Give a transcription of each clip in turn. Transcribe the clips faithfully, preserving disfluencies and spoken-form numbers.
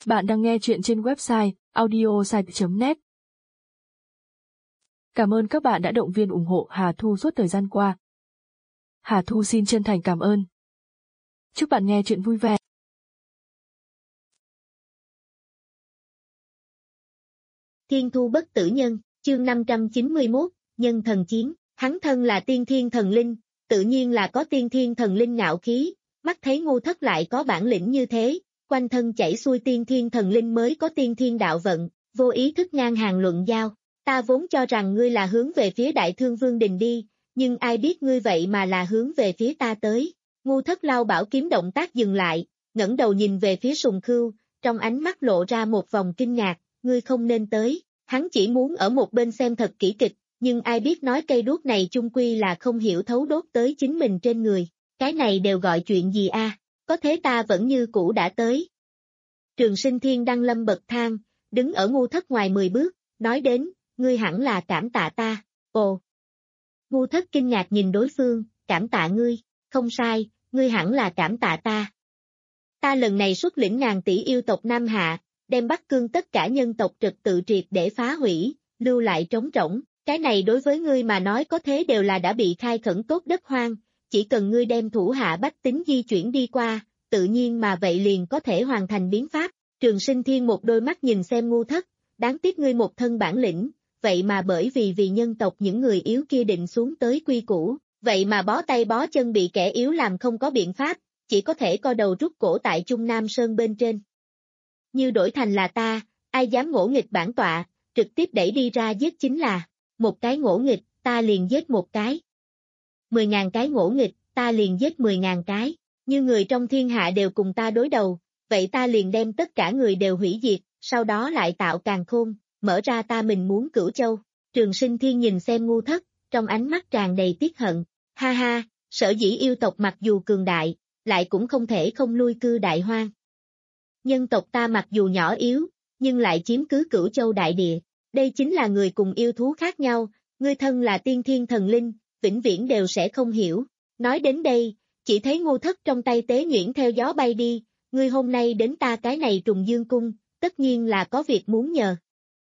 Bạn đang nghe chuyện trên website audiosite chấm net. Cảm ơn các bạn đã động viên ủng hộ Hà Thu suốt thời gian qua. Hà Thu xin chân thành cảm ơn. Chúc bạn nghe chuyện vui vẻ. Thiên Thu bất tử nhân, chương năm trăm chín mươi mốt, nhân thần chiến, hắn thân là tiên thiên thần linh, tự nhiên là có tiên thiên thần linh ngạo khí, mắt thấy Ngô Thất lại có bản lĩnh như thế, quanh thân chảy xuôi tiên thiên thần linh mới có tiên thiên đạo vận, vô ý thức ngang hàng luận giao, ta vốn cho rằng ngươi là hướng về phía Đại Thương Vương Đình đi, nhưng ai biết ngươi vậy mà là hướng về phía ta tới. Ngô Thất lao bảo kiếm động tác dừng lại, ngẩng đầu nhìn về phía Sùng Khưu, trong ánh mắt lộ ra một vòng kinh ngạc, ngươi không nên tới, hắn chỉ muốn ở một bên xem thật kỹ kịch, nhưng ai biết nói cây đuốc này chung quy là không hiểu thấu đốt tới chính mình trên người, cái này đều gọi chuyện gì a? À? Có thế ta vẫn như cũ đã tới. Trường Sinh Thiên đăng lâm bậc thang, đứng ở Ngô Thất ngoài mười bước, nói đến, ngươi hẳn là cảm tạ ta, ồ. Ngô Thất kinh ngạc nhìn đối phương, cảm tạ ngươi, không sai, ngươi hẳn là cảm tạ ta. Ta lần này xuất lĩnh ngàn tỷ yêu tộc Nam Hạ, đem Bắc Cương tất cả nhân tộc trật tự triệt để phá hủy, lưu lại trống rỗng, cái này đối với ngươi mà nói có thế đều là đã bị khai khẩn tốt đất hoang, chỉ cần ngươi đem thủ hạ bách tính di chuyển đi qua, tự nhiên mà vậy liền có thể hoàn thành biến pháp. Trường Sinh Thiên một đôi mắt nhìn xem Ngô Thất, đáng tiếc ngươi một thân bản lĩnh, vậy mà bởi vì vì nhân tộc những người yếu kia định xuống tới quy củ, vậy mà bó tay bó chân bị kẻ yếu làm không có biện pháp, chỉ có thể co đầu rút cổ tại Trung Nam Sơn bên trên. Như đổi thành là ta, ai dám ngỗ nghịch bản tọa, trực tiếp đẩy đi ra giết chính là, một cái ngỗ nghịch, ta liền giết một cái. Mười ngàn cái ngỗ nghịch, ta liền giết mười ngàn cái, như người trong thiên hạ đều cùng ta đối đầu, vậy ta liền đem tất cả người đều hủy diệt, sau đó lại tạo càn khôn, mở ra ta mình muốn Cửu Châu. Trường Sinh Thiên nhìn xem Ngô Thất, trong ánh mắt tràn đầy tiếc hận, ha ha, sở dĩ yêu tộc mặc dù cường đại, lại cũng không thể không lui cư đại hoang. Nhân tộc ta mặc dù nhỏ yếu, nhưng lại chiếm cứ Cửu Châu đại địa, đây chính là người cùng yêu thú khác nhau, ngươi thân là tiên thiên thần linh, vĩnh viễn đều sẽ không hiểu. Nói đến đây, chỉ thấy Ngô Thất trong tay tế nhuyễn theo gió bay đi, ngươi hôm nay đến ta cái này Trùng Dương Cung, tất nhiên là có việc muốn nhờ.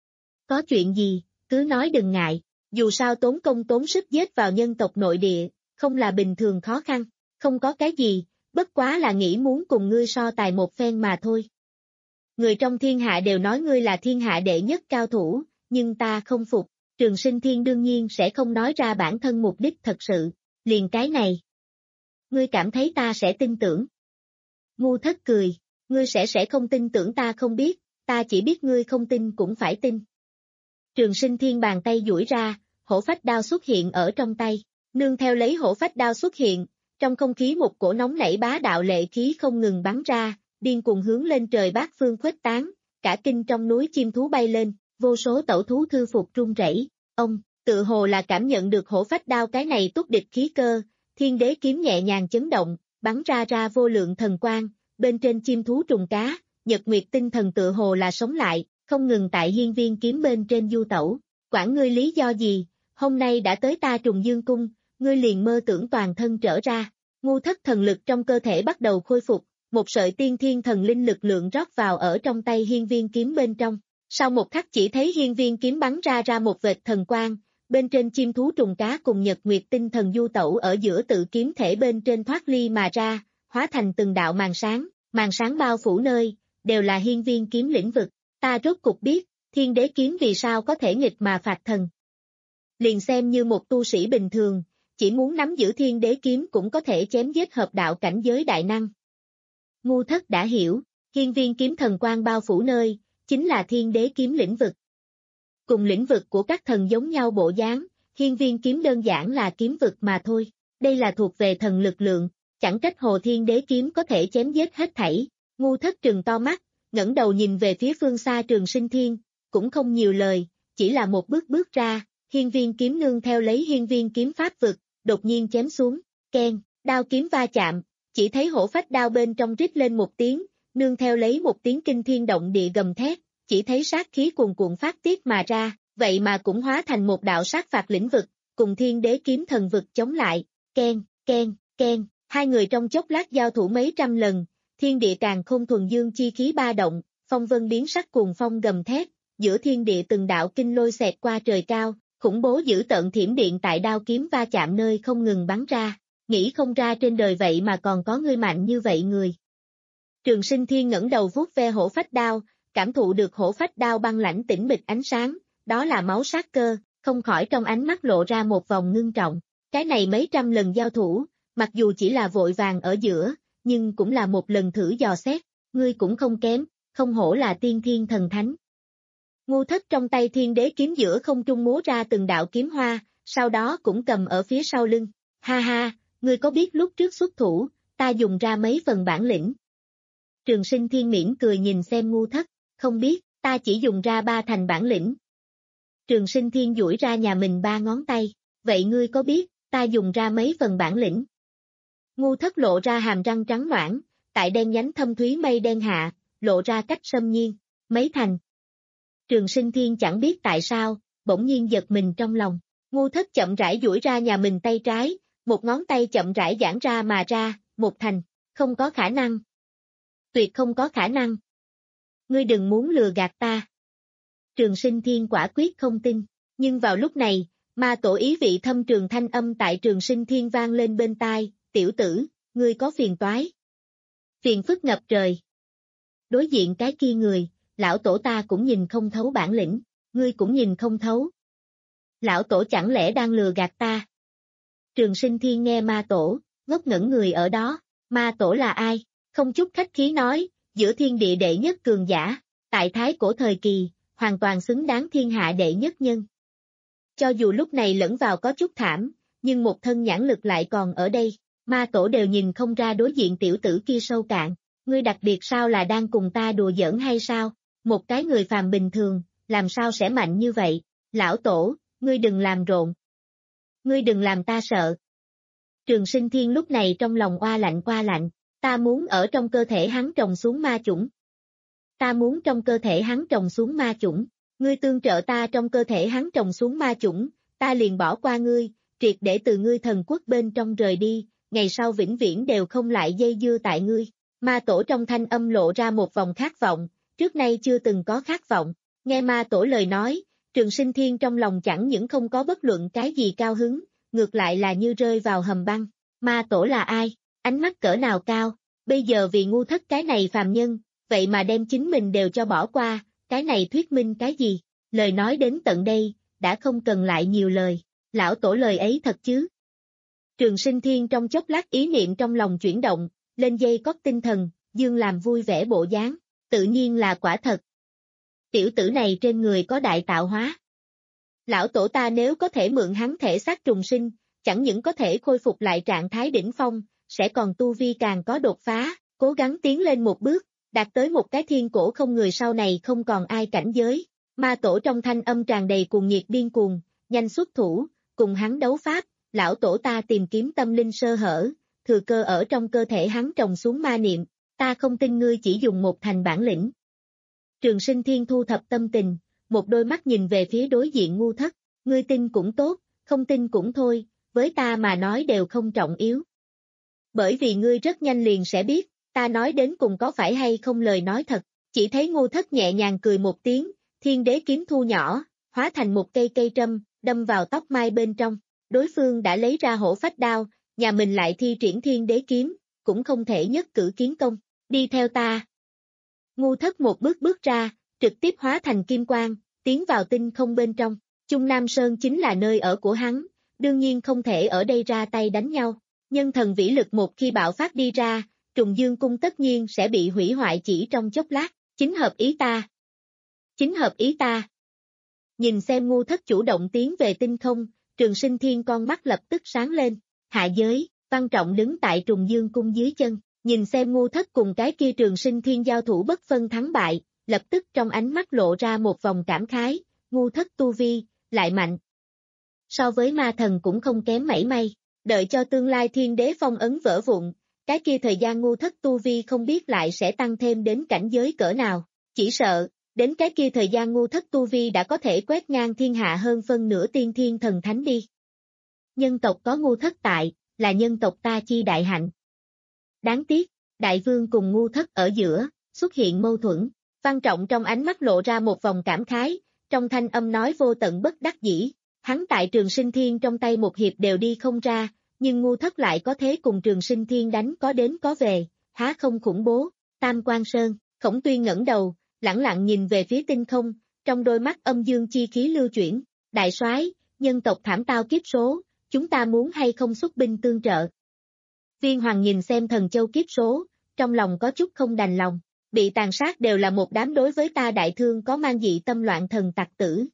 Có chuyện gì, cứ nói đừng ngại, dù sao tốn công tốn sức giết vào nhân tộc nội địa, không là bình thường khó khăn, không có cái gì, bất quá là nghĩ muốn cùng ngươi so tài một phen mà thôi. Người trong thiên hạ đều nói ngươi là thiên hạ đệ nhất cao thủ, nhưng ta không phục, Trường Sinh Thiên đương nhiên sẽ không nói ra bản thân mục đích thật sự, liền cái này. Ngươi cảm thấy ta sẽ tin tưởng. Ngô Thất cười, ngươi sẽ sẽ không tin tưởng ta không biết, ta chỉ biết ngươi không tin cũng phải tin. Trường Sinh Thiên bàn tay duỗi ra, hổ phách đao xuất hiện ở trong tay, nương theo lấy hổ phách đao xuất hiện, trong không khí một cổ nóng nảy bá đạo lệ khí không ngừng bắn ra, điên cuồng hướng lên trời bát phương khuếch tán, cả kinh trong núi chim thú bay lên, vô số tẩu thú thư phục run rẩy. Ông, tự hồ là cảm nhận được hổ phách đao cái này túc địch khí cơ, thiên đế kiếm nhẹ nhàng chấn động, bắn ra ra vô lượng thần quang, bên trên chim thú trùng cá, nhật nguyệt tinh thần tự hồ là sống lại, không ngừng tại hiên viên kiếm bên trên du tẩu. Quản ngươi lý do gì, hôm nay đã tới ta Trùng Dương Cung, ngươi liền mơ tưởng toàn thân trở ra. Ngô Thất thần lực trong cơ thể bắt đầu khôi phục, một sợi tiên thiên thần linh lực lượng rót vào ở trong tay hiên viên kiếm bên trong. Sau một khắc chỉ thấy hiên viên kiếm bắn ra ra một vệt thần quang, bên trên chim thú trùng cá cùng nhật nguyệt tinh thần du tẩu ở giữa tự kiếm thể bên trên thoát ly mà ra, hóa thành từng đạo màn sáng, màn sáng bao phủ nơi, đều là hiên viên kiếm lĩnh vực. Ta rốt cục biết, thiên đế kiếm vì sao có thể nghịch mà phạt thần. Liền xem như một tu sĩ bình thường, chỉ muốn nắm giữ thiên đế kiếm cũng có thể chém giết hợp đạo cảnh giới đại năng. Ngô Thất đã hiểu, hiên viên kiếm thần quang bao phủ nơi, chính là thiên đế kiếm lĩnh vực. Cùng lĩnh vực của các thần giống nhau bộ dáng, hiên viên kiếm đơn giản là kiếm vực mà thôi, đây là thuộc về thần lực lượng, chẳng trách hồ thiên đế kiếm có thể chém giết hết thảy. Ngô Thất trừng to mắt, ngẩng đầu nhìn về phía phương xa Trường Sinh Thiên, cũng không nhiều lời, chỉ là một bước bước ra, hiên viên kiếm nương theo lấy hiên viên kiếm pháp vực, đột nhiên chém xuống, keng, đao kiếm va chạm, chỉ thấy hổ phách đao bên trong rít lên một tiếng, nương theo lấy một tiếng kinh thiên động địa gầm thét, chỉ thấy sát khí cuồn cuộn phát tiết mà ra, vậy mà cũng hóa thành một đạo sát phạt lĩnh vực, cùng thiên đế kiếm thần vực chống lại, keng, keng, keng, hai người trong chốc lát giao thủ mấy trăm lần, thiên địa càng không thuần dương chi khí ba động, phong vân biến sắc cuồng phong gầm thét, giữa thiên địa từng đạo kinh lôi xẹt qua trời cao, khủng bố dữ tợn thiểm điện tại đao kiếm va chạm nơi không ngừng bắn ra, nghĩ không ra trên đời vậy mà còn có người mạnh như vậy người. Trường Sinh Thiên ngẩng đầu vuốt ve hổ phách đao, cảm thụ được hổ phách đao băng lãnh tĩnh mịch ánh sáng, đó là máu sát cơ, không khỏi trong ánh mắt lộ ra một vòng ngưng trọng. Cái này mấy trăm lần giao thủ, mặc dù chỉ là vội vàng ở giữa, nhưng cũng là một lần thử dò xét, ngươi cũng không kém, không hổ là tiên thiên thần thánh. Ngu Thất trong tay thiên đế kiếm giữa không trung múa ra từng đạo kiếm hoa, sau đó cũng cầm ở phía sau lưng. Ha ha, ngươi có biết lúc trước xuất thủ, ta dùng ra mấy phần bản lĩnh? Trường Sinh Thiên mỉm cười nhìn xem Ngu Thất, không biết, ta chỉ dùng ra ba thành bản lĩnh. Trường Sinh Thiên duỗi ra nhà mình ba ngón tay, vậy ngươi có biết, ta dùng ra mấy phần bản lĩnh? Ngu Thất lộ ra hàm răng trắng noãn, tại đen nhánh thâm thúy mây đen hạ, lộ ra cách xâm nhiên, mấy thành. Trường Sinh Thiên chẳng biết tại sao, bỗng nhiên giật mình trong lòng. Ngu Thất chậm rãi duỗi ra nhà mình tay trái, một ngón tay chậm rãi giãn ra mà ra, một thành, không có khả năng. Tuyệt không có khả năng. Ngươi đừng muốn lừa gạt ta. Trường Sinh Thiên quả quyết không tin, nhưng vào lúc này, ma tổ ý vị thâm trường thanh âm tại Trường Sinh Thiên vang lên bên tai, tiểu tử, ngươi có phiền toái. Phiền phức ngập trời. Đối diện cái kia người, lão tổ ta cũng nhìn không thấu bản lĩnh, ngươi cũng nhìn không thấu. Lão tổ chẳng lẽ đang lừa gạt ta? Trường Sinh Thiên nghe ma tổ, ngốc ngẩn người ở đó, ma tổ là ai? Không chút khách khí nói, giữa thiên địa đệ nhất cường giả, tại thái cổ thời kỳ, hoàn toàn xứng đáng thiên hạ đệ nhất nhân. Cho dù lúc này lẫn vào có chút thảm, nhưng một thân nhãn lực lại còn ở đây, ma tổ đều nhìn không ra đối diện tiểu tử kia sâu cạn. Ngươi đặc biệt sao là đang cùng ta đùa giỡn hay sao? Một cái người phàm bình thường, làm sao sẽ mạnh như vậy? Lão tổ, ngươi đừng làm rộn. Ngươi đừng làm ta sợ. Trường Sinh Thiên lúc này trong lòng oa lạnh qua lạnh, ta muốn ở trong cơ thể hắn trồng xuống ma chủng. Ta muốn trong cơ thể hắn trồng xuống ma chủng. Ngươi tương trợ ta trong cơ thể hắn trồng xuống ma chủng, ta liền bỏ qua ngươi, triệt để từ ngươi thần quốc bên trong rời đi, ngày sau vĩnh viễn đều không lại dây dưa tại ngươi. Ma tổ trong thanh âm lộ ra một vòng khát vọng, trước nay chưa từng có khát vọng. Nghe ma tổ lời nói, Trường Sinh Thiên trong lòng chẳng những không có bất luận cái gì cao hứng, ngược lại là như rơi vào hầm băng. Ma tổ là ai? Ánh mắt cỡ nào cao? Bây giờ vì Ngu Thất cái này phàm nhân, vậy mà đem chính mình đều cho bỏ qua, cái này thuyết minh cái gì? Lời nói đến tận đây, đã không cần lại nhiều lời. Lão tổ lời ấy thật chứ? Trường Sinh Thiên trong chốc lát ý niệm trong lòng chuyển động, lên dây cót tinh thần, dương làm vui vẻ bộ dáng, tự nhiên là quả thật. Tiểu tử này trên người có đại tạo hóa. Lão tổ ta nếu có thể mượn hắn thể xác trùng sinh, chẳng những có thể khôi phục lại trạng thái đỉnh phong, sẽ còn tu vi càng có đột phá, cố gắng tiến lên một bước, đạt tới một cái thiên cổ không người sau này không còn ai cảnh giới. Ma tổ trong thanh âm tràn đầy cuồng nhiệt điên cuồng, nhanh xuất thủ, cùng hắn đấu pháp, lão tổ ta tìm kiếm tâm linh sơ hở, thừa cơ ở trong cơ thể hắn trồng xuống ma niệm, ta không tin ngươi chỉ dùng một thành bản lĩnh. Trường Sinh Thiên thu thập tâm tình, một đôi mắt nhìn về phía đối diện Ngu Thất, ngươi tin cũng tốt, không tin cũng thôi, với ta mà nói đều không trọng yếu. Bởi vì ngươi rất nhanh liền sẽ biết, ta nói đến cùng có phải hay không lời nói thật, chỉ thấy Ngu Thất nhẹ nhàng cười một tiếng, thiên đế kiếm thu nhỏ, hóa thành một cây cây trâm, đâm vào tóc mai bên trong, đối phương đã lấy ra hổ phách đao, nhà mình lại thi triển thiên đế kiếm, cũng không thể nhất cử kiến công, đi theo ta. Ngu Thất một bước bước ra, trực tiếp hóa thành kim quang, tiến vào tinh không bên trong, Trung Nam Sơn chính là nơi ở của hắn, đương nhiên không thể ở đây ra tay đánh nhau, nhân thần vĩ lực một khi bạo phát đi ra, Trùng Dương Cung tất nhiên sẽ bị hủy hoại chỉ trong chốc lát, chính hợp ý ta. Chính hợp ý ta. Nhìn xem Ngu Thất chủ động tiến về tinh không, Trường Sinh Thiên con mắt lập tức sáng lên, hạ giới, Văn Trọng đứng tại Trùng Dương Cung dưới chân, nhìn xem Ngu Thất cùng cái kia Trường Sinh Thiên giao thủ bất phân thắng bại, lập tức trong ánh mắt lộ ra một vòng cảm khái, Ngu Thất tu vi, lại mạnh. So với ma thần cũng không kém mảy may, đợi cho tương lai thiên đế phong ấn vỡ vụn, cái kia thời gian Ngu Thất tu vi không biết lại sẽ tăng thêm đến cảnh giới cỡ nào, chỉ sợ, đến cái kia thời gian Ngu Thất tu vi đã có thể quét ngang thiên hạ hơn phân nửa tiên thiên thần thánh đi. Nhân tộc có Ngu Thất tại, là nhân tộc ta chi đại hạnh. Đáng tiếc, đại vương cùng Ngu Thất ở giữa, xuất hiện mâu thuẫn, Văn Trọng trong ánh mắt lộ ra một vòng cảm khái, trong thanh âm nói vô tận bất đắc dĩ, hắn tại Trường Sinh Thiên trong tay một hiệp đều đi không ra, nhưng ngu thất lại có thế cùng Trường Sinh Thiên đánh có đến có về, há không khủng bố. Tam Quan Sơn, Khổng Tuyên ngẩng đầu, lẳng lặng nhìn về phía tinh không, trong đôi mắt âm dương chi khí lưu chuyển, đại soái, nhân tộc thảm tao kiếp số, chúng ta muốn hay không xuất binh tương trợ. Viên Hoàng nhìn xem Thần Châu kiếp số, trong lòng có chút không đành lòng, bị tàn sát đều là một đám đối với ta đại thương có mang dị tâm loạn thần tặc tử.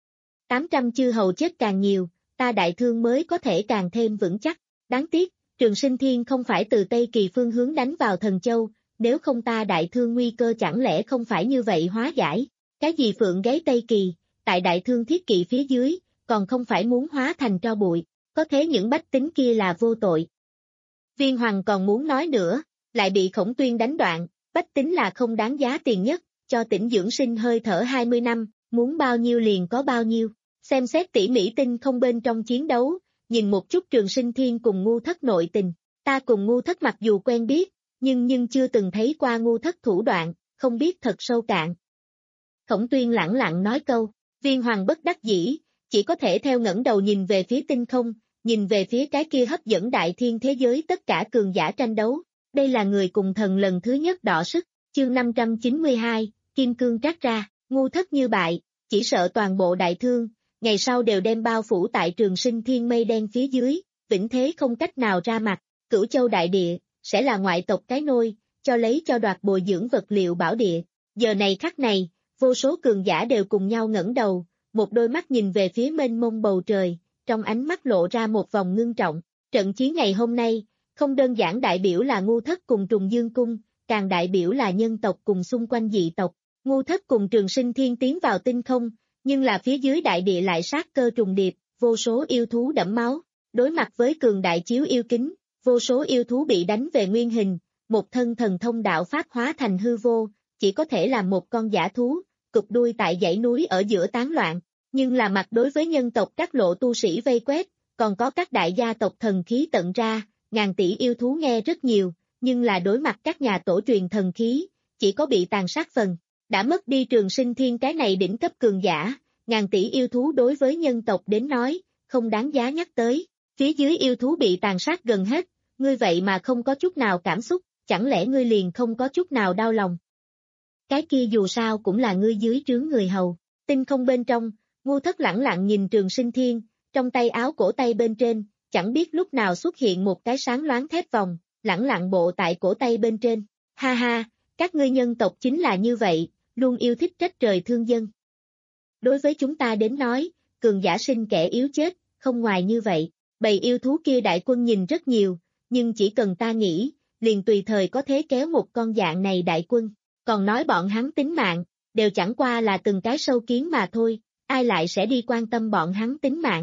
tám trăm chư hầu chết càng nhiều, ta đại thương mới có thể càng thêm vững chắc, đáng tiếc, Trường Sinh Thiên không phải từ Tây Kỳ phương hướng đánh vào Thần Châu, nếu không ta đại thương nguy cơ chẳng lẽ không phải như vậy hóa giải, cái gì phượng gáy Tây Kỳ, tại đại thương thiết kỵ phía dưới, còn không phải muốn hóa thành tro bụi, có thế những bách tính kia là vô tội. Viên Hoàng còn muốn nói nữa, lại bị Khổng Tuyên đánh đoạn, bách tính là không đáng giá tiền nhất, cho tỉnh dưỡng sinh hơi thở hai mươi năm, muốn bao nhiêu liền có bao nhiêu, xem xét tỉ mỉ tinh không bên trong chiến đấu, nhìn một chút Trường Sinh Thiên cùng ngu thất nội tình, ta cùng ngu thất mặc dù quen biết, nhưng nhưng chưa từng thấy qua ngu thất thủ đoạn, không biết thật sâu cạn. Khổng Tuyên lẳng lặng nói câu, Viên Hoàng bất đắc dĩ, chỉ có thể theo ngẩng đầu nhìn về phía tinh không, nhìn về phía cái kia hấp dẫn đại thiên thế giới tất cả cường giả tranh đấu. Đây là người cùng thần lần thứ nhất đọ sức, chương năm trăm chín mươi hai, Kim Cương trát ra, ngu thất như bại, chỉ sợ toàn bộ đại thương, ngày sau đều đem bao phủ tại Trường Sinh Thiên mây đen phía dưới, vĩnh thế không cách nào ra mặt, Cửu Châu đại địa, sẽ là ngoại tộc cái nôi, cho lấy cho đoạt bồi dưỡng vật liệu bảo địa. Giờ này khắc này, vô số cường giả đều cùng nhau ngẩng đầu, một đôi mắt nhìn về phía mênh mông bầu trời, trong ánh mắt lộ ra một vòng ngưng trọng. Trận chiến ngày hôm nay, không đơn giản đại biểu là ngu thất cùng Trùng Dương Cung, càng đại biểu là nhân tộc cùng xung quanh dị tộc. Ngu thất cùng Trường Sinh Thiên tiến vào tinh không, nhưng là phía dưới đại địa lại sát cơ trùng điệp, vô số yêu thú đẫm máu. Đối mặt với cường đại chiếu yêu kính, vô số yêu thú bị đánh về nguyên hình, một thân thần thông đạo pháp hóa thành hư vô, chỉ có thể là một con giả thú, cụp đuôi tại dãy núi ở giữa tán loạn. Nhưng là mặt đối với nhân tộc các lộ tu sĩ vây quét, còn có các đại gia tộc thần khí tận ra, ngàn tỷ yêu thú nghe rất nhiều, nhưng là đối mặt các nhà tổ truyền thần khí, chỉ có bị tàn sát phần. Đã mất đi Trường Sinh Thiên cái này đỉnh cấp cường giả, ngàn tỷ yêu thú đối với nhân tộc đến nói, không đáng giá nhắc tới. Phía dưới yêu thú bị tàn sát gần hết, ngươi vậy mà không có chút nào cảm xúc, chẳng lẽ ngươi liền không có chút nào đau lòng? Cái kia dù sao cũng là ngươi dưới trướng người hầu. Tinh không bên trong, ngu thất lẳng lặng nhìn Trường Sinh Thiên, trong tay áo cổ tay bên trên, chẳng biết lúc nào xuất hiện một cái sáng loáng thép vòng, lẳng lặng bộ tại cổ tay bên trên. Ha ha, các ngươi nhân tộc chính là như vậy, luôn yêu thích trách trời thương dân. Đối với chúng ta đến nói, cường giả sinh kẻ yếu chết, không ngoài như vậy. Bầy yêu thú kia đại quân nhìn rất nhiều, nhưng chỉ cần ta nghĩ, liền tùy thời có thế kéo một con dạng này đại quân. Còn nói bọn hắn tính mạng, đều chẳng qua là từng cái sâu kiến mà thôi, ai lại sẽ đi quan tâm bọn hắn tính mạng.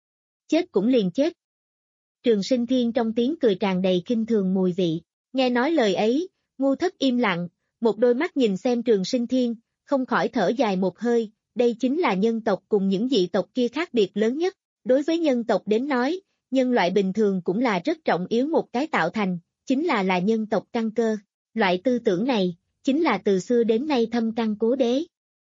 Chết cũng liền chết. Trường Sinh Thiên trong tiếng cười tràn đầy khinh thường mùi vị, nghe nói lời ấy, ngu thất im lặng, một đôi mắt nhìn xem Trường Sinh Thiên, không khỏi thở dài một hơi, đây chính là nhân tộc cùng những dị tộc kia khác biệt lớn nhất. Đối với nhân tộc đến nói, nhân loại bình thường cũng là rất trọng yếu một cái tạo thành, chính là là nhân tộc căn cơ. Loại tư tưởng này, chính là từ xưa đến nay thâm căn cố đế.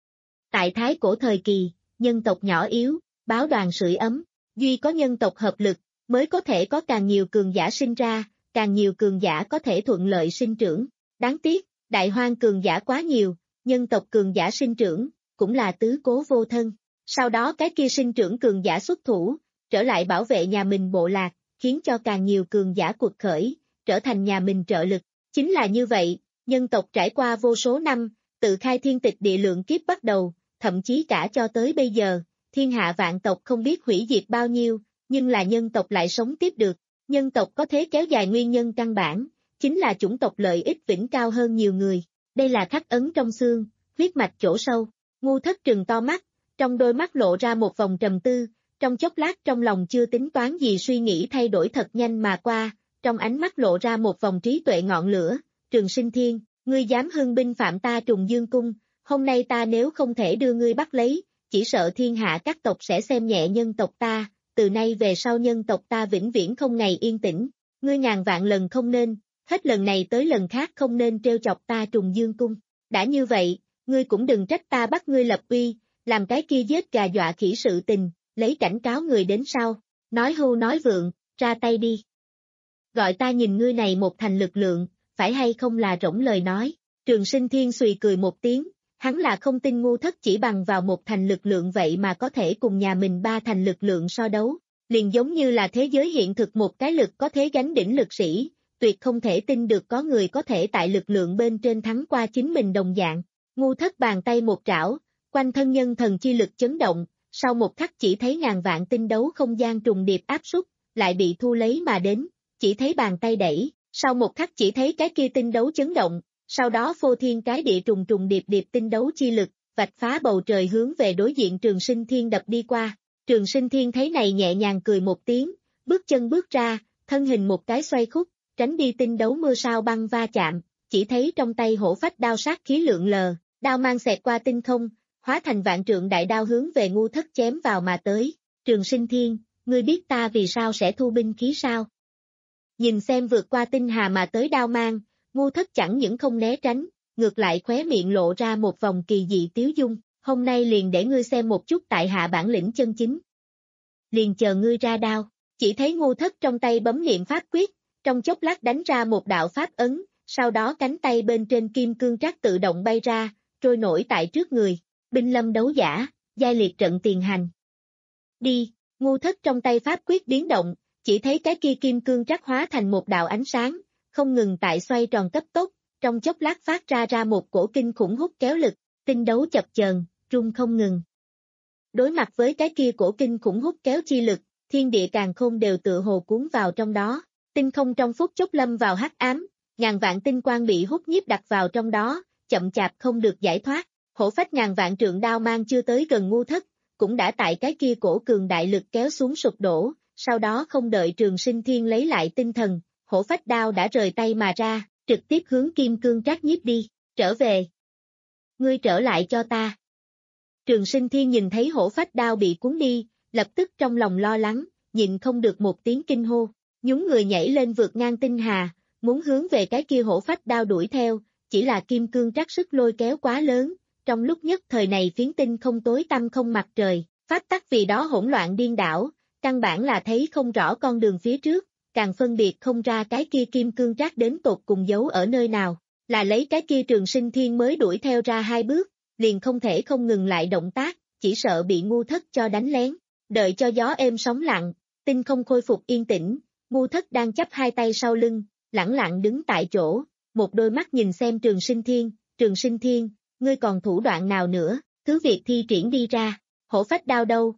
Tại Thái cổ thời kỳ, nhân tộc nhỏ yếu, báo đoàn sưởi ấm, duy có nhân tộc hợp lực, mới có thể có càng nhiều cường giả sinh ra, càng nhiều cường giả có thể thuận lợi sinh trưởng. Đáng tiếc, đại hoang cường giả quá nhiều, nhân tộc cường giả sinh trưởng, cũng là tứ cố vô thân. Sau đó cái kia sinh trưởng cường giả xuất thủ, trở lại bảo vệ nhà mình bộ lạc, khiến cho càng nhiều cường giả cuộc khởi, trở thành nhà mình trợ lực. Chính là như vậy, nhân tộc trải qua vô số năm, tự khai thiên tịch địa lượng kiếp bắt đầu, thậm chí cả cho tới bây giờ, thiên hạ vạn tộc không biết hủy diệt bao nhiêu, nhưng là nhân tộc lại sống tiếp được. Nhân tộc có thế kéo dài nguyên nhân căn bản, chính là chủng tộc lợi ích vĩnh cao hơn nhiều người. Đây là khắc ấn trong xương, huyết mạch chỗ sâu. Ngu thất trừng to mắt, trong đôi mắt lộ ra một vòng trầm tư, trong chốc lát trong lòng chưa tính toán gì suy nghĩ thay đổi thật nhanh mà qua, trong ánh mắt lộ ra một vòng trí tuệ ngọn lửa. Trường Sinh Thiên, ngươi dám hưng binh phạm ta Trùng Dương Cung, hôm nay ta nếu không thể đưa ngươi bắt lấy, chỉ sợ thiên hạ các tộc sẽ xem nhẹ nhân tộc ta, từ nay về sau nhân tộc ta vĩnh viễn không ngày yên tĩnh, ngươi ngàn vạn lần không nên, hết lần này tới lần khác không nên trêu chọc ta Trùng Dương Cung. Đã như vậy, ngươi cũng đừng trách ta bắt ngươi lập uy, làm cái kia giết gà dọa khỉ sự tình, lấy cảnh cáo người đến sau, nói hưu nói vượng, ra tay đi. Gọi ta nhìn ngươi này một thành lực lượng, phải hay không là rỗng lời nói, Trường Sinh Thiên xùy cười một tiếng, hắn là không tin ngu thất chỉ bằng vào một thành lực lượng vậy mà có thể cùng nhà mình ba thành lực lượng so đấu, liền giống như là thế giới hiện thực một cái lực có thế gánh đỉnh lực sĩ, tuyệt không thể tin được có người có thể tại lực lượng bên trên thắng qua chính mình đồng dạng. Ngu thất bàn tay một trảo, quanh thân nhân thần chi lực chấn động, sau một khắc chỉ thấy ngàn vạn tinh đấu không gian trùng điệp áp súc, lại bị thu lấy mà đến, chỉ thấy bàn tay đẩy, sau một khắc chỉ thấy cái kia tinh đấu chấn động, sau đó phô thiên cái địa trùng trùng điệp điệp tinh đấu chi lực, vạch phá bầu trời hướng về đối diện Trường Sinh Thiên đập đi qua. Trường Sinh Thiên thấy này nhẹ nhàng cười một tiếng, bước chân bước ra, thân hình một cái xoay khúc, tránh đi tinh đấu mưa sao băng va chạm, chỉ thấy trong tay hổ phách đao sát khí lượng lờ, đao mang xẹt qua tinh không, hóa thành vạn trượng đại đao hướng về ngu thất chém vào mà tới. Trường Sinh Thiên, ngươi biết ta vì sao sẽ thu binh khí sao? Nhìn xem vượt qua tinh hà mà tới đao mang, ngu thất chẳng những không né tránh, ngược lại khóe miệng lộ ra một vòng kỳ dị tiếu dung, hôm nay liền để ngươi xem một chút tại hạ bản lĩnh chân chính. Liền chờ ngươi ra đao, chỉ thấy ngu thất trong tay bấm niệm pháp quyết, trong chốc lát đánh ra một đạo pháp ấn, sau đó cánh tay bên trên kim cương trác tự động bay ra, trôi nổi tại trước người, binh lâm đấu giả, giai liệt trận tiền hành. Đi, ngu thất trong tay pháp quyết biến động, chỉ thấy cái kia kim cương trác hóa thành một đạo ánh sáng, không ngừng tại xoay tròn cấp tốc, trong chốc lát phát ra ra một cổ kinh khủng hút kéo lực, tinh đấu chập chờn, rung không ngừng. Đối mặt với cái kia cổ kinh khủng hút kéo chi lực, thiên địa càn khôn đều tựa hồ cuốn vào trong đó, tinh không trong phút chốc lâm vào hắc ám, ngàn vạn tinh quang bị hút nhiếp đặt vào trong đó, chậm chạp không được giải thoát. Hổ phách ngàn vạn trượng đao mang chưa tới gần ngu thất, cũng đã tại cái kia cổ cường đại lực kéo xuống sụp đổ, sau đó không đợi Trường Sinh Thiên lấy lại tinh thần, hổ phách đao đã rời tay mà ra, trực tiếp hướng kim cương trác nhiếp đi, trở về. Ngươi trở lại cho ta. Trường Sinh Thiên nhìn thấy hổ phách đao bị cuốn đi, lập tức trong lòng lo lắng, nhịn không được một tiếng kinh hô, nhún người nhảy lên vượt ngang tinh hà, muốn hướng về cái kia hổ phách đao đuổi theo, chỉ là kim cương trác sức lôi kéo quá lớn, trong lúc nhất thời này phiến tinh không tối tăm không mặt trời, pháp tắc vì đó hỗn loạn điên đảo, căn bản là thấy không rõ con đường phía trước, càng phân biệt không ra cái kia kim cương trác đến tột cùng giấu ở nơi nào, là lấy cái kia Trường Sinh Thiên mới đuổi theo ra hai bước, liền không thể không ngừng lại động tác, chỉ sợ bị ngu thất cho đánh lén, đợi cho gió êm sóng lặng, tinh không khôi phục yên tĩnh, ngu thất đang chắp hai tay sau lưng, lẳng lặng đứng tại chỗ, một đôi mắt nhìn xem Trường Sinh Thiên, Trường Sinh Thiên, ngươi còn thủ đoạn nào nữa, cứ việc thi triển đi ra, hổ phách đao đâu?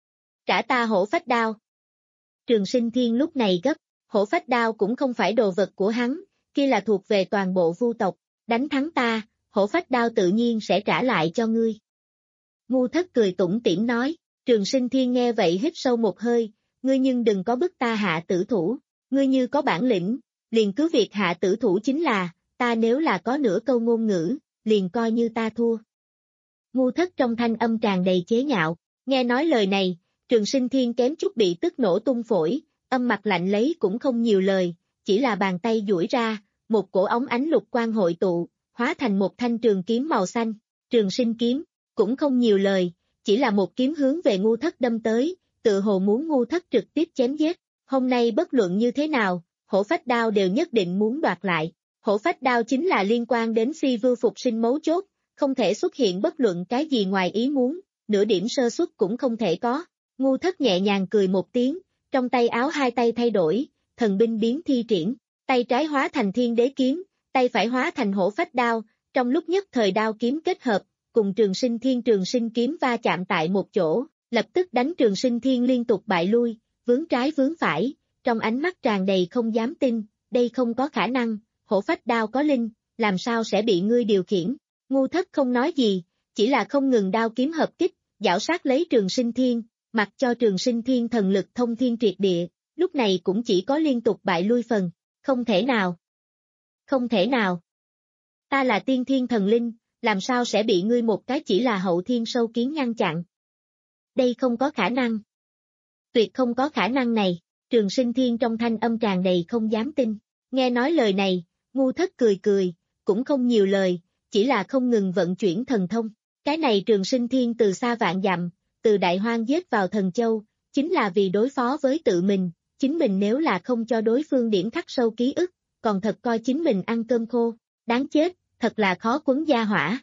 Trả ta hổ phách đao. Trường Sinh Thiên lúc này gấp, hổ phách đao cũng không phải đồ vật của hắn, kia là thuộc về toàn bộ vu tộc, đánh thắng ta, hổ phách đao tự nhiên sẽ trả lại cho ngươi. Ngu thất cười tủm tỉm nói, Trường Sinh Thiên nghe vậy hít sâu một hơi, ngươi nhưng đừng có bức ta hạ tử thủ, ngươi như có bản lĩnh, liền cứ việc hạ tử thủ chính là, ta nếu là có nửa câu ngôn ngữ, liền coi như ta thua. Ngu thất trong thanh âm tràn đầy chế nhạo, nghe nói lời này, Trường Sinh Thiên kém chút bị tức nổ tung phổi, âm mặt lạnh lấy cũng không nhiều lời, chỉ là bàn tay duỗi ra, một cổ ống ánh lục quang hội tụ, hóa thành một thanh trường kiếm màu xanh, Trường Sinh kiếm, cũng không nhiều lời, chỉ là một kiếm hướng về ngu thất đâm tới, tự hồ muốn ngu thất trực tiếp chém giết, hôm nay bất luận như thế nào, hổ phách đao đều nhất định muốn đoạt lại. Hổ phách đao chính là liên quan đến phi vưu phục sinh mấu chốt, không thể xuất hiện bất luận cái gì ngoài ý muốn, nửa điểm sơ suất cũng không thể có. Ngu thất nhẹ nhàng cười một tiếng, trong tay áo hai tay thay đổi, thần binh biến thi triển, tay trái hóa thành thiên đế kiếm, tay phải hóa thành hổ phách đao, trong lúc nhất thời đao kiếm kết hợp, cùng Trường Sinh Thiên Trường Sinh kiếm va chạm tại một chỗ, lập tức đánh Trường Sinh Thiên liên tục bại lui, vướng trái vướng phải, trong ánh mắt tràn đầy không dám tin, đây không có khả năng. Hổ phách đao có linh, làm sao sẽ bị ngươi điều khiển? Ngu thất không nói gì, chỉ là không ngừng đao kiếm hợp kích, giảo sát lấy Trường Sinh Thiên, mặc cho Trường Sinh Thiên thần lực thông thiên triệt địa, lúc này cũng chỉ có liên tục bại lui phần. Không thể nào. Không thể nào. Ta là tiên thiên thần linh, làm sao sẽ bị ngươi một cái chỉ là hậu thiên sâu kiến ngăn chặn? Đây không có khả năng. Tuyệt không có khả năng này, Trường Sinh Thiên trong thanh âm tràn đầy không dám tin. Nghe nói lời này, ngu thất cười cười, cũng không nhiều lời, chỉ là không ngừng vận chuyển thần thông. Cái này Trường Sinh Thiên từ xa vạn dặm, từ Đại Hoang giết vào Thần Châu, chính là vì đối phó với tự mình, chính mình nếu là không cho đối phương điểm khắc sâu ký ức, còn thật coi chính mình ăn cơm khô, đáng chết, thật là khó quấn gia hỏa.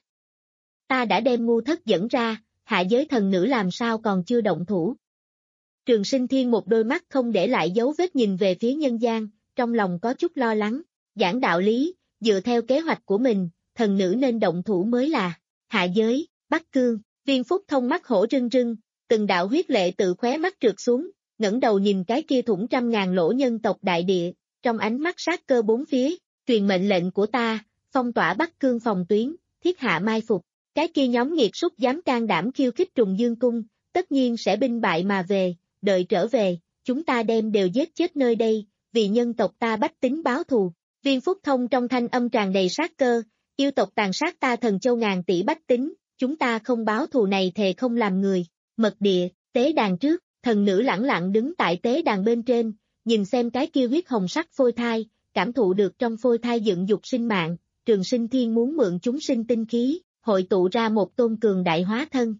Ta đã đem ngu thất dẫn ra, hạ giới thần nữ làm sao còn chưa động thủ. Trường Sinh Thiên một đôi mắt không để lại dấu vết nhìn về phía nhân gian, trong lòng có chút lo lắng, giảng đạo lý, dựa theo kế hoạch của mình, thần nữ nên động thủ mới là. Hạ giới, Bắc Cương, Viên Phúc Thông mắt hổ rưng rưng, từng đạo huyết lệ tự khóe mắt trượt xuống, ngẩng đầu nhìn cái kia thủng trăm ngàn lỗ nhân tộc đại địa, trong ánh mắt sát cơ bốn phía, truyền mệnh lệnh của ta, phong tỏa Bắc Cương phòng tuyến, thiết hạ mai phục, cái kia nhóm nghiệt súc dám can đảm khiêu khích Trùng Dương Cung, tất nhiên sẽ binh bại mà về, đợi trở về, chúng ta đem đều giết chết nơi đây, vì nhân tộc ta bách tính báo thù. Viên Phúc Thông trong thanh âm tràn đầy sát cơ, yêu tộc tàn sát ta Thần Châu ngàn tỷ bách tính, chúng ta không báo thù này thề không làm người. Mật địa, tế đàn trước, thần nữ lẳng lặng đứng tại tế đàn bên trên, nhìn xem cái kia huyết hồng sắc phôi thai, cảm thụ được trong phôi thai dựng dục sinh mạng, Trường Sinh Thiên muốn mượn chúng sinh tinh khí, hội tụ ra một tôn cường đại hóa thân.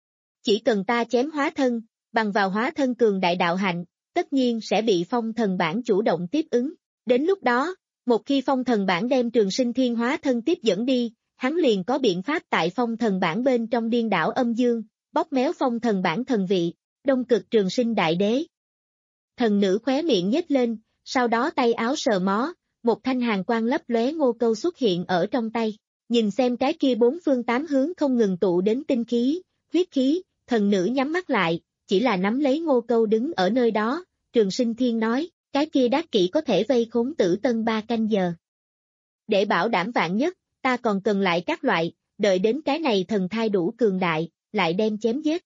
Chỉ cần ta chém hóa thân, bằng vào hóa thân cường đại đạo hạnh, tất nhiên sẽ bị phong thần bản chủ động tiếp ứng. Đến lúc đó, một khi phong thần bản đem Trường Sinh Thiên hóa thân tiếp dẫn đi, hắn liền có biện pháp tại phong thần bản bên trong điên đảo âm dương, bóp méo phong thần bản thần vị, Đông Cực Trường Sinh Đại Đế. Thần nữ khóe miệng nhếch lên, sau đó tay áo sờ mó, một thanh hàn quang lấp lóe ngô câu xuất hiện ở trong tay, nhìn xem cái kia bốn phương tám hướng không ngừng tụ đến tinh khí, huyết khí, thần nữ nhắm mắt lại, chỉ là nắm lấy ngô câu đứng ở nơi đó, Trường Sinh Thiên nói, cái kia đát kỹ có thể vây khốn Tử Tân ba canh giờ. Để bảo đảm vạn nhất, ta còn cần lại các loại, đợi đến cái này thần thai đủ cường đại, lại đem chém giết.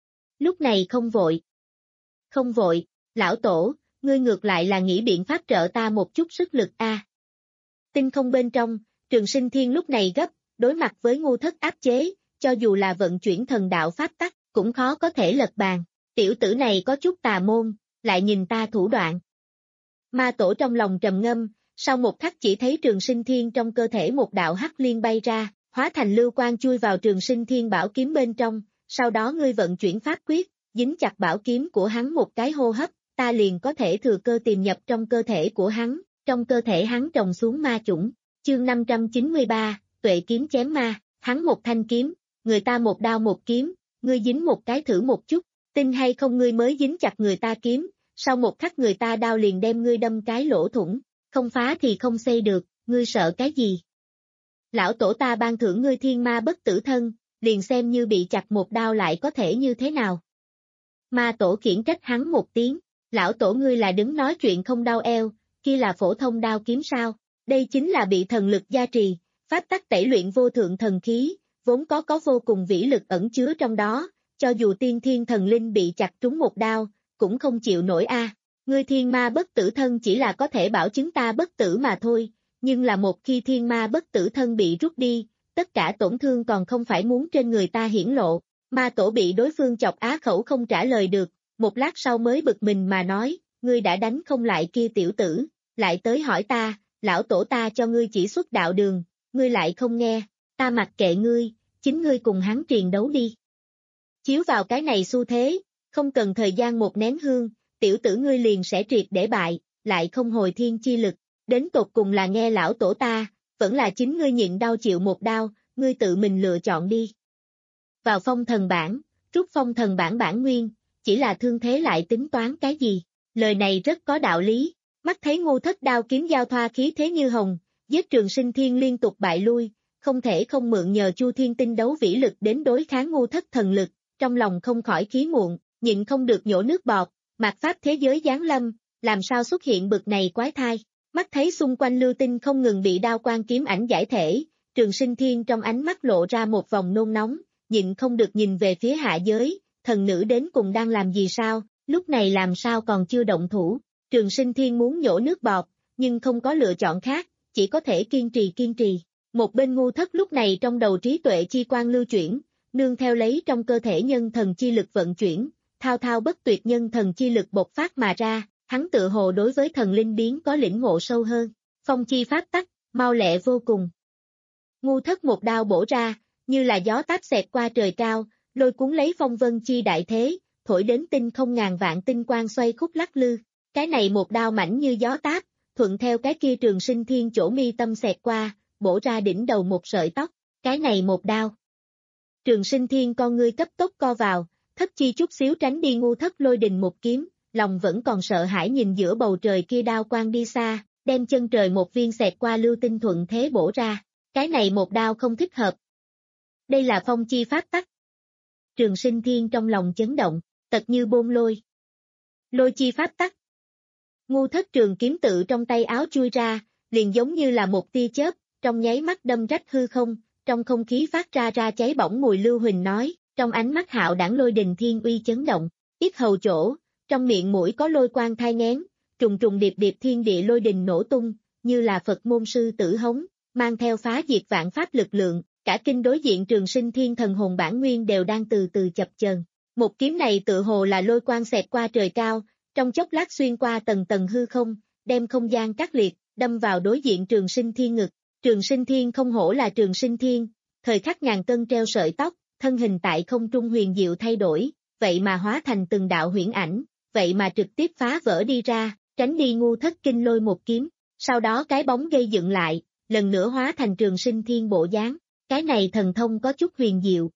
Lúc này không vội. Không vội, lão tổ, ngươi ngược lại là nghĩ biện pháp trợ ta một chút sức lực a. À. Tinh không bên trong, Trường Sinh Thiên lúc này gấp, đối mặt với ngu thất áp chế, cho dù là vận chuyển thần đạo pháp tắc, cũng khó có thể lật bàn. Tiểu tử này có chút tà môn, lại nhìn ta thủ đoạn. Ma tổ trong lòng trầm ngâm, sau một khắc chỉ thấy Trường Sinh Thiên trong cơ thể một đạo hắc liên bay ra, hóa thành lưu quang chui vào Trường Sinh Thiên bảo kiếm bên trong, sau đó ngươi vận chuyển pháp quyết, dính chặt bảo kiếm của hắn một cái hô hấp, ta liền có thể thừa cơ tiềm nhập trong cơ thể của hắn, trong cơ thể hắn trồng xuống ma chủng. Chương năm trăm chín mươi ba, Tuệ kiếm chém ma, hắn một thanh kiếm, người ta một đao một kiếm, ngươi dính một cái thử một chút, tin hay không ngươi mới dính chặt người ta kiếm, sau một khắc người ta đao liền đem ngươi đâm cái lỗ thủng, không phá thì không xây được, ngươi sợ cái gì? Lão tổ ta ban thưởng ngươi thiên ma bất tử thân, liền xem như bị chặt một đao lại có thể như thế nào? Ma tổ khiển trách hắn một tiếng, lão tổ ngươi là đứng nói chuyện không đau eo, kia là phổ thông đao kiếm sao? Đây chính là bị thần lực gia trì, pháp tắc tẩy luyện vô thượng thần khí, vốn có có vô cùng vĩ lực ẩn chứa trong đó, cho dù tiên thiên thần linh bị chặt trúng một đao, cũng không chịu nổi a. À. Ngươi thiên ma bất tử thân chỉ là có thể bảo chứng ta bất tử mà thôi, nhưng là một khi thiên ma bất tử thân bị rút đi, tất cả tổn thương còn không phải muốn trên người ta hiển lộ. Ma tổ bị đối phương chọc á khẩu không trả lời được, một lát sau mới bực mình mà nói, ngươi đã đánh không lại kia tiểu tử, lại tới hỏi ta, lão tổ ta cho ngươi chỉ xuất đạo đường, ngươi lại không nghe, ta mặc kệ ngươi, chính ngươi cùng hắn triền đấu đi. Chiếu vào cái này xu thế, không cần thời gian một nén hương, tiểu tử ngươi liền sẽ triệt để bại, lại không hồi thiên chi lực, đến tột cùng là nghe lão tổ ta, vẫn là chính ngươi nhịn đau chịu một đau, ngươi tự mình lựa chọn đi. Vào phong thần bản, rút phong thần bản bản nguyên, chỉ là thương thế lại tính toán cái gì, lời này rất có đạo lý, mắt thấy Ngô Thất đao kiếm giao thoa khí thế như hồng, giết Trường Sinh Thiên liên tục bại lui, không thể không mượn nhờ Chu Thiên tinh đấu vĩ lực đến đối kháng Ngô Thất thần lực, trong lòng không khỏi khí muộn, nhịn không được nhổ nước bọt, mạt pháp thế giới giáng lâm, làm sao xuất hiện bực này quái thai, mắt thấy xung quanh lưu tinh không ngừng bị đao quang kiếm ảnh giải thể, Trường Sinh Thiên trong ánh mắt lộ ra một vòng nôn nóng, nhịn không được nhìn về phía hạ giới, thần nữ đến cùng đang làm gì sao, lúc này làm sao còn chưa động thủ, Trường Sinh Thiên muốn nhổ nước bọt, nhưng không có lựa chọn khác, chỉ có thể kiên trì kiên trì. Một bên Ngu Thất lúc này trong đầu trí tuệ chi quan lưu chuyển, nương theo lấy trong cơ thể nhân thần chi lực vận chuyển, thao thao bất tuyệt nhân thần chi lực bộc phát mà ra, hắn tự hồ đối với thần linh biến có lĩnh ngộ sâu hơn, phong chi pháp tắc, mau lẹ vô cùng. Ngu thất một đao bổ ra, như là gió táp xẹt qua trời cao, lôi cuốn lấy phong vân chi đại thế, thổi đến tinh không ngàn vạn tinh quang xoay khúc lắc lư. Cái này một đao mảnh như gió táp, thuận theo cái kia Trường Sinh Thiên chỗ mi tâm xẹt qua, bổ ra đỉnh đầu một sợi tóc. Cái này một đao. Trường Sinh Thiên con ngươi cấp tốc co vào, thất chi chút xíu tránh đi ngu thất lôi đình một kiếm, lòng vẫn còn sợ hãi nhìn giữa bầu trời kia đao quang đi xa, đem chân trời một viên xẹt qua lưu tinh thuận thế bổ ra. Cái này một đao không thích hợp. Đây là phong chi pháp tắc. Trường Sinh Thiên trong lòng chấn động, tật như bôn lôi. Lôi chi pháp tắc. Ngu thất trường kiếm tự trong tay áo chui ra, liền giống như là một tia chớp, trong nháy mắt đâm rách hư không, trong không khí phát ra ra cháy bỏng mùi lưu huỳnh nói, trong ánh mắt hạo đảng lôi đình thiên uy chấn động, yết hầu chỗ, trong miệng mũi có lôi quang thai nghén, trùng trùng điệp điệp thiên địa lôi đình nổ tung, như là Phật môn sư tử hống, mang theo phá diệt vạn pháp lực lượng, cả kinh đối diện Trường Sinh Thiên thần hồn bản nguyên đều đang từ từ chập chờn. Một kiếm này tự hồ là lôi quang xẹt qua trời cao, trong chốc lát xuyên qua tầng tầng hư không, đem không gian cắt liệt, đâm vào đối diện Trường Sinh Thiên ngực. Trường Sinh Thiên không hổ là Trường Sinh Thiên, thời khắc ngàn cân treo sợi tóc, thân hình tại không trung huyền diệu thay đổi, vậy mà hóa thành từng đạo huyễn ảnh, vậy mà trực tiếp phá vỡ đi ra, tránh đi ngu thất kinh lôi một kiếm, sau đó cái bóng gây dựng lại, lần nữa hóa thành Trường Sinh Thiên bộ dáng, cái này thần thông có chút huyền diệu.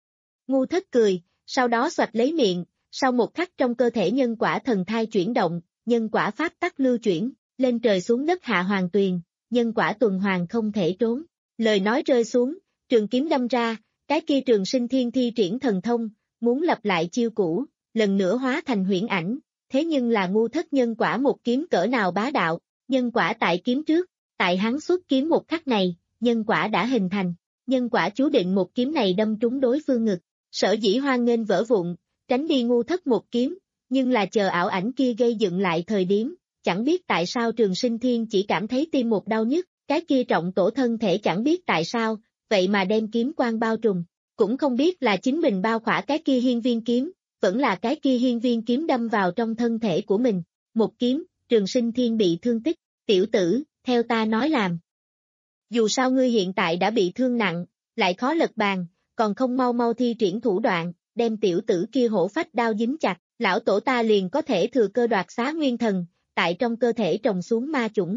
Ngu thất cười, sau đó xoạch lấy miệng, sau một khắc trong cơ thể nhân quả thần thai chuyển động, nhân quả pháp tắc lưu chuyển, lên trời xuống đất hạ hoàng tuyền, nhân quả tuần hoàn không thể trốn. Lời nói rơi xuống, trường kiếm đâm ra, cái kia Trường Sinh Thiên thi triển thần thông, muốn lập lại chiêu cũ, lần nữa hóa thành huyễn ảnh, thế nhưng là ngu thất nhân quả một kiếm cỡ nào bá đạo, nhân quả tại kiếm trước, tại hắn xuất kiếm một khắc này, nhân quả đã hình thành, nhân quả chú định một kiếm này đâm trúng đối phương ngực, sở dĩ hoan nghênh vỡ vụn, tránh đi ngu thất một kiếm, nhưng là chờ ảo ảnh kia gây dựng lại thời điểm, chẳng biết tại sao Trường Sinh Thiên chỉ cảm thấy tim một đau nhức, cái kia trọng tổ thân thể chẳng biết tại sao, vậy mà đem kiếm quang bao trùm, cũng không biết là chính mình bao khỏa cái kia hiên viên kiếm, vẫn là cái kia hiên viên kiếm đâm vào trong thân thể của mình, một kiếm, Trường Sinh Thiên bị thương tích, tiểu tử, theo ta nói làm. Dù sao ngươi hiện tại đã bị thương nặng, lại khó lật bàn, còn không mau mau thi triển thủ đoạn, đem tiểu tử kia hổ phách đao dính chặt, lão tổ ta liền có thể thừa cơ đoạt xá nguyên thần, tại trong cơ thể trồng xuống ma chủng.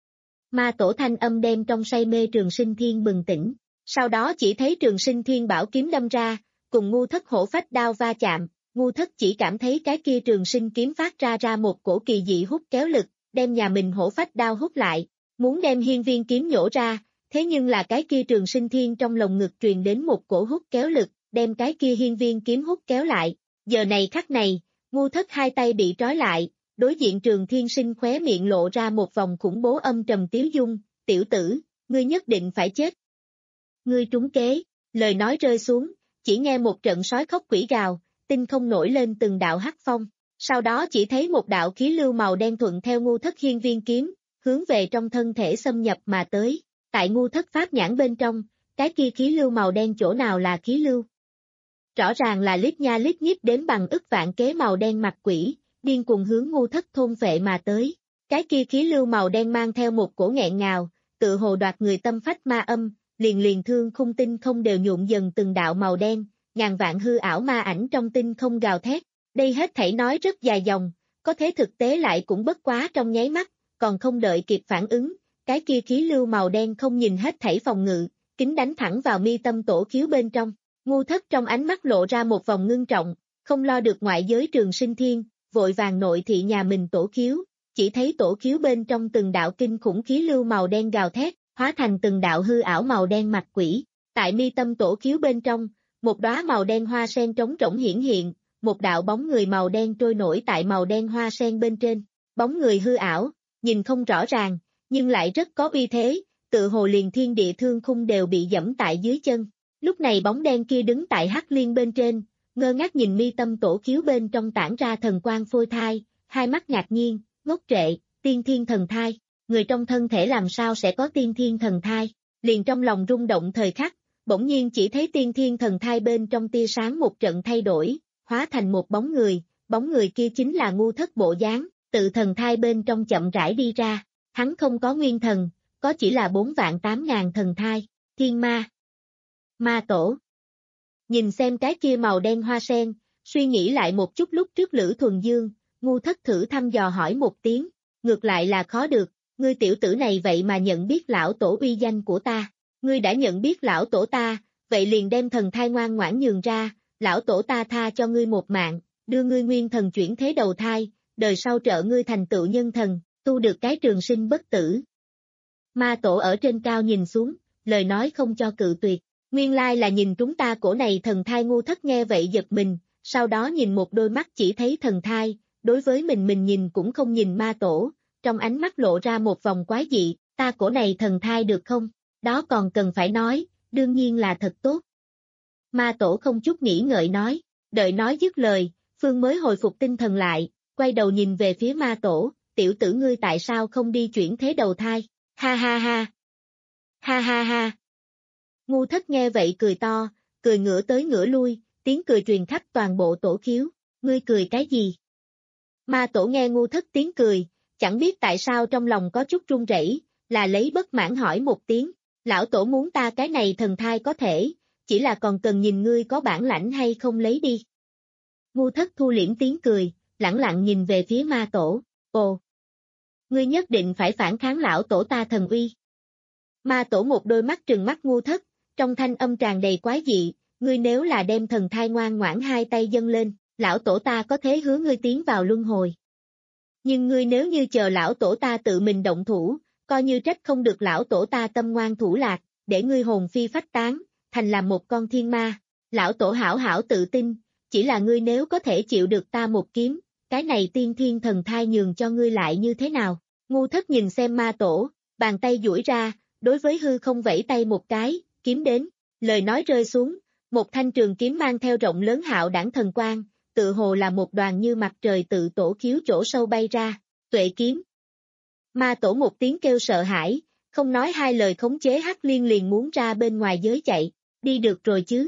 Ma tổ thanh âm đem trong say mê Trường Sinh Thiên bừng tỉnh, sau đó chỉ thấy Trường Sinh Thiên bảo kiếm đâm ra, cùng ngu thất hổ phách đao va chạm, ngu thất chỉ cảm thấy cái kia Trường Sinh kiếm phát ra ra một cổ kỳ dị hút kéo lực, đem nhà mình hổ phách đao hút lại, muốn đem hiên viên kiếm nhổ ra, thế nhưng là cái kia Trường Sinh Thiên trong lồng ngực truyền đến một cổ hút kéo lực, đem cái kia hiên viên kiếm hút kéo lại, giờ này khắc này, ngu thất hai tay bị trói lại, đối diện Trường Thiên Sinh khóe miệng lộ ra một vòng khủng bố âm trầm tiếu dung, tiểu tử, ngươi nhất định phải chết. Ngươi trúng kế, lời nói rơi xuống, chỉ nghe một trận sói khóc quỷ gào, tinh không nổi lên từng đạo hắc phong, sau đó chỉ thấy một đạo khí lưu màu đen thuận theo ngu thất hiên viên kiếm, hướng về trong thân thể xâm nhập mà tới, tại ngu thất pháp nhãn bên trong, cái kia khí lưu màu đen chỗ nào là khí lưu? Rõ ràng là lít nha lít nhít đến bằng ức vạn kế màu đen mặt quỷ, điên cuồng hướng ngu thất thôn phệ mà tới, cái kia khí lưu màu đen mang theo một cổ nghẹn ngào, tự hồ đoạt người tâm phách ma âm, liền liền thương khung tinh không đều nhuộm dần từng đạo màu đen, ngàn vạn hư ảo ma ảnh trong tinh không gào thét, đây hết thảy nói rất dài dòng, có thế thực tế lại cũng bất quá trong nháy mắt, còn không đợi kịp phản ứng, cái kia khí lưu màu đen không nhìn hết thảy phòng ngự, kính đánh thẳng vào mi tâm tổ khiếu bên trong, ngu thất trong ánh mắt lộ ra một vòng ngưng trọng, không lo được ngoại giới Trường Sinh Thiên, vội vàng nội thị nhà mình tổ khiếu, chỉ thấy tổ khiếu bên trong từng đạo kinh khủng khí lưu màu đen gào thét, hóa thành từng đạo hư ảo màu đen mặt quỷ, tại mi tâm tổ khiếu bên trong, một đóa màu đen hoa sen trống rỗng hiển hiện, một đạo bóng người màu đen trôi nổi tại màu đen hoa sen bên trên, bóng người hư ảo, nhìn không rõ ràng, nhưng lại rất có uy thế, tự hồ liền thiên địa thương khung đều bị dẫm tại dưới chân. Lúc này bóng đen kia đứng tại hắc liên bên trên, ngơ ngác nhìn mi tâm tổ khiếu bên trong tản ra thần quang phôi thai, hai mắt ngạc nhiên, ngốc trệ, tiên thiên thần thai, người trong thân thể làm sao sẽ có tiên thiên thần thai, liền trong lòng rung động thời khắc, bỗng nhiên chỉ thấy tiên thiên thần thai bên trong tia sáng một trận thay đổi, hóa thành một bóng người, bóng người kia chính là ngu thất bộ dáng, tự thần thai bên trong chậm rãi đi ra, hắn không có nguyên thần, có chỉ là bốn vạn tám ngàn thần thai, thiên Thiên ma. Ma tổ. Nhìn xem cái kia màu đen hoa sen, suy nghĩ lại một chút lúc trước Lữ Thuần Dương, ngu thất thử thăm dò hỏi một tiếng, ngược lại là khó được, ngươi tiểu tử này vậy mà nhận biết lão tổ uy danh của ta, ngươi đã nhận biết lão tổ ta, vậy liền đem thần thai ngoan ngoãn nhường ra, lão tổ ta tha cho ngươi một mạng, đưa ngươi nguyên thần chuyển thế đầu thai, đời sau trợ ngươi thành tựu nhân thần, tu được cái trường sinh bất tử. Ma tổ ở trên cao nhìn xuống, lời nói không cho cự tuyệt, nguyên lai là nhìn chúng ta cổ này thần thai. Ngu thất nghe vậy giật mình, sau đó nhìn một đôi mắt chỉ thấy thần thai, đối với mình mình nhìn cũng không nhìn ma tổ, trong ánh mắt lộ ra một vòng quái dị, ta cổ này thần thai được không? Đó còn cần phải nói, đương nhiên là thật tốt. Ma tổ không chút nghĩ ngợi nói, đợi nói dứt lời, Phương mới hồi phục tinh thần lại, quay đầu nhìn về phía ma tổ, tiểu tử ngươi tại sao không đi chuyển thế đầu thai? Ha ha ha! Ha ha ha! Ngu thất nghe vậy cười to, cười ngửa tới ngửa lui, tiếng cười truyền khắp toàn bộ tổ khiếu, ngươi cười cái gì? Ma tổ nghe ngu thất tiếng cười, chẳng biết tại sao trong lòng có chút run rẩy, là lấy bất mãn hỏi một tiếng, lão tổ muốn ta cái này thần thai có thể, chỉ là còn cần nhìn ngươi có bản lãnh hay không lấy đi. Ngu thất thu liễm tiếng cười, lẳng lặng nhìn về phía ma tổ, ồ! Ngươi nhất định phải phản kháng lão tổ ta thần uy. Ma tổ một đôi mắt trừng mắt ngu thất, trong thanh âm tràn đầy quái dị, ngươi nếu là đem thần thai ngoan ngoãn hai tay dâng lên, lão tổ ta có thể hứa ngươi tiến vào luân hồi. Nhưng ngươi nếu như chờ lão tổ ta tự mình động thủ, coi như trách không được lão tổ ta tâm ngoan thủ lạc, để ngươi hồn phi phách tán, thành làm một con thiên ma. Lão tổ hảo hảo tự tin, chỉ là ngươi nếu có thể chịu được ta một kiếm, cái này tiên thiên thần thai nhường cho ngươi lại như thế nào? Ngu thất nhìn xem ma tổ, bàn tay duỗi ra, đối với hư không vẫy tay một cái, kiếm đến, lời nói rơi xuống, một thanh trường kiếm mang theo rộng lớn hạo đãng thần quang, tự hồ là một đoàn như mặt trời tự tổ khiếu chỗ sâu bay ra, tuệ kiếm. Ma tổ một tiếng kêu sợ hãi, không nói hai lời khống chế Hắc Liên liền muốn ra bên ngoài giới chạy, đi được rồi chứ.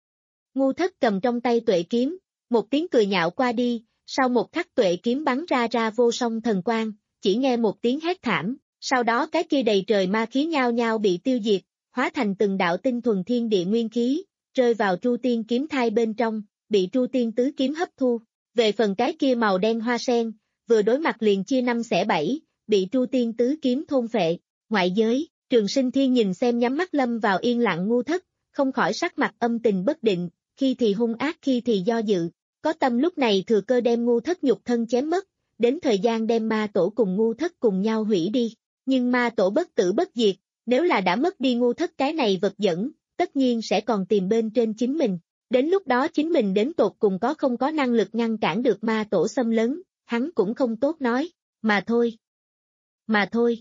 Ngu thất cầm trong tay tuệ kiếm, một tiếng cười nhạo qua đi, sau một khắc tuệ kiếm bắn ra ra vô song thần quang, chỉ nghe một tiếng hét thảm, sau đó cái kia đầy trời ma khí nhao nhao bị tiêu diệt, hóa thành từng đạo tinh thuần thiên địa nguyên khí, rơi vào Tru Tiên kiếm thai bên trong, bị Tru Tiên tứ kiếm hấp thu. Về phần cái kia màu đen hoa sen, vừa đối mặt liền chia năm xẻ bảy, bị Tru Tiên tứ kiếm thôn phệ. Ngoại giới, Trường Sinh Thiên nhìn xem nhắm mắt lâm vào yên lặng ngu thất, không khỏi sắc mặt âm tình bất định, khi thì hung ác khi thì do dự, có tâm lúc này thừa cơ đem ngu thất nhục thân chém mất, đến thời gian đem ma tổ cùng ngu thất cùng nhau hủy đi. Nhưng ma tổ bất tử bất diệt, nếu là đã mất đi ngu thất cái này vật dẫn, tất nhiên sẽ còn tìm bên trên chính mình. Đến lúc đó chính mình đến tột cùng có không có năng lực ngăn cản được ma tổ xâm lấn, hắn cũng không tốt nói, mà thôi. Mà thôi.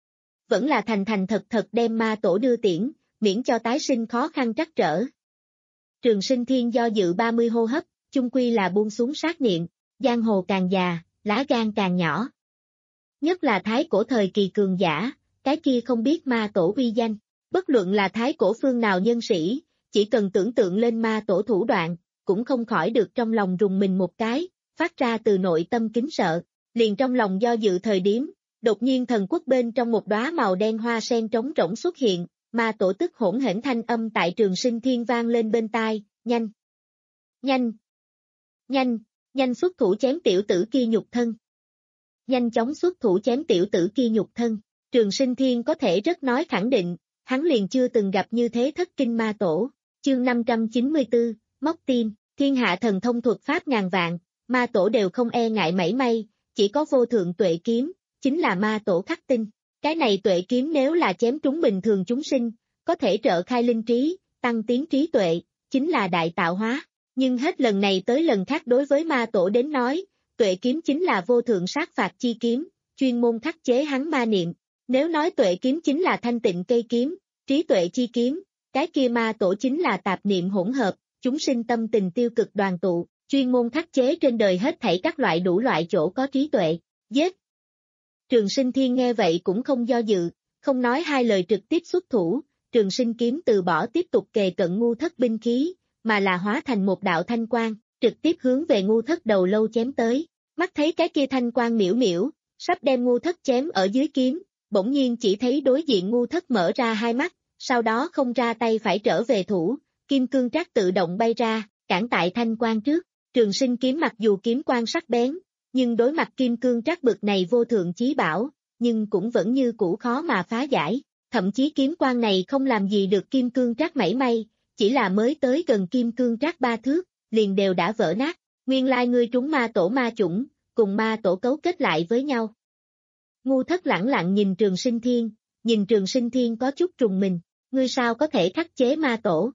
Vẫn là thành thành thật thật đem ma tổ đưa tiễn, miễn cho tái sinh khó khăn trắc trở. Trường Sinh Thiên do dự ba mươi hô hấp, chung quy là buông xuống sát niệm, giang hồ càng già, lá gan càng nhỏ. Nhất là thái cổ thời kỳ cường giả, cái kia không biết ma tổ uy danh, bất luận là thái cổ phương nào nhân sĩ, chỉ cần tưởng tượng lên ma tổ thủ đoạn, cũng không khỏi được trong lòng rùng mình một cái, phát ra từ nội tâm kính sợ, liền trong lòng do dự thời điểm, đột nhiên thần quốc bên trong một đóa màu đen hoa sen trống rỗng xuất hiện, ma tổ tức hỗn hển thanh âm tại Trường Sinh Thiên vang lên bên tai, nhanh, nhanh, nhanh, nhanh xuất thủ chém tiểu tử kia nhục thân. Nhanh chóng xuất thủ chém tiểu tử kia nhục thân, Trường Sinh Thiên có thể rất nói khẳng định, hắn liền chưa từng gặp như thế thất kinh ma tổ. Chương năm trăm chín mươi tư, móc tim, thiên hạ thần thông thuật pháp ngàn vạn, ma tổ đều không e ngại mảy may, chỉ có vô thượng tuệ kiếm, chính là ma tổ khắc tinh. Cái này tuệ kiếm nếu là chém trúng bình thường chúng sinh, có thể trợ khai linh trí, tăng tiến trí tuệ, chính là đại tạo hóa. Nhưng hết lần này tới lần khác đối với ma tổ đến nói, tuệ kiếm chính là vô thượng sát phạt chi kiếm, chuyên môn khắc chế hắn ma niệm. Nếu nói tuệ kiếm chính là thanh tịnh cây kiếm, trí tuệ chi kiếm, cái kia ma tổ chính là tạp niệm hỗn hợp, chúng sinh tâm tình tiêu cực đoàn tụ, chuyên môn khắc chế trên đời hết thảy các loại đủ loại chỗ có trí tuệ. Giết! Trường Sinh Thiên nghe vậy cũng không do dự, không nói hai lời trực tiếp xuất thủ, Trường Sinh kiếm từ bỏ tiếp tục kề cận ngu thất binh khí, mà là hóa thành một đạo thanh quang, trực tiếp hướng về ngu thất đầu lâu chém tới. Mắt thấy cái kia thanh quang miễu miễu, sắp đem ngu thất chém ở dưới kiếm, bỗng nhiên chỉ thấy đối diện ngu thất mở ra hai mắt, sau đó không ra tay phải trở về thủ, kim cương trác tự động bay ra, cản tại thanh quang trước. Trường sinh kiếm mặc dù kiếm quang sắc bén, nhưng đối mặt kim cương trác bực này vô thượng chí bảo, nhưng cũng vẫn như cũ khó mà phá giải. Thậm chí kiếm quang này không làm gì được kim cương trác mảy may, chỉ là mới tới gần kim cương trác ba thước, liền đều đã vỡ nát. Nguyên lai ngươi trúng ma tổ ma chủng, cùng ma tổ cấu kết lại với nhau. Ngu Thất lẳng lặng nhìn Trường Sinh Thiên, nhìn Trường Sinh Thiên có chút trùng mình, ngươi sao có thể khắc chế ma tổ?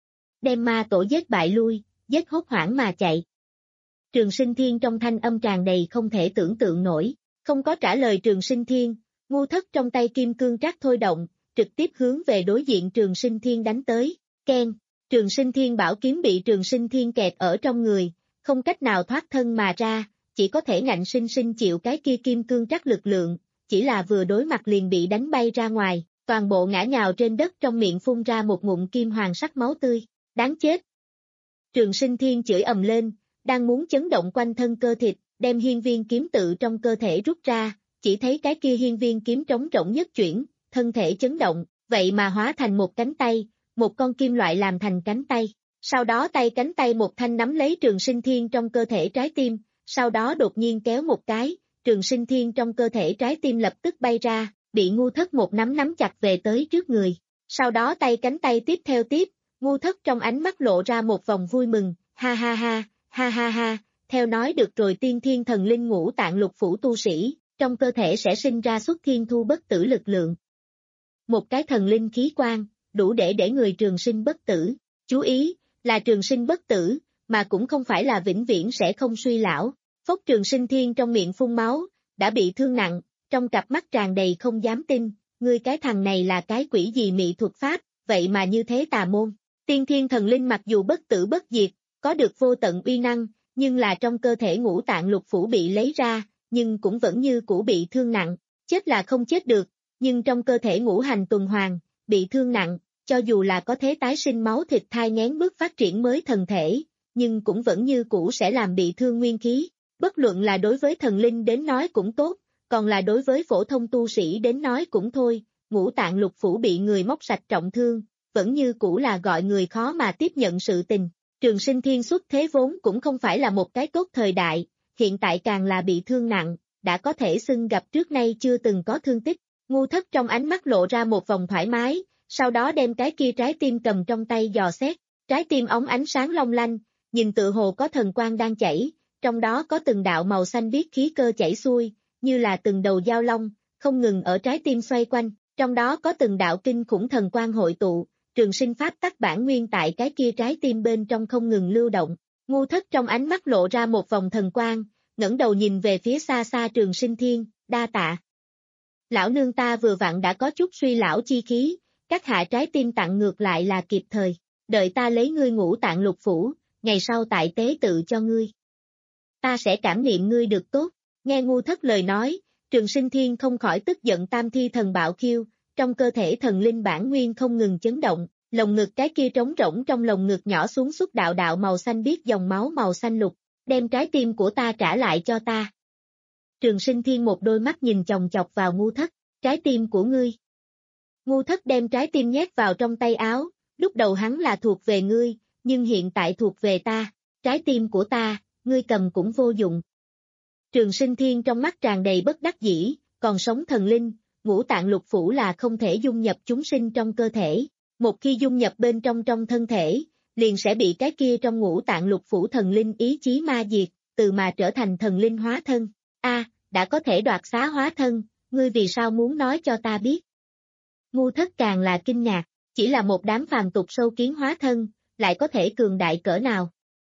Đem ma tổ giết bại lui, giết hốt hoảng mà chạy. Trường Sinh Thiên trong thanh âm tràn đầy không thể tưởng tượng nổi, không có trả lời Trường Sinh Thiên, Ngu Thất trong tay kim cương trác thôi động, trực tiếp hướng về đối diện Trường Sinh Thiên đánh tới, keng, Trường Sinh Thiên bảo kiếm bị Trường Sinh Thiên kẹt ở trong người, không cách nào thoát thân mà ra, chỉ có thể ngạnh sinh sinh chịu cái kia kim cương trác lực lượng, chỉ là vừa đối mặt liền bị đánh bay ra ngoài, toàn bộ ngã nhào trên đất trong miệng phun ra một ngụm kim hoàng sắc máu tươi, đáng chết. Trường Sinh Thiên chửi ầm lên, đang muốn chấn động quanh thân cơ thịt, đem hiên viên kiếm tự trong cơ thể rút ra, chỉ thấy cái kia hiên viên kiếm trống rỗng nhất chuyển, thân thể chấn động, vậy mà hóa thành một cánh tay, một con kim loại làm thành cánh tay. Sau đó tay cánh tay một thanh nắm lấy Trường Sinh Thiên trong cơ thể trái tim, sau đó đột nhiên kéo một cái, Trường Sinh Thiên trong cơ thể trái tim lập tức bay ra, bị Ngu Thất một nắm nắm chặt về tới trước người. Sau đó tay cánh tay tiếp theo tiếp, Ngu Thất trong ánh mắt lộ ra một vòng vui mừng, ha ha ha, ha ha ha, theo nói được rồi tiên thiên thần linh ngũ tạng lục phủ tu sĩ, trong cơ thể sẽ sinh ra xuất thiên thu bất tử lực lượng. Một cái thần linh khí quan, đủ để để người trường sinh bất tử, chú ý, là trường sinh bất tử, mà cũng không phải là vĩnh viễn sẽ không suy lão. Phốc Trường Sinh Thiên trong miệng phun máu, đã bị thương nặng, trong cặp mắt tràn đầy không dám tin, ngươi cái thằng này là cái quỷ gì mị thuật pháp, vậy mà như thế tà môn. Tiên thiên thần linh mặc dù bất tử bất diệt, có được vô tận uy năng, nhưng là trong cơ thể ngũ tạng lục phủ bị lấy ra, nhưng cũng vẫn như cũ bị thương nặng, chết là không chết được, nhưng trong cơ thể ngũ hành tuần hoàn, bị thương nặng, cho dù là có thế tái sinh máu thịt thai nghén bước phát triển mới thần thể, nhưng cũng vẫn như cũ sẽ làm bị thương nguyên khí, bất luận là đối với thần linh đến nói cũng tốt, còn là đối với phổ thông tu sĩ đến nói cũng thôi, ngũ tạng lục phủ bị người móc sạch trọng thương, vẫn như cũ là gọi người khó mà tiếp nhận sự tình. Trường Sinh Thiên xuất thế vốn cũng không phải là một cái tốt thời đại, hiện tại càng là bị thương nặng, đã có thể xưng gặp trước nay chưa từng có thương tích. Ngu Thất trong ánh mắt lộ ra một vòng thoải mái, sau đó đem cái kia trái tim cầm trong tay dò xét, trái tim óng ánh sáng long lanh, nhìn tự hồ có thần quang đang chảy, trong đó có từng đạo màu xanh biếc khí cơ chảy xuôi, như là từng đầu dao long, không ngừng ở trái tim xoay quanh, trong đó có từng đạo kinh khủng thần quang hội tụ, trường sinh pháp tắc bản nguyên tại cái kia trái tim bên trong không ngừng lưu động. Ngu Thất trong ánh mắt lộ ra một vòng thần quang, ngẩng đầu nhìn về phía xa xa Trường Sinh Thiên, đa tạ. Lão nương ta vừa vặn đã có chút suy lão chi khí, các hạ trái tim tặng ngược lại là kịp thời, đợi ta lấy ngươi ngũ tạng lục phủ, ngày sau tại tế tự cho ngươi. Ta sẽ cảm niệm ngươi được tốt, nghe Ngu Thất lời nói, Trường Sinh Thiên không khỏi tức giận tam thi thần bạo khiêu, trong cơ thể thần linh bản nguyên không ngừng chấn động, lồng ngực cái kia trống rỗng trong lồng ngực nhỏ xuống xuất đạo đạo màu xanh biếc dòng máu màu xanh lục, đem trái tim của ta trả lại cho ta. Trường Sinh Thiên một đôi mắt nhìn chòng chọc vào Ngu Thất, trái tim của ngươi. Ngu Thất đem trái tim nhét vào trong tay áo, lúc đầu hắn là thuộc về ngươi, nhưng hiện tại thuộc về ta, trái tim của ta, ngươi cầm cũng vô dụng. Trường Sinh Thiên trong mắt tràn đầy bất đắc dĩ, còn sống thần linh, ngũ tạng lục phủ là không thể dung nhập chúng sinh trong cơ thể, một khi dung nhập bên trong trong thân thể, liền sẽ bị cái kia trong ngũ tạng lục phủ thần linh ý chí ma diệt, từ mà trở thành thần linh hóa thân. A, đã có thể đoạt xá hóa thân, ngươi vì sao muốn nói cho ta biết? Ngu Thất càng là kinh ngạc, chỉ là một đám phàm tục sâu kiến hóa thân, lại có thể cường đại cỡ nào?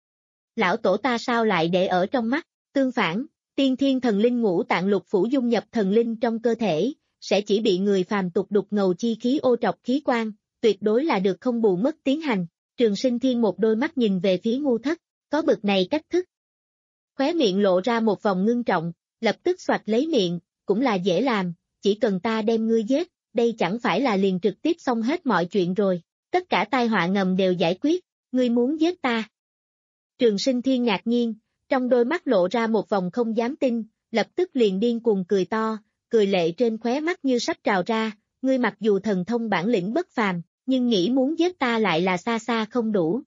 Lão tổ ta sao lại để ở trong mắt, tương phản, tiên thiên thần linh ngũ tạng lục phủ dung nhập thần linh trong cơ thể, sẽ chỉ bị người phàm tục đục ngầu chi khí ô trọc khí quan, tuyệt đối là được không bù mất tiến hành. Trường Sinh Thiên một đôi mắt nhìn về phía Ngu Thất, có bực này cách thức. Khóe miệng lộ ra một vòng ngưng trọng, lập tức xoạch lấy miệng, cũng là dễ làm, chỉ cần ta đem ngươi giết, đây chẳng phải là liền trực tiếp xong hết mọi chuyện rồi, tất cả tai họa ngầm đều giải quyết, ngươi muốn giết ta. Trường Sinh Thiên ngạc nhiên, trong đôi mắt lộ ra một vòng không dám tin, lập tức liền điên cuồng cười to, cười lệ trên khóe mắt như sắp trào ra, ngươi mặc dù thần thông bản lĩnh bất phàm, nhưng nghĩ muốn giết ta lại là xa xa không đủ.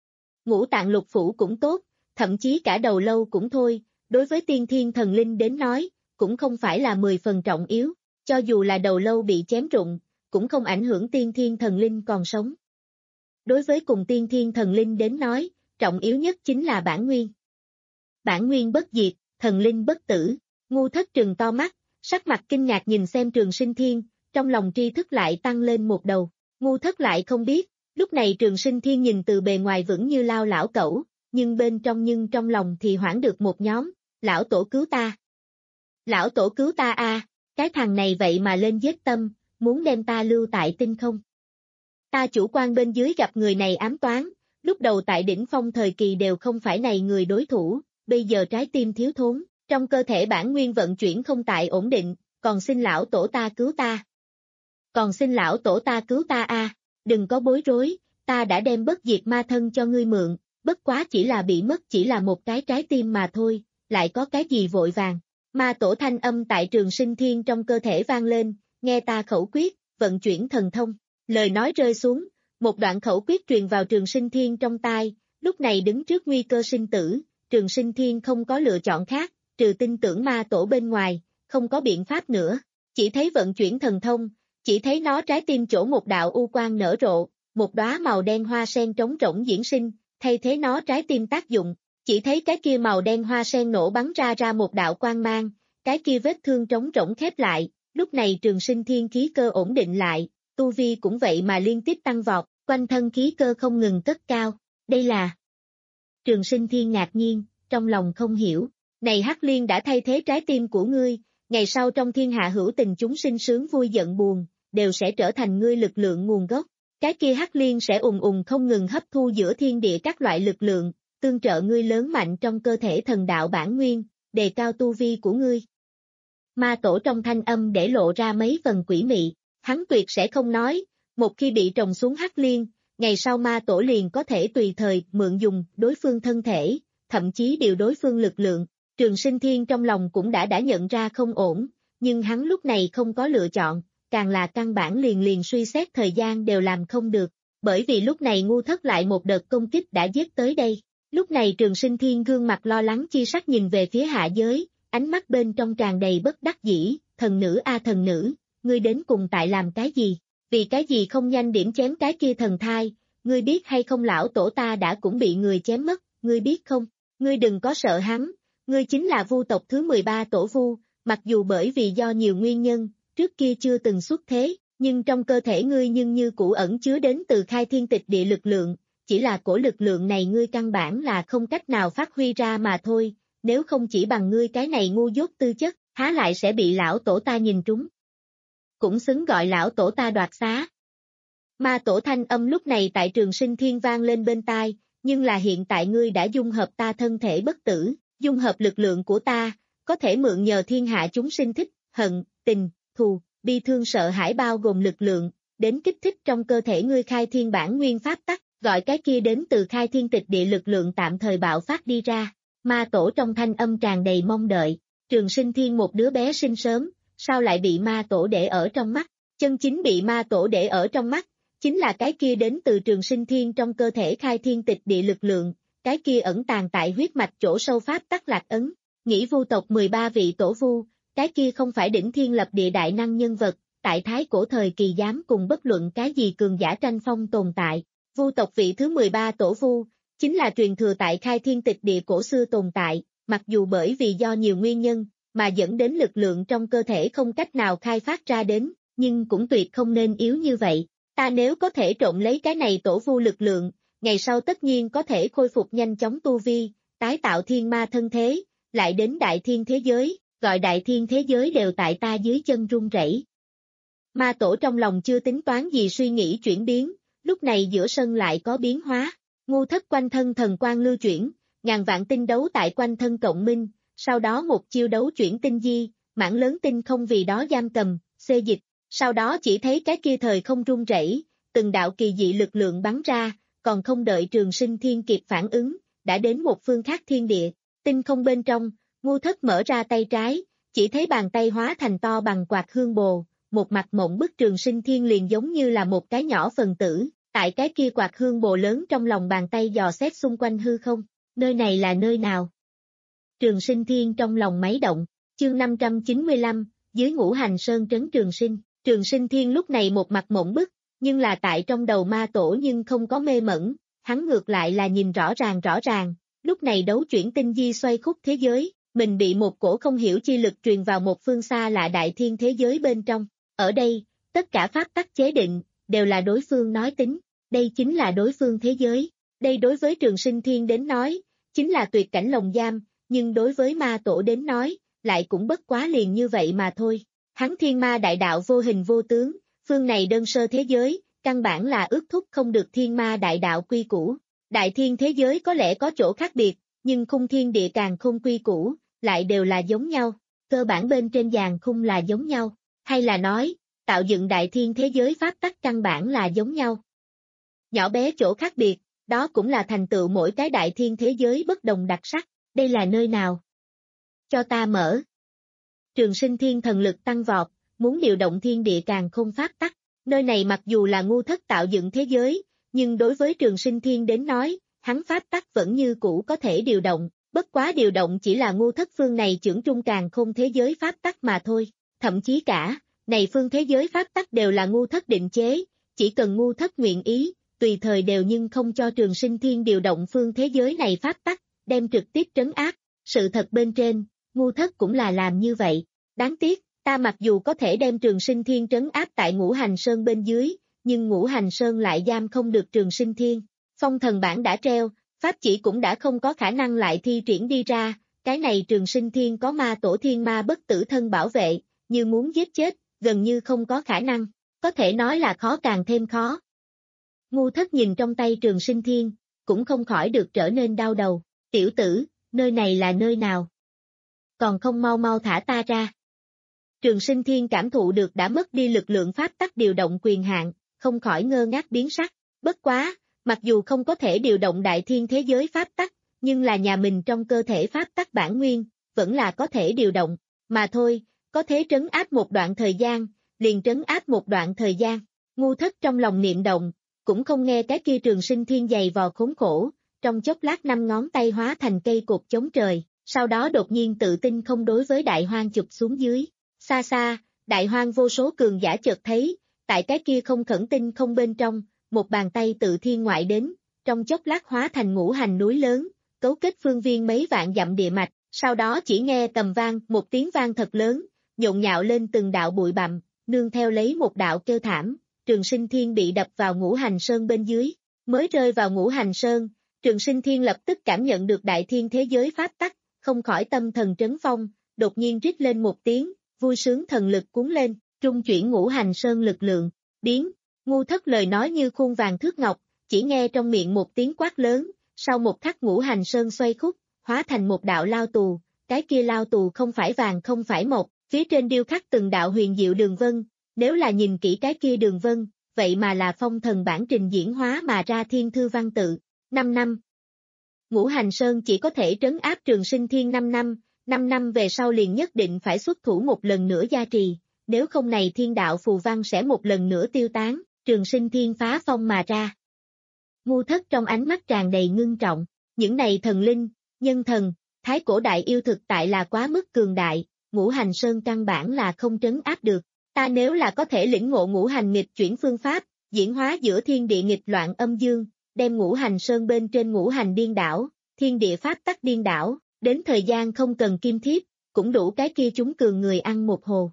Ngũ tạng lục phủ cũng tốt, thậm chí cả đầu lâu cũng thôi, đối với tiên thiên thần linh đến nói, cũng không phải là mười phần trọng yếu, cho dù là đầu lâu bị chém rụng, cũng không ảnh hưởng tiên thiên thần linh còn sống. Đối với cùng tiên thiên thần linh đến nói, trọng yếu nhất chính là bản nguyên. Bản nguyên bất diệt, thần linh bất tử, ngu thất trừng to mắt, sắc mặt kinh ngạc nhìn xem Trường Sinh Thiên, trong lòng tri thức lại tăng lên một đầu, ngu thất lại không biết, lúc này Trường Sinh Thiên nhìn từ bề ngoài vững như lao lão cẩu, nhưng bên trong nhưng trong lòng thì hoảng được một nhóm, lão tổ cứu ta. Lão tổ cứu ta a, à, cái thằng này vậy mà lên giết tâm, muốn đem ta lưu tại tinh không. Ta chủ quan bên dưới gặp người này ám toán, lúc đầu tại đỉnh phong thời kỳ đều không phải này người đối thủ, bây giờ trái tim thiếu thốn, trong cơ thể bản nguyên vận chuyển không tại ổn định, còn xin lão tổ ta cứu ta. Còn xin lão tổ ta cứu ta a, à, đừng có bối rối, ta đã đem bất diệt ma thân cho ngươi mượn, bất quá chỉ là bị mất chỉ là một cái trái tim mà thôi, lại có cái gì vội vàng. Ma tổ thanh âm tại Trường Sinh Thiên trong cơ thể vang lên, nghe ta khẩu quyết, vận chuyển thần thông. Lời nói rơi xuống, một đoạn khẩu quyết truyền vào Trường Sinh Thiên trong tai, lúc này đứng trước nguy cơ sinh tử, Trường Sinh Thiên không có lựa chọn khác, trừ tin tưởng ma tổ bên ngoài, không có biện pháp nữa, chỉ thấy vận chuyển thần thông, chỉ thấy nó trái tim chỗ một đạo u quang nở rộ, một đóa màu đen hoa sen trống rỗng diễn sinh, thay thế nó trái tim tác dụng, chỉ thấy cái kia màu đen hoa sen nổ bắn ra ra một đạo quang mang, cái kia vết thương trống rỗng khép lại, lúc này Trường Sinh Thiên khí cơ ổn định lại, tu vi cũng vậy mà liên tiếp tăng vọt, quanh thân khí cơ không ngừng cất cao, đây là... Trường Sinh Thiên ngạc nhiên, trong lòng không hiểu, này Hắc Liên đã thay thế trái tim của ngươi, ngày sau trong thiên hạ hữu tình chúng sinh sướng vui giận buồn, đều sẽ trở thành ngươi lực lượng nguồn gốc, cái kia Hắc Liên sẽ ùng ùng không ngừng hấp thu giữa thiên địa các loại lực lượng, tương trợ ngươi lớn mạnh trong cơ thể thần đạo bản nguyên, đề cao tu vi của ngươi. Ma tổ trong thanh âm để lộ ra mấy phần quỷ mị, hắn tuyệt sẽ không nói, một khi bị trồng xuống Hắc Liên, ngày sau ma tổ liền có thể tùy thời mượn dùng đối phương thân thể, thậm chí điều đối phương lực lượng. Trường Sinh Thiên trong lòng cũng đã đã nhận ra không ổn, nhưng hắn lúc này không có lựa chọn, càng là căn bản liền liền suy xét thời gian đều làm không được, bởi vì lúc này ngu thất lại một đợt công kích đã giết tới đây. Lúc này Trường Sinh Thiên gương mặt lo lắng chi sắc nhìn về phía hạ giới, ánh mắt bên trong tràn đầy bất đắc dĩ, thần nữ a thần nữ, ngươi đến cùng tại làm cái gì, vì cái gì không nhanh điểm chém cái kia thần thai, ngươi biết hay không lão tổ ta đã cũng bị người chém mất, ngươi biết không, ngươi đừng có sợ hắn, ngươi chính là vu tộc thứ mười ba tổ vu, mặc dù bởi vì do nhiều nguyên nhân, trước kia chưa từng xuất thế, nhưng trong cơ thể ngươi nhưng như cũ ẩn chứa đến từ khai thiên tịch địa lực lượng, chỉ là cổ lực lượng này ngươi căn bản là không cách nào phát huy ra mà thôi, nếu không chỉ bằng ngươi cái này ngu dốt tư chất, há lại sẽ bị lão tổ ta nhìn trúng. Cũng xứng gọi lão tổ ta đoạt xá. Ma tổ thanh âm lúc này tại Trường Sinh Thiên vang lên bên tai, nhưng là hiện tại ngươi đã dung hợp ta thân thể bất tử, dung hợp lực lượng của ta, có thể mượn nhờ thiên hạ chúng sinh thích, hận, tình, thù, bi thương sợ hãi bao gồm lực lượng, đến kích thích trong cơ thể ngươi khai thiên bản nguyên pháp tắc, gọi cái kia đến từ khai thiên tịch địa lực lượng tạm thời bạo phát đi ra. Ma tổ trong thanh âm tràn đầy mong đợi, Trường Sinh Thiên một đứa bé sinh sớm, sao lại bị ma tổ để ở trong mắt, chân chính bị ma tổ để ở trong mắt, chính là cái kia đến từ Trường Sinh Thiên trong cơ thể khai thiên tịch địa lực lượng, cái kia ẩn tàng tại huyết mạch chỗ sâu pháp tắc lạc ấn, nghĩ vu tộc mười ba vị tổ vu, cái kia không phải đỉnh thiên lập địa đại năng nhân vật, tại thái cổ thời kỳ dám cùng bất luận cái gì cường giả tranh phong tồn tại, vu tộc vị thứ mười ba tổ vu, chính là truyền thừa tại khai thiên tịch địa cổ xưa tồn tại, mặc dù bởi vì do nhiều nguyên nhân, mà dẫn đến lực lượng trong cơ thể không cách nào khai phát ra đến, nhưng cũng tuyệt không nên yếu như vậy. Ta nếu có thể trộn lấy cái này tổ vu lực lượng, ngày sau tất nhiên có thể khôi phục nhanh chóng tu vi, tái tạo thiên ma thân thế, lại đến đại thiên thế giới, gọi đại thiên thế giới đều tại ta dưới chân run rẩy. Ma tổ trong lòng chưa tính toán gì suy nghĩ chuyển biến, lúc này giữa sân lại có biến hóa, ngu thất quanh thân thần quang lưu chuyển, ngàn vạn tinh đấu tại quanh thân cộng minh, sau đó một chiêu đấu chuyển tinh di, mảng lớn tinh không vì đó giam cầm, xê dịch. Sau đó chỉ thấy cái kia thời không rung rẩy, từng đạo kỳ dị lực lượng bắn ra, còn không đợi Trường Sinh Thiên kịp phản ứng, đã đến một phương khác thiên địa, tinh không bên trong, ngu thất mở ra tay trái, chỉ thấy bàn tay hóa thành to bằng quạt hương bồ, một mặt mộng bức Trường Sinh Thiên liền giống như là một cái nhỏ phần tử, tại cái kia quạt hương bồ lớn trong lòng bàn tay dò xét xung quanh hư không, nơi này là nơi nào? Trường Sinh Thiên trong lòng máy động, chương năm trăm chín mươi lăm, dưới Ngũ Hành Sơn trấn Trường Sinh, Trường Sinh Thiên lúc này một mặt mộng bức, nhưng là tại trong đầu ma tổ nhưng không có mê mẩn, hắn ngược lại là nhìn rõ ràng rõ ràng, lúc này đấu chuyển tinh di xoay khúc thế giới, mình bị một cổ không hiểu chi lực truyền vào một phương xa lạ đại thiên thế giới bên trong, ở đây, tất cả pháp tắc chế định, đều là đối phương nói tính, đây chính là đối phương thế giới, đây đối với Trường Sinh Thiên đến nói, chính là tuyệt cảnh lồng giam, nhưng đối với ma tổ đến nói, lại cũng bất quá liền như vậy mà thôi, hắn thiên ma đại đạo vô hình vô tướng, phương này đơn sơ thế giới, căn bản là ước thúc không được thiên ma đại đạo quy củ, đại thiên thế giới có lẽ có chỗ khác biệt, nhưng khung thiên địa càng khung quy củ, lại đều là giống nhau, cơ bản bên trên dàn khung là giống nhau, hay là nói, tạo dựng đại thiên thế giới pháp tắc căn bản là giống nhau. Nhỏ bé chỗ khác biệt, đó cũng là thành tựu mỗi cái đại thiên thế giới bất đồng đặc sắc, đây là nơi nào? Cho ta mở. Trường Sinh Thiên thần lực tăng vọt, muốn điều động thiên địa càng khôn pháp tắc, nơi này mặc dù là ngu thất tạo dựng thế giới, nhưng đối với Trường Sinh Thiên đến nói, hắn pháp tắc vẫn như cũ có thể điều động, bất quá điều động chỉ là ngu thất phương này chưởng trung càng khôn thế giới pháp tắc mà thôi, thậm chí cả, này phương thế giới pháp tắc đều là ngu thất định chế, chỉ cần ngu thất nguyện ý, tùy thời đều nhưng không cho Trường Sinh Thiên điều động phương thế giới này pháp tắc, đem trực tiếp trấn áp, sự thật bên trên, ngu thất cũng là làm như vậy, đáng tiếc, ta mặc dù có thể đem Trường Sinh Thiên trấn áp tại Ngũ Hành Sơn bên dưới, nhưng Ngũ Hành Sơn lại giam không được Trường Sinh Thiên, phong thần bản đã treo, pháp chỉ cũng đã không có khả năng lại thi triển đi ra, cái này Trường Sinh Thiên có ma tổ thiên ma bất tử thân bảo vệ, như muốn giết chết, gần như không có khả năng, có thể nói là khó càng thêm khó. Ngu thất nhìn trong tay Trường Sinh Thiên, cũng không khỏi được trở nên đau đầu, tiểu tử, nơi này là nơi nào? Còn không mau mau thả ta ra. Trường Sinh Thiên cảm thụ được đã mất đi lực lượng pháp tắc điều động quyền hạn, không khỏi ngơ ngác biến sắc, bất quá, mặc dù không có thể điều động đại thiên thế giới pháp tắc, nhưng là nhà mình trong cơ thể pháp tắc bản nguyên, vẫn là có thể điều động, mà thôi, có thể trấn áp một đoạn thời gian, liền trấn áp một đoạn thời gian, ngu thất trong lòng niệm động, cũng không nghe cái kia Trường Sinh Thiên dày vò khốn khổ, trong chốc lát năm ngón tay hóa thành cây cột chống trời, sau đó đột nhiên tự tin không đối với đại hoang chụp xuống dưới, xa xa, đại hoang vô số cường giả chợt thấy, tại cái kia không khẩn tinh không bên trong, một bàn tay tự thiên ngoại đến, trong chốc lát hóa thành ngũ hành núi lớn, cấu kết phương viên mấy vạn dặm địa mạch, sau đó chỉ nghe tầm vang, một tiếng vang thật lớn, nhộn nhạo lên từng đạo bụi bặm, nương theo lấy một đạo kêu thảm, Trường Sinh Thiên bị đập vào Ngũ Hành Sơn bên dưới, mới rơi vào Ngũ Hành Sơn, Trường Sinh Thiên lập tức cảm nhận được đại thiên thế giới pháp tắc, không khỏi tâm thần trấn phong, đột nhiên rít lên một tiếng, vui sướng thần lực cuốn lên, trung chuyển Ngũ Hành Sơn lực lượng, biến, ngu thất lời nói như khuôn vàng thước ngọc, chỉ nghe trong miệng một tiếng quát lớn, sau một khắc Ngũ Hành Sơn xoay khúc, hóa thành một đạo lao tù, cái kia lao tù không phải vàng không phải mộc, phía trên điêu khắc từng đạo huyền diệu đường vân, nếu là nhìn kỹ cái kia đường vân, vậy mà là phong thần bản trình diễn hóa mà ra thiên thư văn tự, năm năm. Ngũ Hành Sơn chỉ có thể trấn áp Trường Sinh Thiên năm năm, năm năm về sau liền nhất định phải xuất thủ một lần nữa gia trì, nếu không này thiên đạo phù văn sẽ một lần nữa tiêu tán, Trường Sinh Thiên phá phong mà ra. Ngu thất trong ánh mắt tràn đầy ngưng trọng, những này thần linh, nhân thần, thái cổ đại yêu thực tại là quá mức cường đại, Ngũ Hành Sơn căn bản là không trấn áp được, ta nếu là có thể lĩnh ngộ ngũ hành nghịch chuyển phương pháp, diễn hóa giữa thiên địa nghịch loạn âm dương, đem Ngũ Hành Sơn bên trên ngũ hành điên đảo, thiên địa pháp tắc điên đảo, đến thời gian không cần kim thiếp, cũng đủ cái kia chúng cường người ăn một hồ.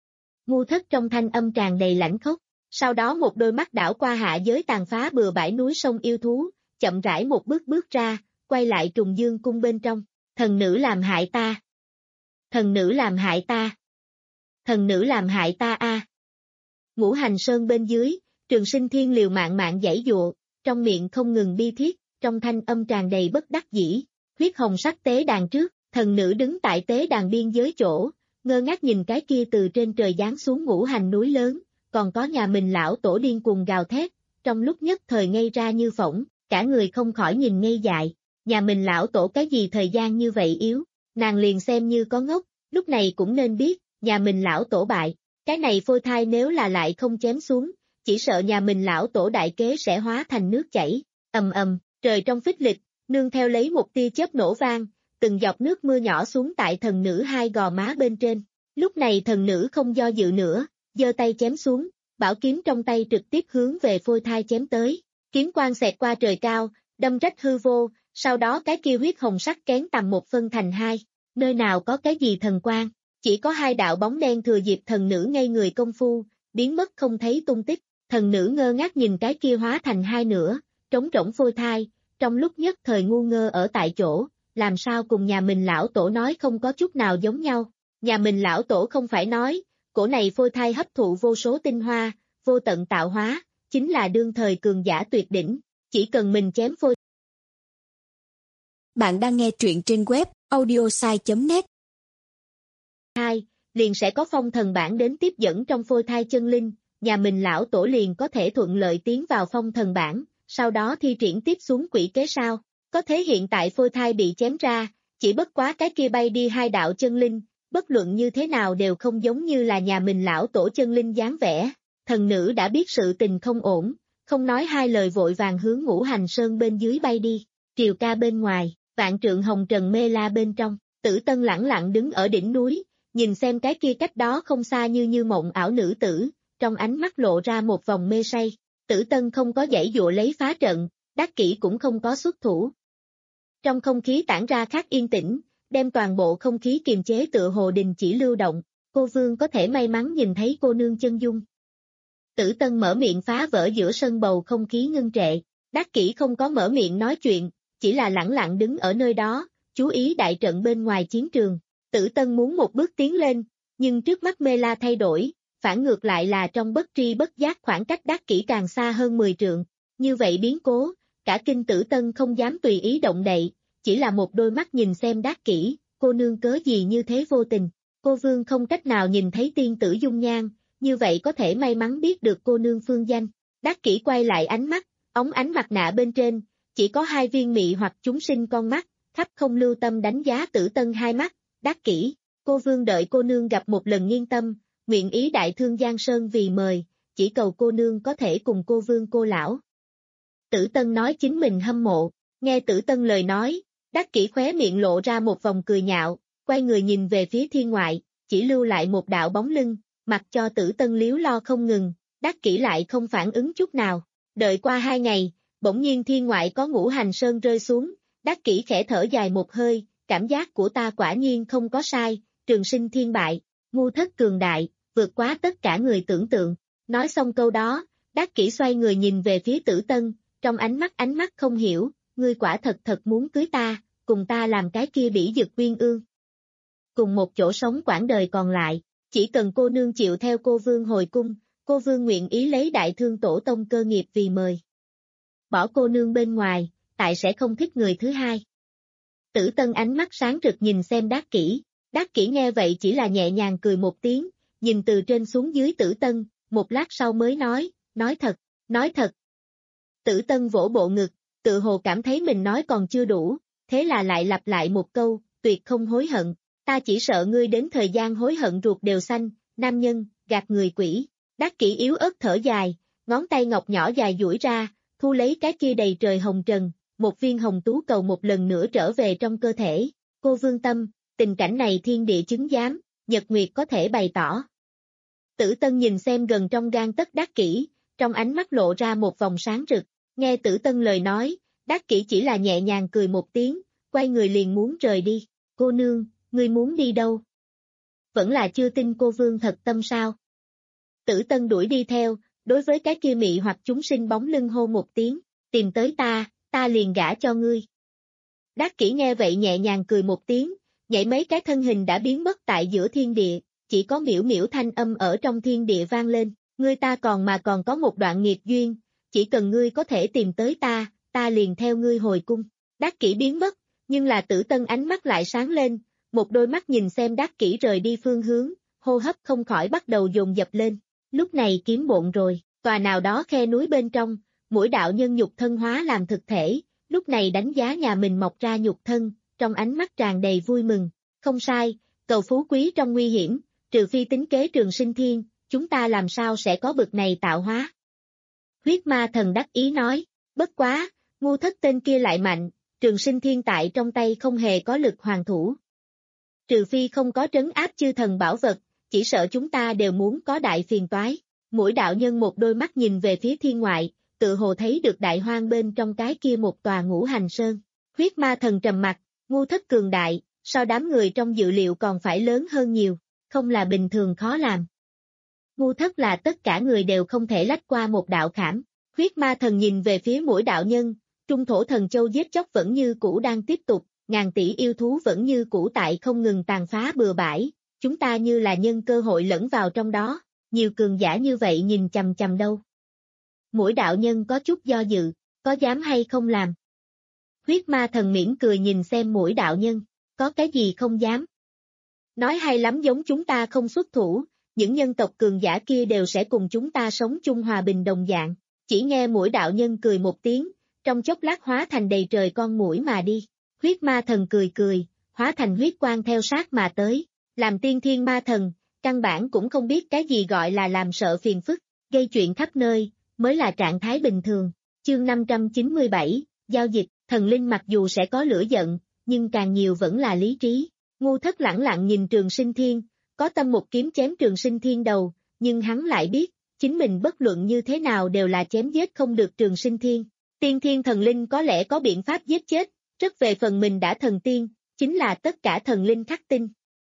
Ngu thất trong thanh âm tràn đầy lãnh khốc, sau đó một đôi mắt đảo qua hạ giới tàn phá bừa bãi núi sông yêu thú, chậm rãi một bước bước ra, quay lại Trùng Dương cung bên trong, thần nữ làm hại ta. Thần nữ làm hại ta. Thần nữ làm hại ta a. À. Ngũ Hành Sơn bên dưới, Trường Sinh Thiên liều mạng mạng giãy dụa, trong miệng không ngừng bi thiết, trong thanh âm tràn đầy bất đắc dĩ, huyết hồng sắc tế đàn trước, thần nữ đứng tại tế đàn biên giới chỗ, ngơ ngác nhìn cái kia từ trên trời giáng xuống ngũ hành núi lớn, còn có nhà mình lão tổ điên cuồng gào thét, trong lúc nhất thời ngây ra như phỏng, cả người không khỏi nhìn ngây dại, nhà mình lão tổ cái gì thời gian như vậy yếu, nàng liền xem như có ngốc, lúc này cũng nên biết, nhà mình lão tổ bại, Cái này phôi thai nếu là lại không chém xuống, chỉ sợ nhà mình lão tổ đại kế sẽ hóa thành nước chảy, ầm ầm, trời trong phích lịch, nương theo lấy một tia chớp nổ vang, từng giọt nước mưa nhỏ xuống tại thần nữ hai gò má bên trên. Lúc này thần nữ không do dự nữa, giơ tay chém xuống, bảo kiếm trong tay trực tiếp hướng về phôi thai chém tới. Kiếm quang xẹt qua trời cao, đâm rách hư vô, sau đó cái kia huyết hồng sắc kén tầm một phân thành hai. Nơi nào có cái gì thần quang, chỉ có hai đạo bóng đen thừa dịp thần nữ ngây người công phu, biến mất không thấy tung tích. Thần nữ ngơ ngác nhìn cái kia hóa thành hai nửa, trống rỗng phôi thai, trong lúc nhất thời ngu ngơ ở tại chỗ, làm sao cùng nhà mình lão tổ nói không có chút nào giống nhau. Nhà mình lão tổ không phải nói, cổ này phôi thai hấp thụ vô số tinh hoa, vô tận tạo hóa, chính là đương thời cường giả tuyệt đỉnh, chỉ cần mình chém phôi. Bạn đang nghe truyện trên web audiosai chấm net. Hai, liền sẽ có phong thần bản đến tiếp dẫn trong phôi thai chân linh, nhà mình lão tổ liền có thể thuận lợi tiến vào phong thần bản, sau đó thi triển tiếp xuống quỷ kế sao. Có thế hiện tại phôi thai bị chém ra, chỉ bất quá cái kia bay đi hai đạo chân linh, bất luận như thế nào đều không giống như là nhà mình lão tổ chân linh dáng vẻ. Thần nữ đã biết sự tình không ổn, không nói hai lời vội vàng hướng Ngũ Hành Sơn bên dưới bay đi, triều ca bên ngoài, vạn trượng hồng trần mê la bên trong, Tử Tân lẳng lặng đứng ở đỉnh núi, nhìn xem cái kia cách đó không xa như như mộng ảo nữ tử, trong ánh mắt lộ ra một vòng mê say. Tử Tân không có giãy dụa lấy phá trận, Đắc Kỷ cũng không có xuất thủ. Trong không khí tản ra khác yên tĩnh, đem toàn bộ không khí kiềm chế tựa hồ đình chỉ lưu động, cô vương có thể may mắn nhìn thấy cô nương chân dung. Tử Tân mở miệng phá vỡ giữa sân bầu không khí ngưng trệ, Đắc Kỷ không có mở miệng nói chuyện, chỉ là lẳng lặng đứng ở nơi đó, chú ý đại trận bên ngoài chiến trường. Tử Tân muốn một bước tiến lên, nhưng trước mắt mê la thay đổi, phản ngược lại là trong bất tri bất giác khoảng cách Đắc Kỷ càng xa hơn mười trượng. Như vậy biến cố, cả kinh Tử Tân không dám tùy ý động đậy, chỉ là một đôi mắt nhìn xem Đắc Kỷ, cô nương cớ gì như thế vô tình. Cô vương không cách nào nhìn thấy tiên tử dung nhan, như vậy có thể may mắn biết được cô nương phương danh. Đắc Kỷ quay lại ánh mắt, ống ánh mặt nạ bên trên, chỉ có hai viên mị hoặc chúng sinh con mắt, khắp không lưu tâm đánh giá Tử Tân hai mắt. Đắc Kỷ, cô vương đợi cô nương gặp một lần nghiêng tâm, nguyện ý đại thương Giang Sơn vì mời, chỉ cầu cô nương có thể cùng cô vương cô lão. Tử Tân nói chính mình hâm mộ, nghe Tử Tân lời nói, Đắc Kỷ khóe miệng lộ ra một vòng cười nhạo, quay người nhìn về phía thiên ngoại, chỉ lưu lại một đạo bóng lưng, mặc cho Tử Tân liếu lo không ngừng, Đắc Kỷ lại không phản ứng chút nào. Đợi qua hai ngày, bỗng nhiên thiên ngoại có Ngũ Hành Sơn rơi xuống, Đắc Kỷ khẽ thở dài một hơi, cảm giác của ta quả nhiên không có sai, trường sinh thiên bại, ngu thất cường đại, vượt quá tất cả người tưởng tượng. Nói xong câu đó, Đắc Kỷ xoay người nhìn về phía Tử Tân, trong ánh mắt ánh mắt không hiểu, ngươi quả thật thật muốn cưới ta, cùng ta làm cái kia bỉ dực uyên ương. Cùng một chỗ sống quãng đời còn lại, chỉ cần cô nương chịu theo cô vương hồi cung, cô vương nguyện ý lấy đại thương tổ tông cơ nghiệp vì mời. Bỏ cô nương bên ngoài, tại sẽ không thích người thứ hai. Tử Tân ánh mắt sáng rực nhìn xem Đắc Kỷ, Đắc Kỷ nghe vậy chỉ là nhẹ nhàng cười một tiếng, nhìn từ trên xuống dưới Tử Tân, một lát sau mới nói, nói thật, nói thật. Tử Tân vỗ bộ ngực, tự hồ cảm thấy mình nói còn chưa đủ, thế là lại lặp lại một câu, tuyệt không hối hận, ta chỉ sợ ngươi đến thời gian hối hận ruột đều xanh, nam nhân, gạt người quỷ. Đắc Kỷ yếu ớt thở dài, ngón tay ngọc nhỏ dài duỗi ra, thu lấy cái kia đầy trời hồng trần, một viên hồng tú cầu một lần nữa trở về trong cơ thể. Cô vương tâm, tình cảnh này thiên địa chứng giám, nhật nguyệt có thể bày tỏ. Tử Tân nhìn xem gần trong gang tấc Đắc Kỷ, trong ánh mắt lộ ra một vòng sáng rực, nghe Tử Tân lời nói, Đắc Kỷ chỉ là nhẹ nhàng cười một tiếng, quay người liền muốn rời đi. Cô nương, ngươi muốn đi đâu? Vẫn là chưa tin cô vương thật tâm sao? Tử Tân đuổi đi theo, đối với cái kia mị hoặc chúng sinh bóng lưng hô một tiếng, tìm tới ta, ta liền gả cho ngươi. Đắc Kỷ nghe vậy nhẹ nhàng cười một tiếng, nhảy mấy cái thân hình đã biến mất tại giữa thiên địa, chỉ có miễu miễu thanh âm ở trong thiên địa vang lên, ngươi ta còn mà còn có một đoạn nghiệp duyên, chỉ cần ngươi có thể tìm tới ta, ta liền theo ngươi hồi cung. Đắc Kỷ biến mất, nhưng là Tử Tân ánh mắt lại sáng lên, một đôi mắt nhìn xem Đắc Kỷ rời đi phương hướng, hô hấp không khỏi bắt đầu dồn dập lên. Lúc này kiếm bộn rồi, tòa nào đó khe núi bên trong, mỗi đạo nhân nhục thân hóa làm thực thể, lúc này đánh giá nhà mình mọc ra nhục thân, trong ánh mắt tràn đầy vui mừng. Không sai, cầu phú quý trong nguy hiểm, trừ phi tính kế trường sinh thiên, chúng ta làm sao sẽ có bực này tạo hóa. Huyết ma thần đắc ý nói, bất quá, ngu thất tên kia lại mạnh, Trường Sinh Thiên tại trong tay không hề có lực hoàn thủ. Trừ phi không có trấn áp chư thần bảo vật, chỉ sợ chúng ta đều muốn có đại phiền toái. Mũi đạo nhân một đôi mắt nhìn về phía thiên ngoại, tự hồ thấy được đại hoang bên trong cái kia một tòa ngũ hành sơn. Huyết ma thần trầm mặt, ngu thất cường đại, so đám người trong dự liệu còn phải lớn hơn nhiều, không là bình thường khó làm. Ngu thất là tất cả người đều không thể lách qua một đạo khảm. Huyết ma thần nhìn về phía mũi đạo nhân, trung thổ thần châu giết chóc vẫn như cũ đang tiếp tục, ngàn tỷ yêu thú vẫn như cũ tại không ngừng tàn phá bừa bãi, chúng ta như là nhân cơ hội lẫn vào trong đó, nhiều cường giả như vậy nhìn chằm chằm đâu. Mũi đạo nhân có chút do dự, có dám hay không làm? Huyết ma thần mỉm cười nhìn xem mũi đạo nhân, có cái gì không dám? Nói hay lắm, giống chúng ta không xuất thủ, những nhân tộc cường giả kia đều sẽ cùng chúng ta sống chung hòa bình đồng dạng. Chỉ nghe mũi đạo nhân cười một tiếng, trong chốc lát hóa thành đầy trời con muỗi mà đi. Huyết ma thần cười cười, hóa thành huyết quang theo sát mà tới. Làm tiên thiên ma thần, căn bản cũng không biết cái gì gọi là làm sợ phiền phức, gây chuyện khắp nơi, mới là trạng thái bình thường. Chương năm trăm chín mươi bảy, Giao dịch, thần linh mặc dù sẽ có lửa giận, nhưng càng nhiều vẫn là lý trí. Ngu thất lẳng lặng nhìn Trường Sinh Thiên, có tâm một kiếm chém Trường Sinh Thiên đầu, nhưng hắn lại biết, chính mình bất luận như thế nào đều là chém giết không được Trường Sinh Thiên. Tiên thiên thần linh có lẽ có biện pháp giết chết, rất về phần mình đã thần tiên, chính là tất cả thần linh khắc tinh.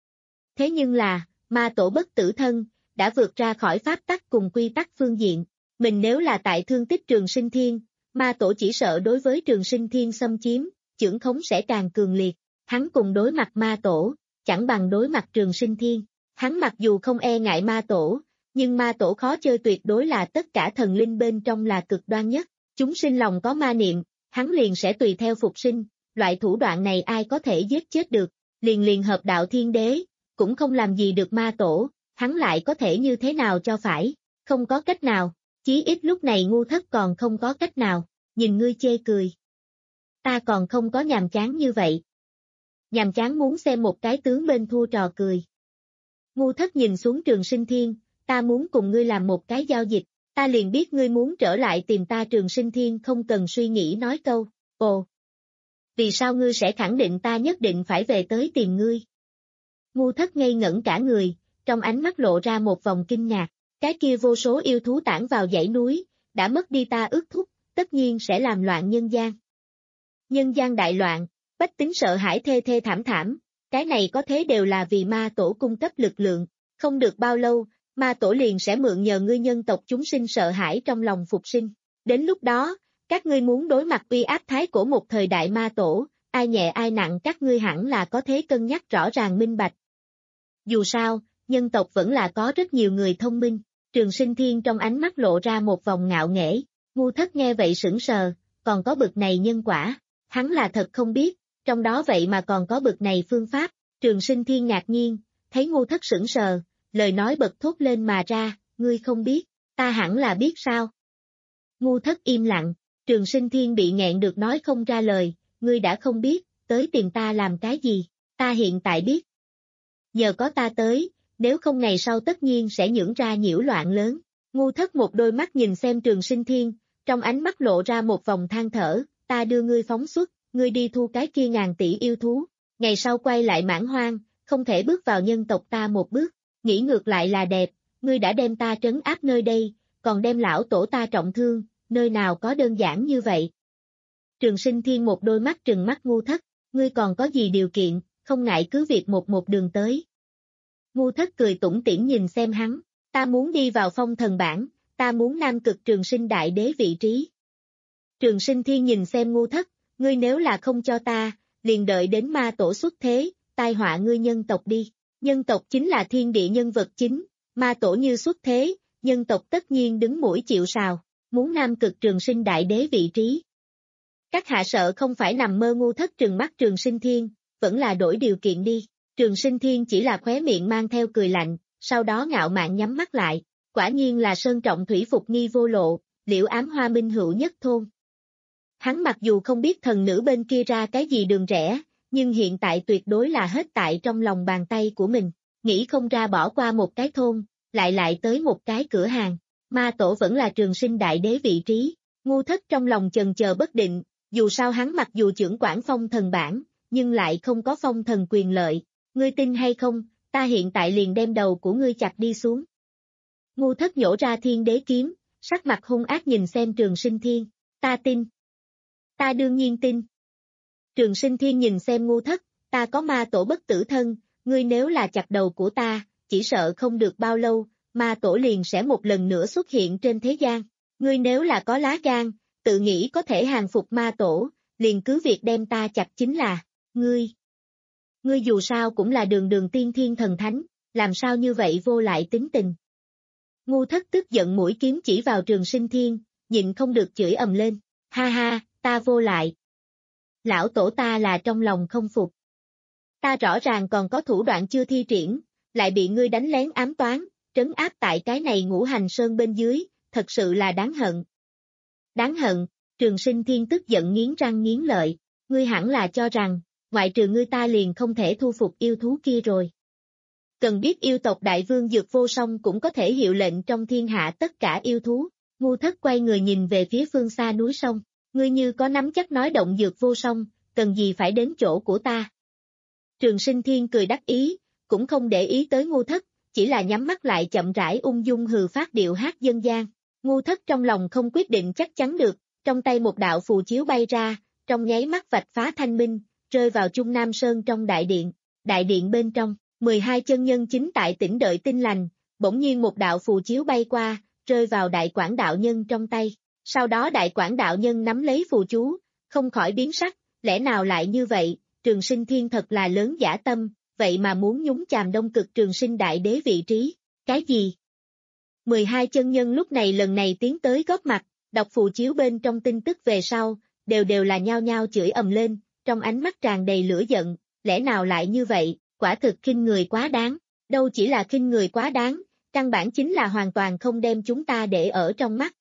Thế nhưng là, ma tổ bất tử thân, đã vượt ra khỏi pháp tắc cùng quy tắc phương diện. Mình nếu là tại thương tích Trường Sinh Thiên, ma tổ chỉ sợ đối với Trường Sinh Thiên xâm chiếm, chưởng khống sẽ càng cường liệt. Hắn cùng đối mặt ma tổ, chẳng bằng đối mặt Trường Sinh Thiên. Hắn mặc dù không e ngại ma tổ, nhưng ma tổ khó chơi tuyệt đối là tất cả thần linh bên trong là cực đoan nhất. Chúng sinh lòng có ma niệm, hắn liền sẽ tùy theo phục sinh, loại thủ đoạn này ai có thể giết chết được, liền liền hợp đạo thiên đế, cũng không làm gì được ma tổ, hắn lại có thể như thế nào cho phải, không có cách nào, chí ít lúc này ngu thất còn không có cách nào, nhìn ngươi chê cười. Ta còn không có nhàm chán như vậy. Nhàm chán muốn xem một cái tướng bên thua trò cười. Ngu thất nhìn xuống Trường Sinh Thiên, ta muốn cùng ngươi làm một cái giao dịch, ta liền biết ngươi muốn trở lại tìm ta. Trường Sinh Thiên không cần suy nghĩ nói câu, ồ. Vì sao ngươi sẽ khẳng định ta nhất định phải về tới tìm ngươi? Ngu thất ngây ngẩn cả người, trong ánh mắt lộ ra một vòng kinh ngạc, cái kia vô số yêu thú tản vào dãy núi, đã mất đi ta ước thúc, tất nhiên sẽ làm loạn nhân gian. Nhân gian đại loạn, bách tính sợ hãi thê thê thảm thảm, cái này có thế đều là vì ma tổ cung cấp lực lượng, không được bao lâu, ma tổ liền sẽ mượn nhờ ngươi nhân tộc chúng sinh sợ hãi trong lòng phục sinh. Đến lúc đó, các ngươi muốn đối mặt uy áp thái cổ một thời đại ma tổ, ai nhẹ ai nặng các ngươi hẳn là có thế cân nhắc rõ ràng minh bạch. Dù sao, nhân tộc vẫn là có rất nhiều người thông minh. Trường Sinh Thiên trong ánh mắt lộ ra một vòng ngạo nghễ, ngu thất nghe vậy sững sờ, còn có bực này nhân quả, hắn là thật không biết, trong đó vậy mà còn có bực này phương pháp. Trường Sinh Thiên ngạc nhiên, thấy ngu thất sững sờ, lời nói bật thốt lên mà ra, ngươi không biết, ta hẳn là biết sao. Ngu thất im lặng, Trường Sinh Thiên bị nghẹn được nói không ra lời, ngươi đã không biết, tới tìm ta làm cái gì, ta hiện tại biết. Nhờ có ta tới, nếu không ngày sau tất nhiên sẽ nhưỡng ra nhiễu loạn lớn. Ngu thất một đôi mắt nhìn xem Trường Sinh Thiên, trong ánh mắt lộ ra một vòng than thở, ta đưa ngươi phóng xuất, ngươi đi thu cái kia ngàn tỷ yêu thú, ngày sau quay lại mãn hoang, không thể bước vào nhân tộc ta một bước, nghĩ ngược lại là đẹp, ngươi đã đem ta trấn áp nơi đây, còn đem lão tổ ta trọng thương, nơi nào có đơn giản như vậy. Trường Sinh Thiên một đôi mắt trừng mắt ngu thất, ngươi còn có gì điều kiện, không ngại cứ việc một một đường tới. Ngu thất cười tủm tỉm nhìn xem hắn, ta muốn đi vào phong thần bảng, ta muốn Nam Cực Trường Sinh Đại Đế vị trí. Trường Sinh Thiên nhìn xem ngu thất, ngươi nếu là không cho ta, liền đợi đến ma tổ xuất thế, tai họa ngươi nhân tộc đi. Nhân tộc chính là thiên địa nhân vật chính, ma tổ như xuất thế, nhân tộc tất nhiên đứng mũi chịu sào, muốn Nam Cực Trường Sinh Đại Đế vị trí. Các hạ sợ không phải nằm mơ. Ngu thất trừng mắt Trường Sinh Thiên, vẫn là đổi điều kiện đi. Trường Sinh Thiên chỉ là khóe miệng mang theo cười lạnh, sau đó ngạo mạn nhắm mắt lại, quả nhiên là sơn trọng thủy phục nghi vô lộ, liễu ám hoa minh hữu nhất thôn. Hắn mặc dù không biết thần nữ bên kia ra cái gì đường rẽ, nhưng hiện tại tuyệt đối là hết tại trong lòng bàn tay của mình, nghĩ không ra bỏ qua một cái thôn, lại lại tới một cái cửa hàng, ma tổ vẫn là trường sinh đại đế vị trí, ngu thất trong lòng chần chờ bất định, dù sao hắn mặc dù trưởng quản phong thần bảng, nhưng lại không có phong thần quyền lợi, ngươi tin hay không, ta hiện tại liền đem đầu của ngươi chặt đi xuống. Ngu thất nhổ ra thiên đế kiếm, sắc mặt hung ác nhìn xem Trường Sinh Thiên, ta tin. Ta đương nhiên tin. Trường Sinh Thiên nhìn xem ngu thất, ta có ma tổ bất tử thân, ngươi nếu là chặt đầu của ta, chỉ sợ không được bao lâu, ma tổ liền sẽ một lần nữa xuất hiện trên thế gian. Ngươi nếu là có lá gan, tự nghĩ có thể hàng phục ma tổ, liền cứ việc đem ta chặt chính là, ngươi. Ngươi dù sao cũng là đường đường tiên thiên thần thánh, làm sao như vậy vô lại tính tình. Ngu thất tức giận mũi kiếm chỉ vào Trường Sinh Thiên, nhịn không được chửi ầm lên, ha ha, ta vô lại. Lão tổ ta là trong lòng không phục. Ta rõ ràng còn có thủ đoạn chưa thi triển, lại bị ngươi đánh lén ám toán, trấn áp tại cái này Ngũ Hành Sơn bên dưới, thật sự là đáng hận. Đáng hận, Trường Sinh Thiên tức giận nghiến răng nghiến lợi, ngươi hẳn là cho rằng, ngoại trừ ngươi ta liền không thể thu phục yêu thú kia rồi. Cần biết yêu tộc đại vương Dược Vô Song cũng có thể hiệu lệnh trong thiên hạ tất cả yêu thú, ngu thất quay người nhìn về phía phương xa núi sông, ngươi như có nắm chắc nói động Dược Vô Song, cần gì phải đến chỗ của ta. Trường Sinh Thiên cười đắc ý, cũng không để ý tới ngu thất, chỉ là nhắm mắt lại chậm rãi ung dung hừ phát điệu hát dân gian, ngu thất trong lòng không quyết định chắc chắn được, trong tay một đạo phù chiếu bay ra, trong nháy mắt vạch phá thanh minh, rơi vào Trung Nam Sơn trong đại điện, đại điện bên trong. mười hai chân nhân chính tại tỉnh đợi tin lành, bỗng nhiên một đạo phù chiếu bay qua, rơi vào đại quảng đạo nhân trong tay. Sau đó đại quảng đạo nhân nắm lấy phù chú, không khỏi biến sắc, lẽ nào lại như vậy, Trường Sinh Thiên thật là lớn dã tâm, vậy mà muốn nhúng chàm Đông Cực Trường Sinh Đại Đế vị trí, cái gì? mười hai chân nhân lúc này lần này tiến tới góp mặt, đọc phù chiếu bên trong tin tức về sau, đều đều là nhao nhao chửi ầm lên, trong ánh mắt tràn đầy lửa giận, lẽ nào lại như vậy? Quả thực khinh người quá đáng, đâu chỉ là khinh người quá đáng, căn bản chính là hoàn toàn không đem chúng ta để ở trong mắt.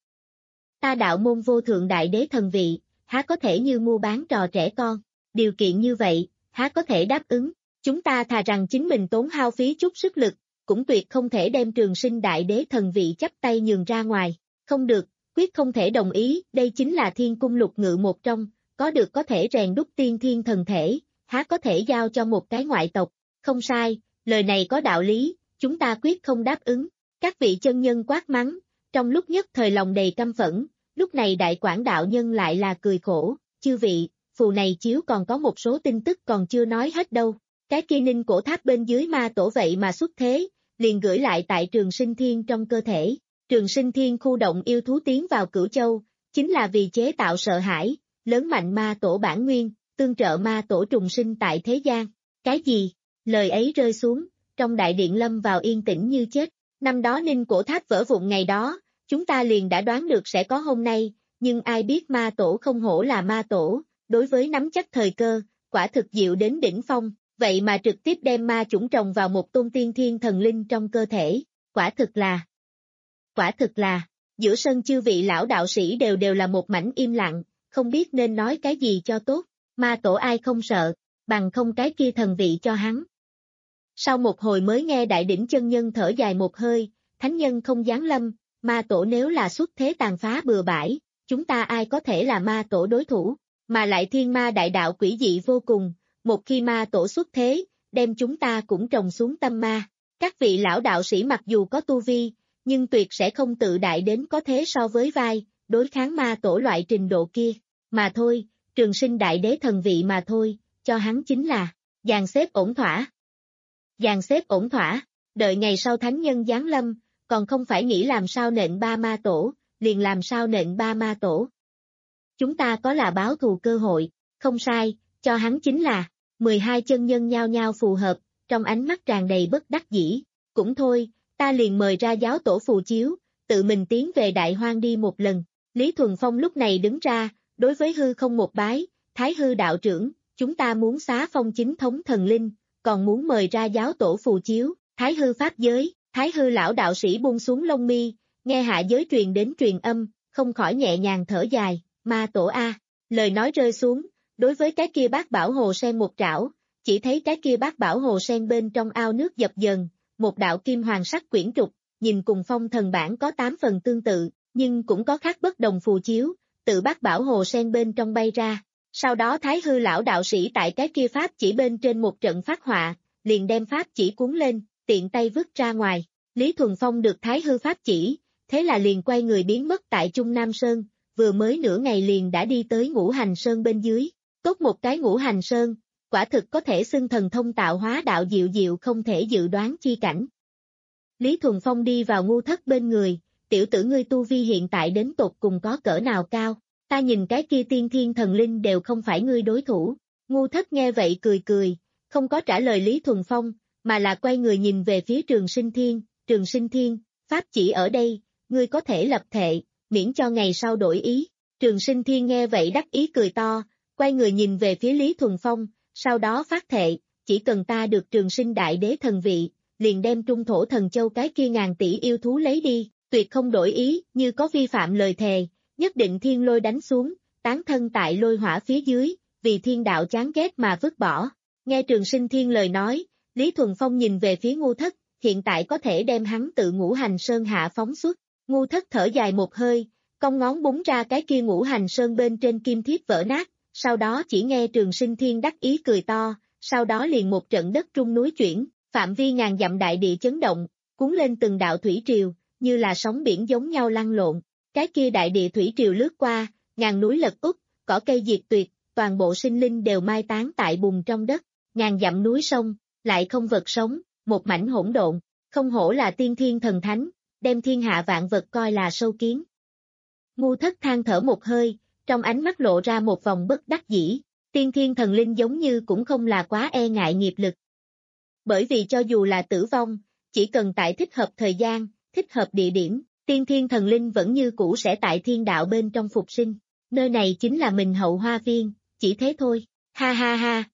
Ta đạo môn vô thượng đại đế thần vị, há có thể như mua bán trò trẻ con, điều kiện như vậy, há có thể đáp ứng, chúng ta thà rằng chính mình tốn hao phí chút sức lực, cũng tuyệt không thể đem Trường Sinh đại đế thần vị chắp tay nhường ra ngoài, không được, quyết không thể đồng ý, đây chính là thiên cung lục ngự một trong, có được có thể rèn đúc tiên thiên thần thể, há có thể giao cho một cái ngoại tộc. Không sai, lời này có đạo lý, chúng ta quyết không đáp ứng. Các vị chân nhân quát mắng, trong lúc nhất thời lòng đầy căm phẫn, lúc này đại quảng đạo nhân lại là cười khổ, chư vị, phù này chiếu còn có một số tin tức còn chưa nói hết đâu. Cái kia ninh cổ tháp bên dưới ma tổ vậy mà xuất thế, liền gửi lại tại Trường Sinh Thiên trong cơ thể. Trường Sinh Thiên khu động yêu thú tiến vào Cửu Châu, chính là vì chế tạo sợ hãi, lớn mạnh ma tổ bản nguyên, tương trợ ma tổ trùng sinh tại thế gian. Cái gì? Lời ấy rơi xuống, trong đại điện lâm vào yên tĩnh như chết, năm đó ninh cổ tháp vỡ vụn ngày đó, chúng ta liền đã đoán được sẽ có hôm nay, nhưng ai biết ma tổ không hổ là ma tổ, đối với nắm chắc thời cơ, quả thực diệu đến đỉnh phong, vậy mà trực tiếp đem ma chủng trồng vào một tôn tiên thiên thần linh trong cơ thể, quả thực là, quả thực là, giữa sân chư vị lão đạo sĩ đều đều là một mảnh im lặng, không biết nên nói cái gì cho tốt, ma tổ ai không sợ, bằng không cái kia thần vị cho hắn. Sau một hồi mới nghe đại đỉnh chân nhân thở dài một hơi, thánh nhân không giáng lâm, ma tổ nếu là xuất thế tàn phá bừa bãi, chúng ta ai có thể là ma tổ đối thủ, mà lại thiên ma đại đạo quỷ dị vô cùng, một khi ma tổ xuất thế, đem chúng ta cũng trồng xuống tâm ma. Các vị lão đạo sĩ mặc dù có tu vi, nhưng tuyệt sẽ không tự đại đến có thế so với vai, đối kháng ma tổ loại trình độ kia, mà thôi, Trường Sinh đại đế thần vị mà thôi, cho hắn chính là, dàn xếp ổn thỏa. Dàn xếp ổn thỏa, đợi ngày sau thánh nhân giáng lâm, còn không phải nghĩ làm sao nện ba ma tổ, liền làm sao nện ba ma tổ. Chúng ta có là báo thù cơ hội, không sai, cho hắn chính là, mười hai chân nhân nhao nhao phù hợp, trong ánh mắt tràn đầy bất đắc dĩ, cũng thôi, ta liền mời ra giáo tổ phù chiếu, tự mình tiến về đại hoang đi một lần. Lý Thuần Phong lúc này đứng ra, đối với hư không một bái, Thái hư đạo trưởng, chúng ta muốn xá phong chính thống thần linh, còn muốn mời ra giáo tổ phù chiếu, Thái hư pháp giới, Thái hư lão đạo sĩ buông xuống lông mi, nghe hạ giới truyền đến truyền âm, không khỏi nhẹ nhàng thở dài, ma tổ A, lời nói rơi xuống, đối với cái kia bát bảo hồ sen một trảo, chỉ thấy cái kia bát bảo hồ sen bên trong ao nước dập dần, một đạo kim hoàng sắc quyển trục, nhìn cùng phong thần bản có tám phần tương tự, nhưng cũng có khác bất đồng phù chiếu, tự bát bảo hồ sen bên trong bay ra. Sau đó Thái Hư lão đạo sĩ tại cái kia pháp chỉ bên trên một trận phát họa, liền đem pháp chỉ cuốn lên, tiện tay vứt ra ngoài. Lý Thuần Phong được Thái Hư pháp chỉ, thế là liền quay người biến mất tại Trung Nam Sơn, vừa mới nửa ngày liền đã đi tới Ngũ Hành Sơn bên dưới. Tốt một cái Ngũ Hành Sơn, quả thực có thể xưng thần thông tạo hóa đạo diệu diệu không thể dự đoán chi cảnh. Lý Thuần Phong đi vào Ngu Thất bên người, tiểu tử ngươi tu vi hiện tại đến tột cùng có cỡ nào cao, ta nhìn cái kia tiên thiên thần linh đều không phải ngươi đối thủ. Ngu Thất nghe vậy cười cười, không có trả lời Lý Thuần Phong, mà là quay người nhìn về phía Trường Sinh Thiên, Trường Sinh Thiên, pháp chỉ ở đây, ngươi có thể lập thệ, miễn cho ngày sau đổi ý. Trường Sinh Thiên nghe vậy đắc ý cười to, quay người nhìn về phía Lý Thuần Phong, sau đó phát thệ, chỉ cần ta được Trường Sinh Đại Đế thần vị, liền đem Trung Thổ Thần Châu cái kia ngàn tỷ yêu thú lấy đi, tuyệt không đổi ý, như có vi phạm lời thề, nhất định thiên lôi đánh xuống, tán thân tại lôi hỏa phía dưới, vì thiên đạo chán ghét mà vứt bỏ. Nghe Trường Sinh Thiên lời nói, Lý Thuần Phong nhìn về phía Ngu Thất, hiện tại có thể đem hắn tự Ngũ Hành Sơn hạ phóng xuất. Ngu Thất thở dài một hơi, cong ngón búng ra cái kia Ngũ Hành Sơn bên trên kim thiếp vỡ nát, sau đó chỉ nghe Trường Sinh Thiên đắc ý cười to, sau đó liền một trận đất rung núi chuyển, phạm vi ngàn dặm đại địa chấn động, cuốn lên từng đạo thủy triều, như là sóng biển giống nhau lăn lộn. Cái kia đại địa thủy triều lướt qua, ngàn núi lật úp, cỏ cây diệt tuyệt, toàn bộ sinh linh đều mai táng tại bùn trong đất, ngàn dặm núi sông, lại không vật sống, một mảnh hỗn độn, không hổ là tiên thiên thần thánh, đem thiên hạ vạn vật coi là sâu kiến. Ngu Thất than thở một hơi, trong ánh mắt lộ ra một vòng bất đắc dĩ, tiên thiên thần linh giống như cũng không là quá e ngại nghiệp lực. Bởi vì cho dù là tử vong, chỉ cần tại thích hợp thời gian, thích hợp địa điểm, tiên thiên thần linh vẫn như cũ sẽ tại thiên đạo bên trong phục sinh. Nơi này chính là mình Hậu Hoa Viên, chỉ thế thôi, ha ha ha.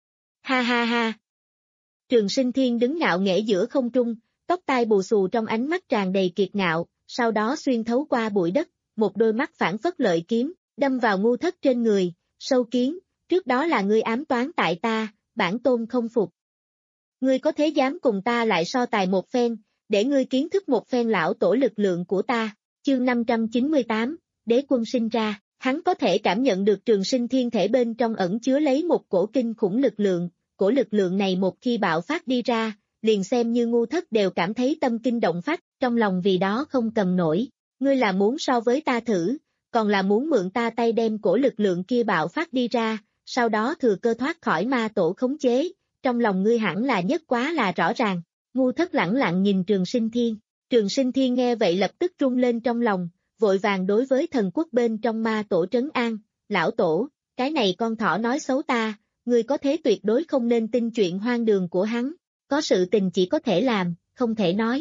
Ha ha ha. Trường Sinh Thiên đứng ngạo nghễ giữa không trung, tóc tai bù xù trong ánh mắt tràn đầy kiệt ngạo, sau đó xuyên thấu qua bụi đất, một đôi mắt phản phất lợi kiếm, đâm vào Ngu Thất trên người, sâu kiến, trước đó là ngươi ám toán tại ta, bản tôn không phục. Ngươi có thế dám cùng ta lại so tài một phen, để ngươi kiến thức một phen lão tổ lực lượng của ta. Chương năm trăm chín mươi tám, Đế Quân sinh ra, hắn có thể cảm nhận được Trường Sinh Thiên thể bên trong ẩn chứa lấy một cổ kinh khủng lực lượng, cổ lực lượng này một khi bạo phát đi ra, liền xem như Ngu Thất đều cảm thấy tâm kinh động phách, trong lòng vì đó không cầm nổi. Ngươi là muốn so với ta thử, còn là muốn mượn ta tay đem cổ lực lượng kia bạo phát đi ra, sau đó thừa cơ thoát khỏi ma tổ khống chế, trong lòng ngươi hẳn là nhất quá là rõ ràng. Ngu Thất lẳng lặng nhìn Trường Sinh Thiên, Trường Sinh Thiên nghe vậy lập tức rung lên trong lòng, vội vàng đối với thần quốc bên trong ma tổ trấn an, lão tổ, cái này con thỏ nói xấu ta, ngươi có thế tuyệt đối không nên tin chuyện hoang đường của hắn, có sự tình chỉ có thể làm, không thể nói.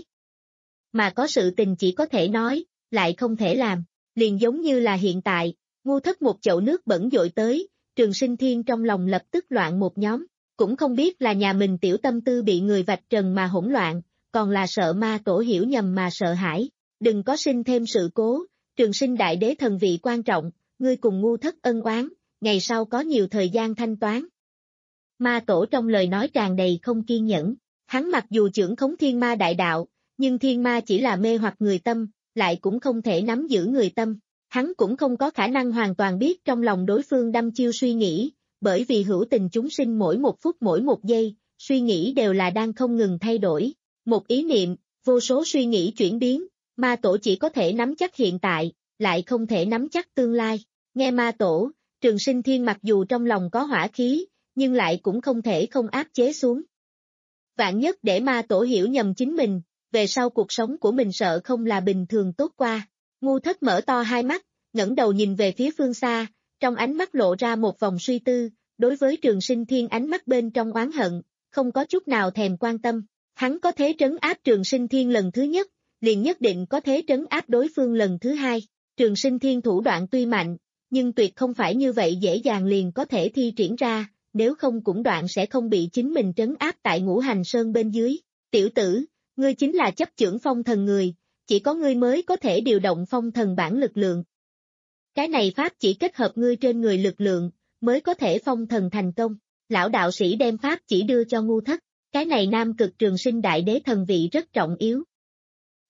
Mà có sự tình chỉ có thể nói, lại không thể làm, liền giống như là hiện tại, Ngu Thất một chậu nước bẩn dội tới, Trường Sinh Thiên trong lòng lập tức loạn một nhóm, cũng không biết là nhà mình tiểu tâm tư bị người vạch trần mà hỗn loạn, còn là sợ ma tổ hiểu nhầm mà sợ hãi, đừng có sinh thêm sự cố, Trường Sinh Đại Đế thần vị quan trọng, ngươi cùng Ngu Thất ân oán, ngày sau có nhiều thời gian thanh toán. Ma tổ trong lời nói tràn đầy không kiên nhẫn, hắn mặc dù trưởng khống thiên ma đại đạo, nhưng thiên ma chỉ là mê hoặc người tâm, lại cũng không thể nắm giữ người tâm, hắn cũng không có khả năng hoàn toàn biết trong lòng đối phương đăm chiêu suy nghĩ, bởi vì hữu tình chúng sinh mỗi một phút mỗi một giây, suy nghĩ đều là đang không ngừng thay đổi, một ý niệm, vô số suy nghĩ chuyển biến, ma tổ chỉ có thể nắm chắc hiện tại, lại không thể nắm chắc tương lai. Nghe ma tổ, Trường Sinh Thiên mặc dù trong lòng có hỏa khí, nhưng lại cũng không thể không áp chế xuống. Vạn nhất để ma tổ hiểu nhầm chính mình, về sau cuộc sống của mình sợ không là bình thường tốt qua. Ngu Thất mở to hai mắt, ngẩng đầu nhìn về phía phương xa, trong ánh mắt lộ ra một vòng suy tư, đối với Trường Sinh Thiên ánh mắt bên trong oán hận, không có chút nào thèm quan tâm. Hắn có thế trấn áp Trường Sinh Thiên lần thứ nhất, liền nhất định có thế trấn áp đối phương lần thứ hai. Trường Sinh Thiên thủ đoạn tuy mạnh, nhưng tuyệt không phải như vậy dễ dàng liền có thể thi triển ra, nếu không cũng đoạn sẽ không bị chính mình trấn áp tại Ngũ Hành Sơn bên dưới. Tiểu tử, ngươi chính là chấp chưởng phong thần người, chỉ có ngươi mới có thể điều động phong thần bản lực lượng. Cái này pháp chỉ kết hợp ngươi trên người lực lượng, mới có thể phong thần thành công. Lão đạo sĩ đem pháp chỉ đưa cho Ngu Thất, cái này nam cực Trường Sinh Đại Đế thần vị rất trọng yếu.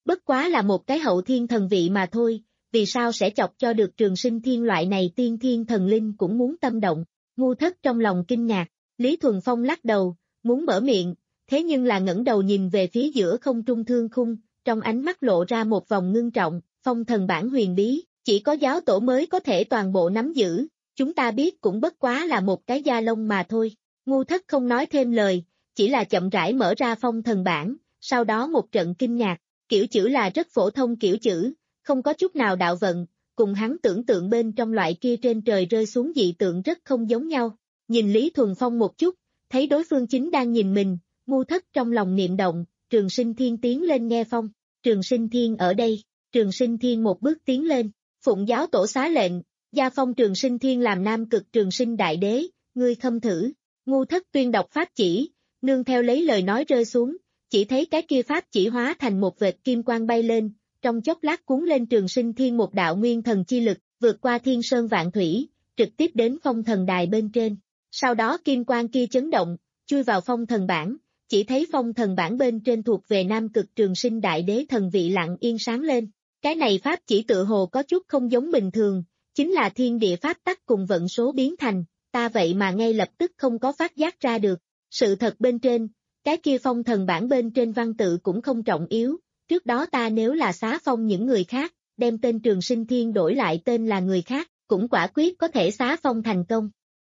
bất quá là một cái hậu thiên thần vị mà thôi, vì sao sẽ chọc cho được Trường Sinh Thiên loại này tiên thiên thần linh cũng muốn tâm động, ngu thất trong lòng kinh ngạc, Lý Thuần Phong lắc đầu, muốn mở miệng, thế nhưng là ngẩng đầu nhìn về phía giữa không trung thương khung, trong ánh mắt lộ ra một vòng ngưng trọng, phong thần bản huyền bí, chỉ có giáo tổ mới có thể toàn bộ nắm giữ, chúng ta biết cũng bất quá là một cái da lông mà thôi, ngu thất không nói thêm lời, chỉ là chậm rãi mở ra phong thần bản, sau đó một trận kinh ngạc, kiểu chữ là rất phổ thông kiểu chữ, không có chút nào đạo vận, cùng hắn tưởng tượng bên trong loại kia trên trời rơi xuống dị tượng rất không giống nhau, nhìn Lý Thuần Phong một chút, thấy đối phương chính đang nhìn mình, ngu thất trong lòng niệm động, Trường Sinh Thiên tiến lên nghe phong, Trường Sinh Thiên ở đây, Trường Sinh Thiên một bước tiến lên, phụng giáo tổ xá lệnh, gia phong Trường Sinh Thiên làm nam cực Trường Sinh Đại Đế, ngươi khâm thử, ngu thất tuyên đọc pháp chỉ, nương theo lấy lời nói rơi xuống, chỉ thấy cái kia pháp chỉ hóa thành một vệt kim quang bay lên, trong chốc lát cuốn lên Trường Sinh Thiên một đạo nguyên thần chi lực, vượt qua thiên sơn vạn thủy, trực tiếp đến phong thần đài bên trên. Sau đó kim quang kia chấn động, chui vào phong thần bản, chỉ thấy phong thần bản bên trên thuộc về nam cực Trường Sinh Đại Đế thần vị lặng yên sáng lên. Cái này pháp chỉ tự hồ có chút không giống bình thường, chính là thiên địa pháp tắc cùng vận số biến thành, ta vậy mà ngay lập tức không có phát giác ra được. Sự thật bên trên, cái kia phong thần bản bên trên văn tự cũng không trọng yếu, trước đó ta nếu là xá phong những người khác, đem tên Trường Sinh Thiên đổi lại tên là người khác, cũng quả quyết có thể xá phong thành công.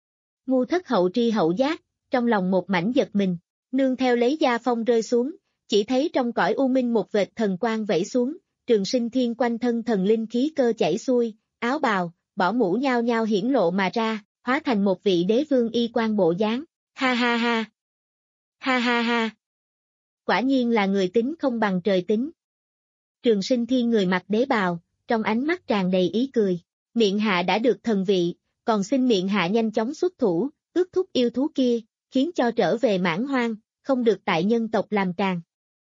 Ngu thất hậu tri hậu giác, trong lòng một mảnh giật mình, nương theo lấy gia phong rơi xuống, chỉ thấy trong cõi u minh một vệt thần quang vẫy xuống, Trường Sinh Thiên quanh thân thần linh khí cơ chảy xuôi, áo bào, bỏ mũ nhao nhao hiển lộ mà ra, hóa thành một vị đế vương y quan bộ dáng. Ha ha ha. Ha ha ha. Quả nhiên là người tính không bằng trời tính. Trường Sinh Thiên người mặc đế bào, trong ánh mắt tràn đầy ý cười. Miệng hạ đã được thần vị, còn xin miệng hạ nhanh chóng xuất thủ, ước thúc yêu thú kia, khiến cho trở về mãn hoang, không được tại nhân tộc làm càng.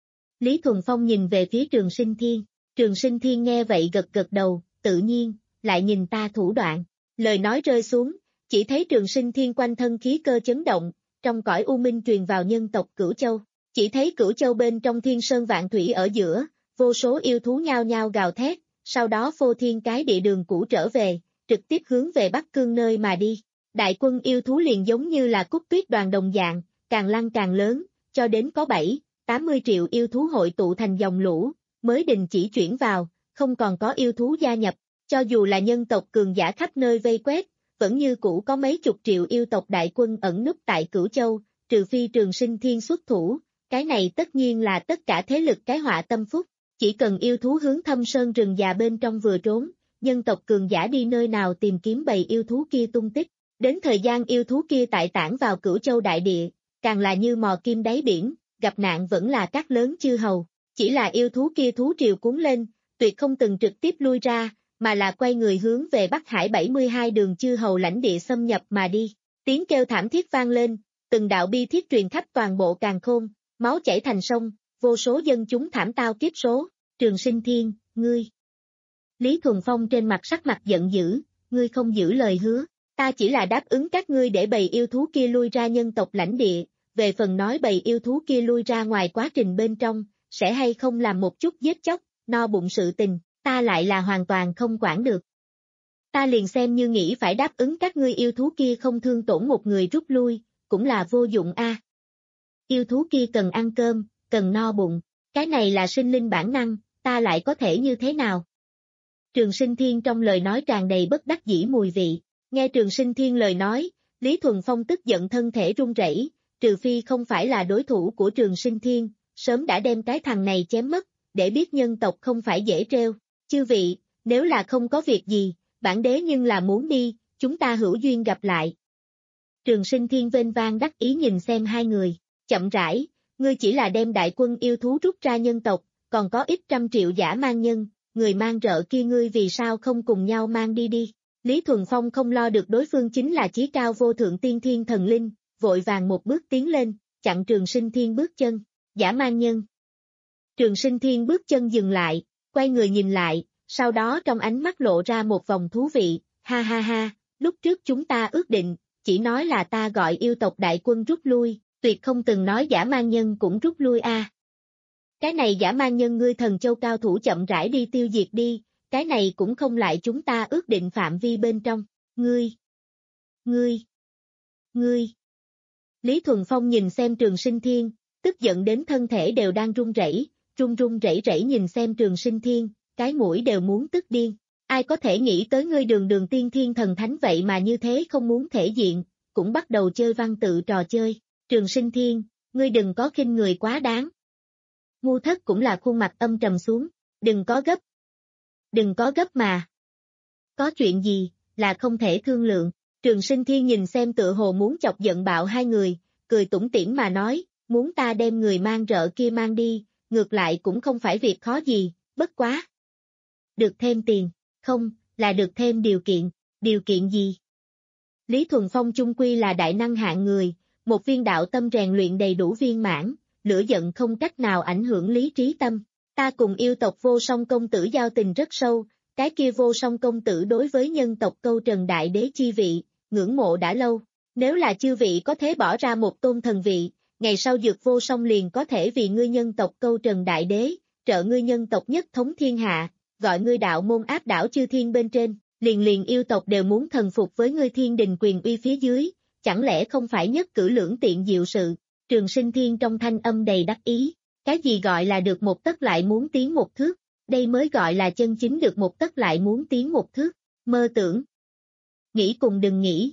Lý Thuần Phong nhìn về phía Trường Sinh Thiên, Trường Sinh Thiên nghe vậy gật gật đầu, tự nhiên, lại nhìn ta thủ đoạn. Lời nói rơi xuống, chỉ thấy Trường Sinh Thiên quanh thân khí cơ chấn động, trong cõi u minh truyền vào nhân tộc Cửu Châu. Chỉ thấy Cửu Châu bên trong thiên sơn vạn thủy ở giữa, vô số yêu thú nhao nhao gào thét, sau đó phô thiên cái địa đường cũ trở về, trực tiếp hướng về Bắc Cương nơi mà đi. Đại quân yêu thú liền giống như là cúc tuyết đoàn đồng dạng, càng lăn càng lớn, cho đến có bảy, tám mươi triệu yêu thú hội tụ thành dòng lũ, mới đình chỉ chuyển vào, không còn có yêu thú gia nhập, cho dù là nhân tộc cường giả khắp nơi vây quét, vẫn như cũ có mấy chục triệu yêu tộc đại quân ẩn núp tại Cửu Châu, trừ phi Trường Sinh Thiên xuất thủ, cái này tất nhiên là tất cả thế lực cái họa tâm phúc, chỉ cần yêu thú hướng thâm sơn rừng già bên trong vừa trốn, nhân tộc cường giả đi nơi nào tìm kiếm bầy yêu thú kia tung tích, đến thời gian yêu thú kia tại tản vào Cửu Châu đại địa, càng là như mò kim đáy biển, gặp nạn vẫn là các lớn chư hầu, chỉ là yêu thú kia thú triều cuốn lên, tuyệt không từng trực tiếp lui ra, mà là quay người hướng về Bắc Hải bảy mươi hai đường chư hầu lãnh địa xâm nhập mà đi, tiếng kêu thảm thiết vang lên, từng đạo bi thiết truyền khắp toàn bộ càn khôn, máu chảy thành sông, vô số dân chúng thảm tao kiếp số, Trường Sinh Thiên, ngươi. Lý Thuần Phong trên mặt sắc mặt giận dữ, ngươi không giữ lời hứa, ta chỉ là đáp ứng các ngươi để bầy yêu thú kia lui ra nhân tộc lãnh địa, về phần nói bầy yêu thú kia lui ra ngoài quá trình bên trong, sẽ hay không làm một chút giết chóc, no bụng sự tình, ta lại là hoàn toàn không quản được. Ta liền xem như nghĩ phải đáp ứng các ngươi yêu thú kia không thương tổn một người rút lui, cũng là vô dụng a. À. Yêu thú kia cần ăn cơm, cần no bụng, cái này là sinh linh bản năng, ta lại có thể như thế nào? Trường Sinh Thiên trong lời nói tràn đầy bất đắc dĩ mùi vị, nghe Trường Sinh Thiên lời nói, Lý Thuần Phong tức giận thân thể run rẩy, trừ phi không phải là đối thủ của Trường Sinh Thiên, sớm đã đem cái thằng này chém mất, để biết nhân tộc không phải dễ trêu. Chư vị, nếu là không có việc gì, bản đế nhưng là muốn đi, chúng ta hữu duyên gặp lại. Trường Sinh Thiên vênh vang đắc ý nhìn xem hai người, chậm rãi, ngươi chỉ là đem đại quân yêu thú rút ra nhân tộc, còn có ít trăm triệu giả mang nhân, người mang rợ kia ngươi vì sao không cùng nhau mang đi đi. Lý Thuần Phong không lo được đối phương chính là chí cao vô thượng tiên thiên thần linh, vội vàng một bước tiến lên, chặn Trường Sinh Thiên bước chân, giả mang nhân. Trường Sinh Thiên bước chân dừng lại, quay người nhìn lại, sau đó trong ánh mắt lộ ra một vòng thú vị, ha ha ha, lúc trước chúng ta ước định, chỉ nói là ta gọi yêu tộc đại quân rút lui, tuyệt không từng nói giả mang nhân cũng rút lui a. À. Cái này giả mang nhân ngươi thần châu cao thủ chậm rãi đi tiêu diệt đi, cái này cũng không lại chúng ta ước định phạm vi bên trong, ngươi, ngươi, ngươi. Lý Thuần Phong nhìn xem Trường Sinh Thiên, tức giận đến thân thể đều đang run rẩy, run run rẩy rẩy nhìn xem Trường Sinh Thiên, cái mũi đều muốn tức điên. Ai có thể nghĩ tới ngươi đường đường tiên thiên thần thánh vậy mà như thế không muốn thể diện, cũng bắt đầu chơi văn tự trò chơi. Trường Sinh Thiên, ngươi đừng có khinh người quá đáng. Ngu Thất cũng là khuôn mặt âm trầm xuống, đừng có gấp. Đừng có gấp mà. Có chuyện gì, là không thể thương lượng. Trường Sinh Thiên nhìn xem tựa hồ muốn chọc giận bạo hai người, cười tủm tỉm mà nói, muốn ta đem người mang rợ kia mang đi, ngược lại cũng không phải việc khó gì, bất quá. Được thêm tiền, không, là được thêm điều kiện, điều kiện gì? Lý Thuần Phong chung quy là đại năng hạng người, một viên đạo tâm rèn luyện đầy đủ viên mãn, lửa giận không cách nào ảnh hưởng lý trí tâm. Ta cùng yêu tộc Vô Song công tử giao tình rất sâu, cái kia Vô Song công tử đối với nhân tộc Câu Trần Đại Đế chi vị, ngưỡng mộ đã lâu. Nếu là chư vị có thể bỏ ra một tôn thần vị, ngày sau Dược Vô Song liền có thể vì ngươi nhân tộc Câu Trần Đại Đế, trợ ngươi nhân tộc nhất thống thiên hạ, gọi ngươi đạo môn áp đảo chư thiên bên trên, liền liền yêu tộc đều muốn thần phục với ngươi thiên đình quyền uy phía dưới, chẳng lẽ không phải nhất cử lưỡng tiện diệu sự? Trường Sinh Thiên trong thanh âm đầy đắc ý, cái gì gọi là được một tấc lại muốn tiến một thước, đây mới gọi là chân chính được một tấc lại muốn tiến một thước, mơ tưởng. Nghĩ cùng đừng nghĩ.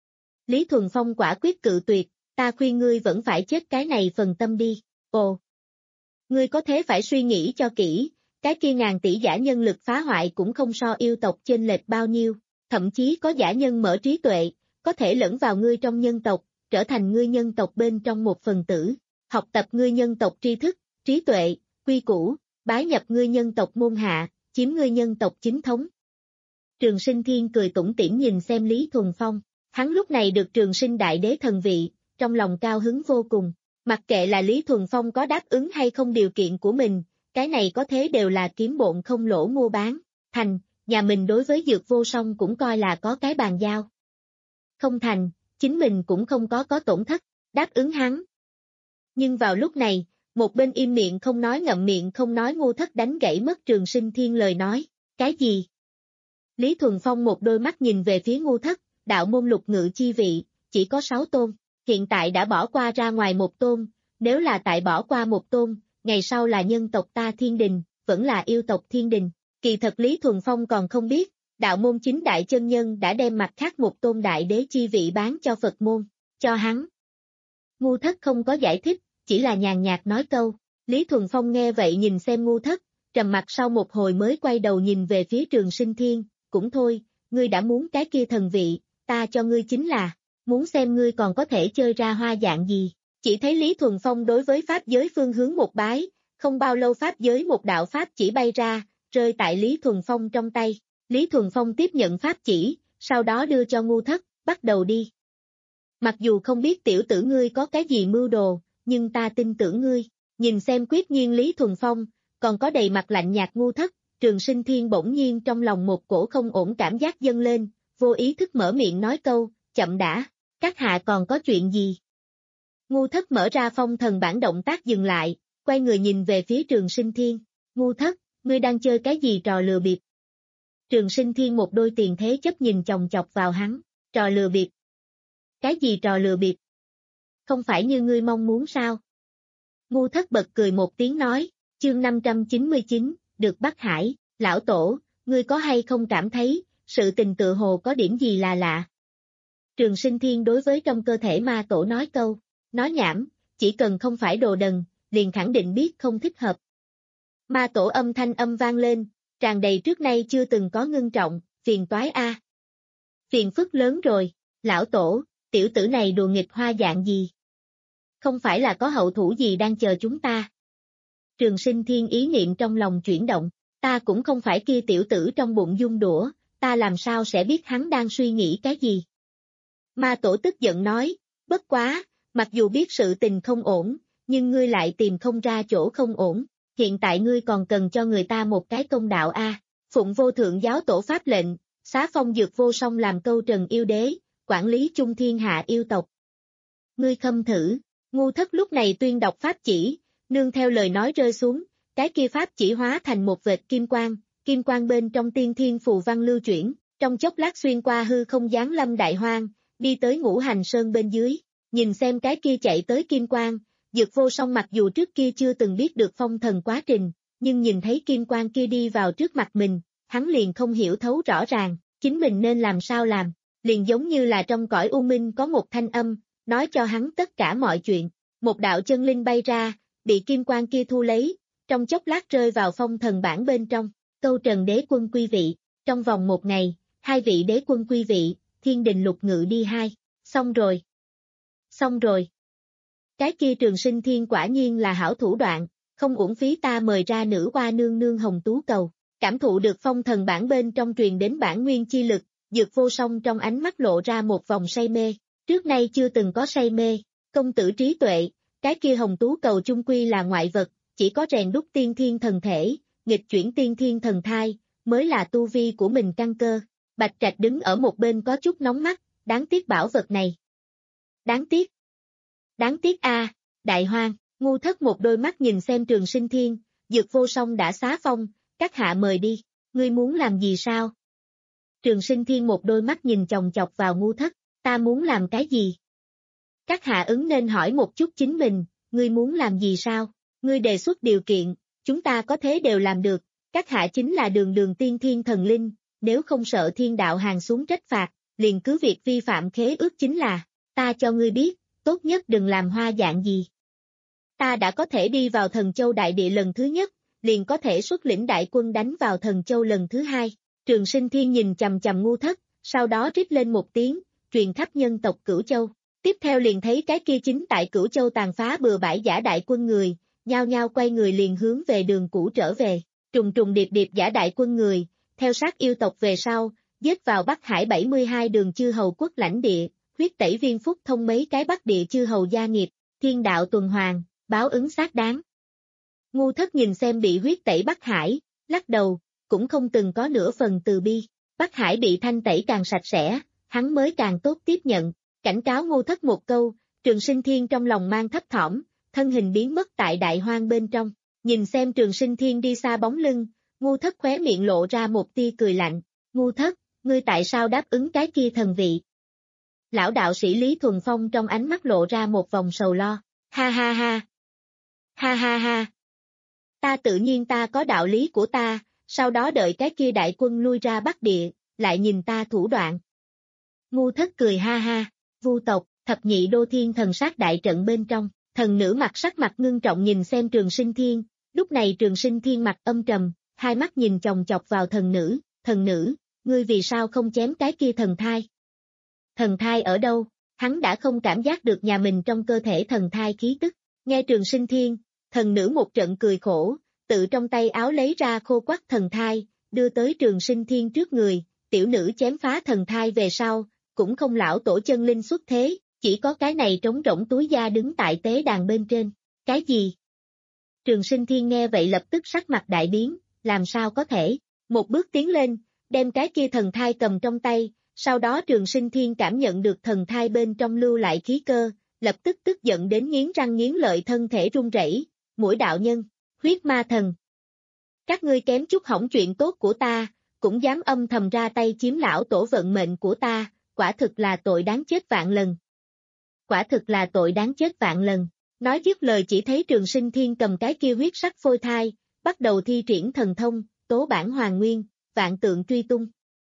Lý Thuần Phong quả quyết cự tuyệt, ta khuyên ngươi vẫn phải chết cái này phần tâm đi, ồ. Ngươi có thế phải suy nghĩ cho kỹ, cái kia ngàn tỷ giả nhân lực phá hoại cũng không so yêu tộc chênh lệch bao nhiêu, thậm chí có giả nhân mở trí tuệ, có thể lẫn vào ngươi trong nhân tộc, trở thành ngươi nhân tộc bên trong một phần tử, học tập ngươi nhân tộc tri thức, trí tuệ, quy củ, bái nhập ngươi nhân tộc môn hạ, chiếm ngươi nhân tộc chính thống. Trường Sinh Thiên cười tủm tỉm nhìn xem Lý Thuần Phong, hắn lúc này được Trường Sinh Đại Đế thần vị, trong lòng cao hứng vô cùng, mặc kệ là Lý Thuần Phong có đáp ứng hay không điều kiện của mình, cái này có thế đều là kiếm bộn không lỗ mua bán, thành, nhà mình đối với Dược Vô Song cũng coi là có cái bàn giao. Không thành, chính mình cũng không có có tổn thất, đáp ứng hắn. Nhưng vào lúc này, một bên im miệng không nói ngậm miệng không nói Ngu Thất đánh gãy mất Trường Sinh Thiên lời nói, cái gì? Lý Thuần Phong một đôi mắt nhìn về phía Ngu Thất, đạo môn lục ngự chi vị, chỉ có sáu tôn, hiện tại đã bỏ qua ra ngoài một tôn, nếu là tại bỏ qua một tôn, ngày sau là nhân tộc ta thiên đình, vẫn là yêu tộc thiên đình. Kỳ thật Lý Thuần Phong còn không biết, đạo môn chính đại chân nhân đã đem mặt khác một tôn đại đế chi vị bán cho Phật môn, cho hắn. Ngu Thất không có giải thích, chỉ là nhàn nhạt nói câu, Lý Thuần Phong nghe vậy nhìn xem Ngu Thất, trầm mặt sau một hồi mới quay đầu nhìn về phía Trường Sinh Thiên, cũng thôi, ngươi đã muốn cái kia thần vị, ta cho ngươi chính là, muốn xem ngươi còn có thể chơi ra hoa dạng gì. Chỉ thấy Lý Thuần Phong đối với pháp giới phương hướng một bái, không bao lâu pháp giới một đạo pháp chỉ bay ra, rơi tại Lý Thuần Phong trong tay. Lý Thuần Phong tiếp nhận pháp chỉ, sau đó đưa cho Ngu Thất, bắt đầu đi. Mặc dù không biết tiểu tử ngươi có cái gì mưu đồ, nhưng ta tin tưởng ngươi. Nhìn xem quyết nhiên Lý Thuần Phong, còn có đầy mặt lạnh nhạt Ngu Thất, Trường Sinh Thiên bỗng nhiên trong lòng một cổ không ổn cảm giác dâng lên, vô ý thức mở miệng nói câu, chậm đã, các hạ còn có chuyện gì? Ngu Thất mở ra phong thần bản động tác dừng lại, quay người nhìn về phía Trường Sinh Thiên, Ngu Thất, ngươi đang chơi cái gì trò lừa bịp? Trường Sinh Thiên một đôi tiền thế chấp nhìn chòng chọc vào hắn, trò lừa bịp. Cái gì trò lừa bịp? Không phải như ngươi mong muốn sao? Ngu Thất bật cười một tiếng nói, chương năm trăm chín mươi chín, được Bắc Hải, lão tổ, ngươi có hay không cảm thấy, sự tình tự hồ có điểm gì là lạ? Trường Sinh Thiên đối với trong cơ thể ma tổ nói câu, nói nhảm, chỉ cần không phải đồ đần, liền khẳng định biết không thích hợp. Ma tổ âm thanh âm vang lên, tràn đầy trước nay chưa từng có ngưng trọng, phiền toái a. Phiền phức lớn rồi, lão tổ, tiểu tử này đùa nghịch hoa dạng gì? Không phải là có hậu thủ gì đang chờ chúng ta? Trường Sinh Thiên ý niệm trong lòng chuyển động, ta cũng không phải kia tiểu tử trong bụng dung đũa, ta làm sao sẽ biết hắn đang suy nghĩ cái gì? Ma tổ tức giận nói, bất quá, mặc dù biết sự tình không ổn, nhưng ngươi lại tìm không ra chỗ không ổn, hiện tại ngươi còn cần cho người ta một cái công đạo a. Phụng vô thượng giáo tổ pháp lệnh, xá phong Dược Vô Song làm Câu Trần yêu đế, quản lý chung thiên hạ yêu tộc. Ngươi khâm thử, Ngu Thất lúc này tuyên đọc pháp chỉ, Nương theo lời nói rơi xuống, cái kia pháp chỉ hóa thành một vệt kim quang, kim quang bên trong tiên thiên phù văn lưu chuyển, trong chốc lát xuyên qua hư không giáng lâm đại hoang, đi tới Ngũ Hành Sơn bên dưới, nhìn xem cái kia chạy tới kim quang, Dược Vô Song mặc dù trước kia chưa từng biết được phong thần quá trình, nhưng nhìn thấy kim quang kia đi vào trước mặt mình, hắn liền không hiểu thấu rõ ràng, chính mình nên làm sao làm, liền giống như là trong cõi u minh có một thanh âm, nói cho hắn tất cả mọi chuyện, một đạo chân linh bay ra, bị kim quang kia thu lấy, trong chốc lát rơi vào phong thần bảng bên trong, câu trần đế quân quy vị, trong vòng một ngày, hai vị đế quân quy vị, thiên đình lục ngự đi hai, xong rồi, xong rồi. Cái kia Trường Sinh Thiên quả nhiên là hảo thủ đoạn, không uổng phí ta mời ra nữ hoa nương nương hồng tú cầu, cảm thụ được phong thần bản bên trong truyền đến bản nguyên chi lực, Dược Vô Song trong ánh mắt lộ ra một vòng say mê, trước nay chưa từng có say mê, công tử trí tuệ, cái kia hồng tú cầu chung quy là ngoại vật, chỉ có rèn đúc tiên thiên thần thể, nghịch chuyển tiên thiên thần thai, mới là tu vi của mình căn cơ. Bạch Trạch đứng ở một bên có chút nóng mắt, đáng tiếc bảo vật này. Đáng tiếc. Đáng tiếc a, à, Đại Hoang, ngu thất một đôi mắt nhìn xem Trường Sinh Thiên, Dược Vô Song đã xá phong, các hạ mời đi, ngươi muốn làm gì sao? Trường Sinh Thiên một đôi mắt nhìn chòng chọc vào ngu thất, ta muốn làm cái gì? Các hạ ứng nên hỏi một chút chính mình, ngươi muốn làm gì sao? Ngươi đề xuất điều kiện, chúng ta có thế đều làm được, các hạ chính là đường đường tiên thiên thần linh, nếu không sợ thiên đạo hàng xuống trách phạt, liền cứ việc vi phạm khế ước chính là, ta cho ngươi biết, tốt nhất đừng làm hoa dạng gì. Ta đã có thể đi vào Thần Châu đại địa lần thứ nhất, liền có thể xuất lĩnh đại quân đánh vào Thần Châu lần thứ hai. Trường Sinh Thiên nhìn chằm chằm ngu thất, sau đó rít lên một tiếng, truyền khắp nhân tộc Cửu Châu. Tiếp theo liền thấy cái kia chính tại Cửu Châu tàn phá bừa bãi giả đại quân người, nhao nhao quay người liền hướng về đường cũ trở về, trùng trùng điệp điệp giả đại quân người, theo sát yêu tộc về sau, giết vào Bắc Hải bảy mươi hai đường chư hầu quốc lãnh địa, huyết tẩy Viên Phúc Thông mấy cái Bắc địa chư hầu gia nghiệp, thiên đạo tuần hoàn, báo ứng xác đáng. Ngu thất nhìn xem bị huyết tẩy Bắc Hải, lắc đầu, cũng không từng có nửa phần từ bi, Bắc Hải bị thanh tẩy càng sạch sẽ, hắn mới càng tốt tiếp nhận, cảnh cáo ngu thất một câu, Trường Sinh Thiên trong lòng mang thấp thỏm, thân hình biến mất tại đại hoang bên trong, nhìn xem Trường Sinh Thiên đi xa bóng lưng, ngu thất khóe miệng lộ ra một tia cười lạnh, ngu thất, ngươi tại sao đáp ứng cái kia thần vị? Lão đạo sĩ Lý Thuần Phong trong ánh mắt lộ ra một vòng sầu lo, ha ha ha, ha ha ha, ta tự nhiên ta có đạo lý của ta, sau đó đợi cái kia đại quân lui ra Bắc Địa, lại nhìn ta thủ đoạn. Ngu thất cười ha ha, Vu tộc, thập nhị đô thiên thần sát đại trận bên trong, thần nữ mặt sắc mặt ngưng trọng nhìn xem Trường Sinh Thiên, lúc này Trường Sinh Thiên mặt âm trầm, hai mắt nhìn chòng chọc vào thần nữ, thần nữ, ngươi vì sao không chém cái kia thần thai? Thần thai ở đâu? Hắn đã không cảm giác được nhà mình trong cơ thể thần thai khí tức, nghe Trường Sinh Thiên, thần nữ một trận cười khổ, tự trong tay áo lấy ra khô quắt thần thai, đưa tới Trường Sinh Thiên trước người, tiểu nữ chém phá thần thai về sau, cũng không lão tổ chân linh xuất thế, chỉ có cái này trống rỗng túi da đứng tại tế đàn bên trên, cái gì? Trường Sinh Thiên nghe vậy lập tức sắc mặt đại biến, làm sao có thể, một bước tiến lên, đem cái kia thần thai cầm trong tay, sau đó Trường Sinh Thiên cảm nhận được thần thai bên trong lưu lại khí cơ, lập tức tức giận đến nghiến răng nghiến lợi thân thể run rẩy, mũi đạo nhân, huyết ma thần. Các ngươi kém chút hỏng chuyện tốt của ta, cũng dám âm thầm ra tay chiếm lão tổ vận mệnh của ta, quả thực là tội đáng chết vạn lần. Quả thực là tội đáng chết vạn lần. Nói dứt lời chỉ thấy Trường Sinh Thiên cầm cái kia huyết sắc phôi thai, bắt đầu thi triển thần thông, tố bản hoàn nguyên, vạn tượng truy tung.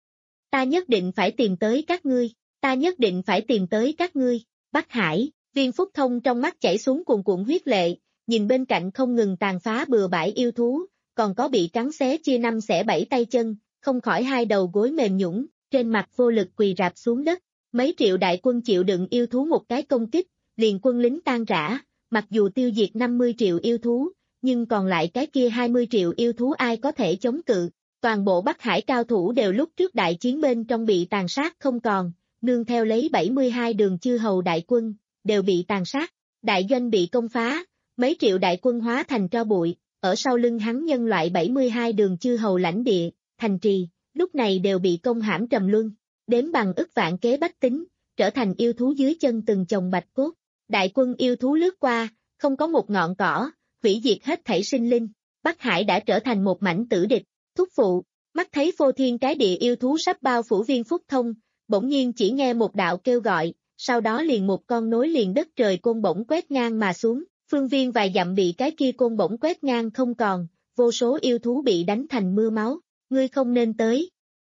Ta nhất định phải tìm tới các ngươi, ta nhất định phải tìm tới các ngươi, Bắc Hải, Viên Phúc Thông trong mắt chảy xuống cuồn cuộn huyết lệ, nhìn bên cạnh không ngừng tàn phá bừa bãi yêu thú, còn có bị cắn xé chia năm xẻ bảy tay chân, không khỏi hai đầu gối mềm nhũn, trên mặt vô lực quỳ rạp xuống đất, mấy triệu đại quân chịu đựng yêu thú một cái công kích, liền quân lính tan rã, mặc dù tiêu diệt năm mươi triệu yêu thú, nhưng còn lại cái kia hai mươi triệu yêu thú ai có thể chống cự, toàn bộ Bắc Hải cao thủ đều lúc trước đại chiến bên trong bị tàn sát không còn, nương theo lấy bảy mươi hai đường chư hầu đại quân, đều bị tàn sát, đại doanh bị công phá, mấy triệu đại quân hóa thành tro bụi, ở sau lưng hắn nhân loại bảy mươi hai đường chư hầu lãnh địa, thành trì, lúc này đều bị công hãm trầm luân, đếm bằng ức vạn kế bách tính, trở thành yêu thú dưới chân từng chồng bạch cốt. Đại quân yêu thú lướt qua, không có một ngọn cỏ, hủy diệt hết thảy sinh linh. Bắc Hải đã trở thành một mảnh tử địch. Thúc phụ, mắt thấy phô thiên cái địa yêu thú sắp bao phủ Viên Phúc Thông, bỗng nhiên chỉ nghe một đạo kêu gọi, sau đó liền một con nối liền đất trời côn bổng quét ngang mà xuống, phương viên vài dặm bị cái kia côn bổng quét ngang không còn, vô số yêu thú bị đánh thành mưa máu, ngươi không nên tới.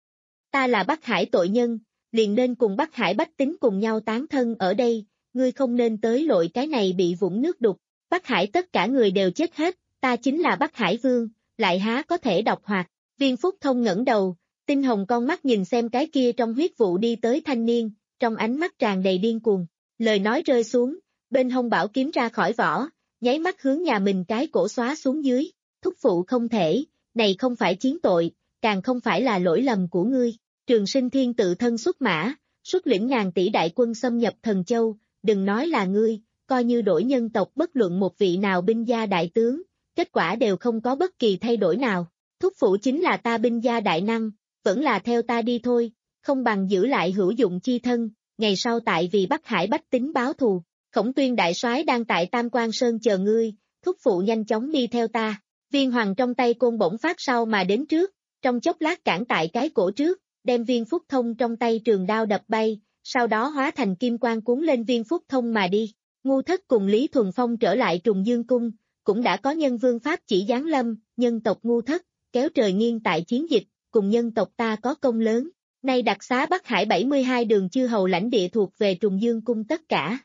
Ta là Bắc Hải tội nhân, liền nên cùng Bắc Hải bách tính cùng nhau tán thân ở đây, ngươi không nên tới lội cái này bị vũng nước đục, Bắc Hải tất cả người đều chết hết, ta chính là Bắc Hải Vương, lại há có thể độc hoạt. Viên Phúc Thông ngẩng đầu, tinh hồng con mắt nhìn xem cái kia trong huyết vụ đi tới thanh niên, trong ánh mắt tràn đầy điên cuồng. Lời nói rơi xuống, bên hông bảo kiếm ra khỏi vỏ, nháy mắt hướng nhà mình cái cổ xóa xuống dưới. Thúc phụ không thể, này không phải chiến tội, càng không phải là lỗi lầm của ngươi. Trường Sinh Thiên tự thân xuất mã, xuất lĩnh ngàn tỷ đại quân xâm nhập Thần Châu, đừng nói là ngươi, coi như đổi nhân tộc bất luận một vị nào binh gia đại tướng, kết quả đều không có bất kỳ thay đổi nào. Thúc phụ chính là ta binh gia đại năng, vẫn là theo ta đi thôi, không bằng giữ lại hữu dụng chi thân, ngày sau tại vì Bắc Hải bách tính báo thù. Khổng Tuyên đại soái đang tại Tam Quan Sơn chờ ngươi, thúc phụ nhanh chóng đi theo ta. Viên Hoàng trong tay côn bổng phát sau mà đến trước, trong chốc lát cản tại cái cổ trước, đem Viên Phúc Thông trong tay trường đao đập bay, sau đó hóa thành kim quang cuốn lên Viên Phúc Thông mà đi. Ngu Thất cùng Lý Thuần Phong trở lại Trùng Dương Cung, cũng đã có nhân vương pháp chỉ giáng lâm, nhân tộc Ngu Thất, kéo trời nghiêng tại chiến dịch, cùng nhân tộc ta có công lớn. Nay đặc xá Bắc Hải bảy mươi hai đường chư hầu lãnh địa thuộc về Trùng Dương Cung tất cả.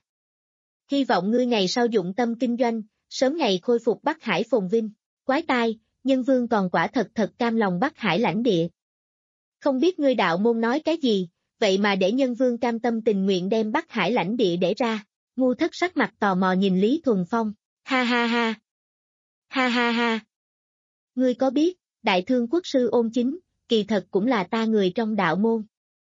Hy vọng ngươi ngày sau dụng tâm kinh doanh, sớm ngày khôi phục Bắc Hải phồn vinh. Quái tai, nhân vương còn quả thật thật cam lòng Bắc Hải lãnh địa. Không biết ngươi đạo môn nói cái gì, vậy mà để nhân vương cam tâm tình nguyện đem Bắc Hải lãnh địa để ra. Ngu Thất sắc mặt tò mò nhìn Lý Thuần Phong, ha ha ha. Ha ha ha. Ngươi có biết, Đại Thương Quốc sư Ôn Chính, kỳ thật cũng là ta người trong đạo môn.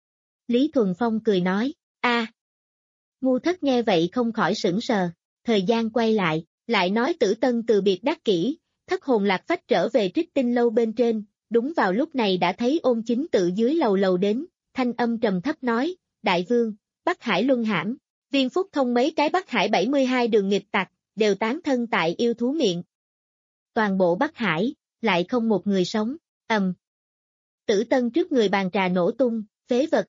Lý Thuần Phong cười nói, a. À. Ngu Thất nghe vậy không khỏi sửng sờ, thời gian quay lại, lại nói Tử Tân từ biệt đắc kỷ, thất hồn lạc phách trở về Trích Tinh lâu bên trên, đúng vào lúc này đã thấy Ôn Chính tự dưới lầu lầu đến, thanh âm trầm thấp nói, Đại Vương, Bắc Hải luân hãm, Viên Phúc Thông mấy cái Bắc Hải bảy mươi hai đường nghịch tặc, đều tán thân tại yêu thú miệng. Toàn bộ Bắc Hải, lại không một người sống, ầm. Um. Tử Tân trước người bàn trà nổ tung, phế vật.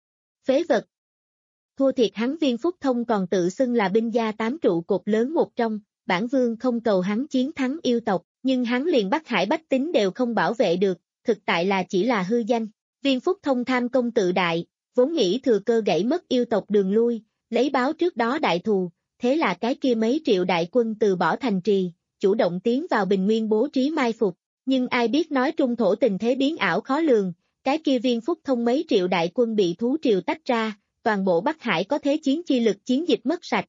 Phế vật. Thua thiệt hắn Viên Phúc Thông còn tự xưng là binh gia tám trụ cột lớn một trong, bản vương không cầu hắn chiến thắng yêu tộc, nhưng hắn liền Bắc Hải bách tính đều không bảo vệ được, thực tại là chỉ là hư danh. Viên Phúc Thông tham công tự đại, vốn nghĩ thừa cơ gãy mất yêu tộc đường lui, lấy báo trước đó đại thù, thế là cái kia mấy triệu đại quân từ bỏ thành trì, chủ động tiến vào Bình Nguyên bố trí mai phục, nhưng ai biết nói trung thổ tình thế biến ảo khó lường, cái kia Viên Phúc Thông mấy triệu đại quân bị thú triều tách ra, toàn bộ Bắc Hải có thế chiến chi lực chiến dịch mất sạch.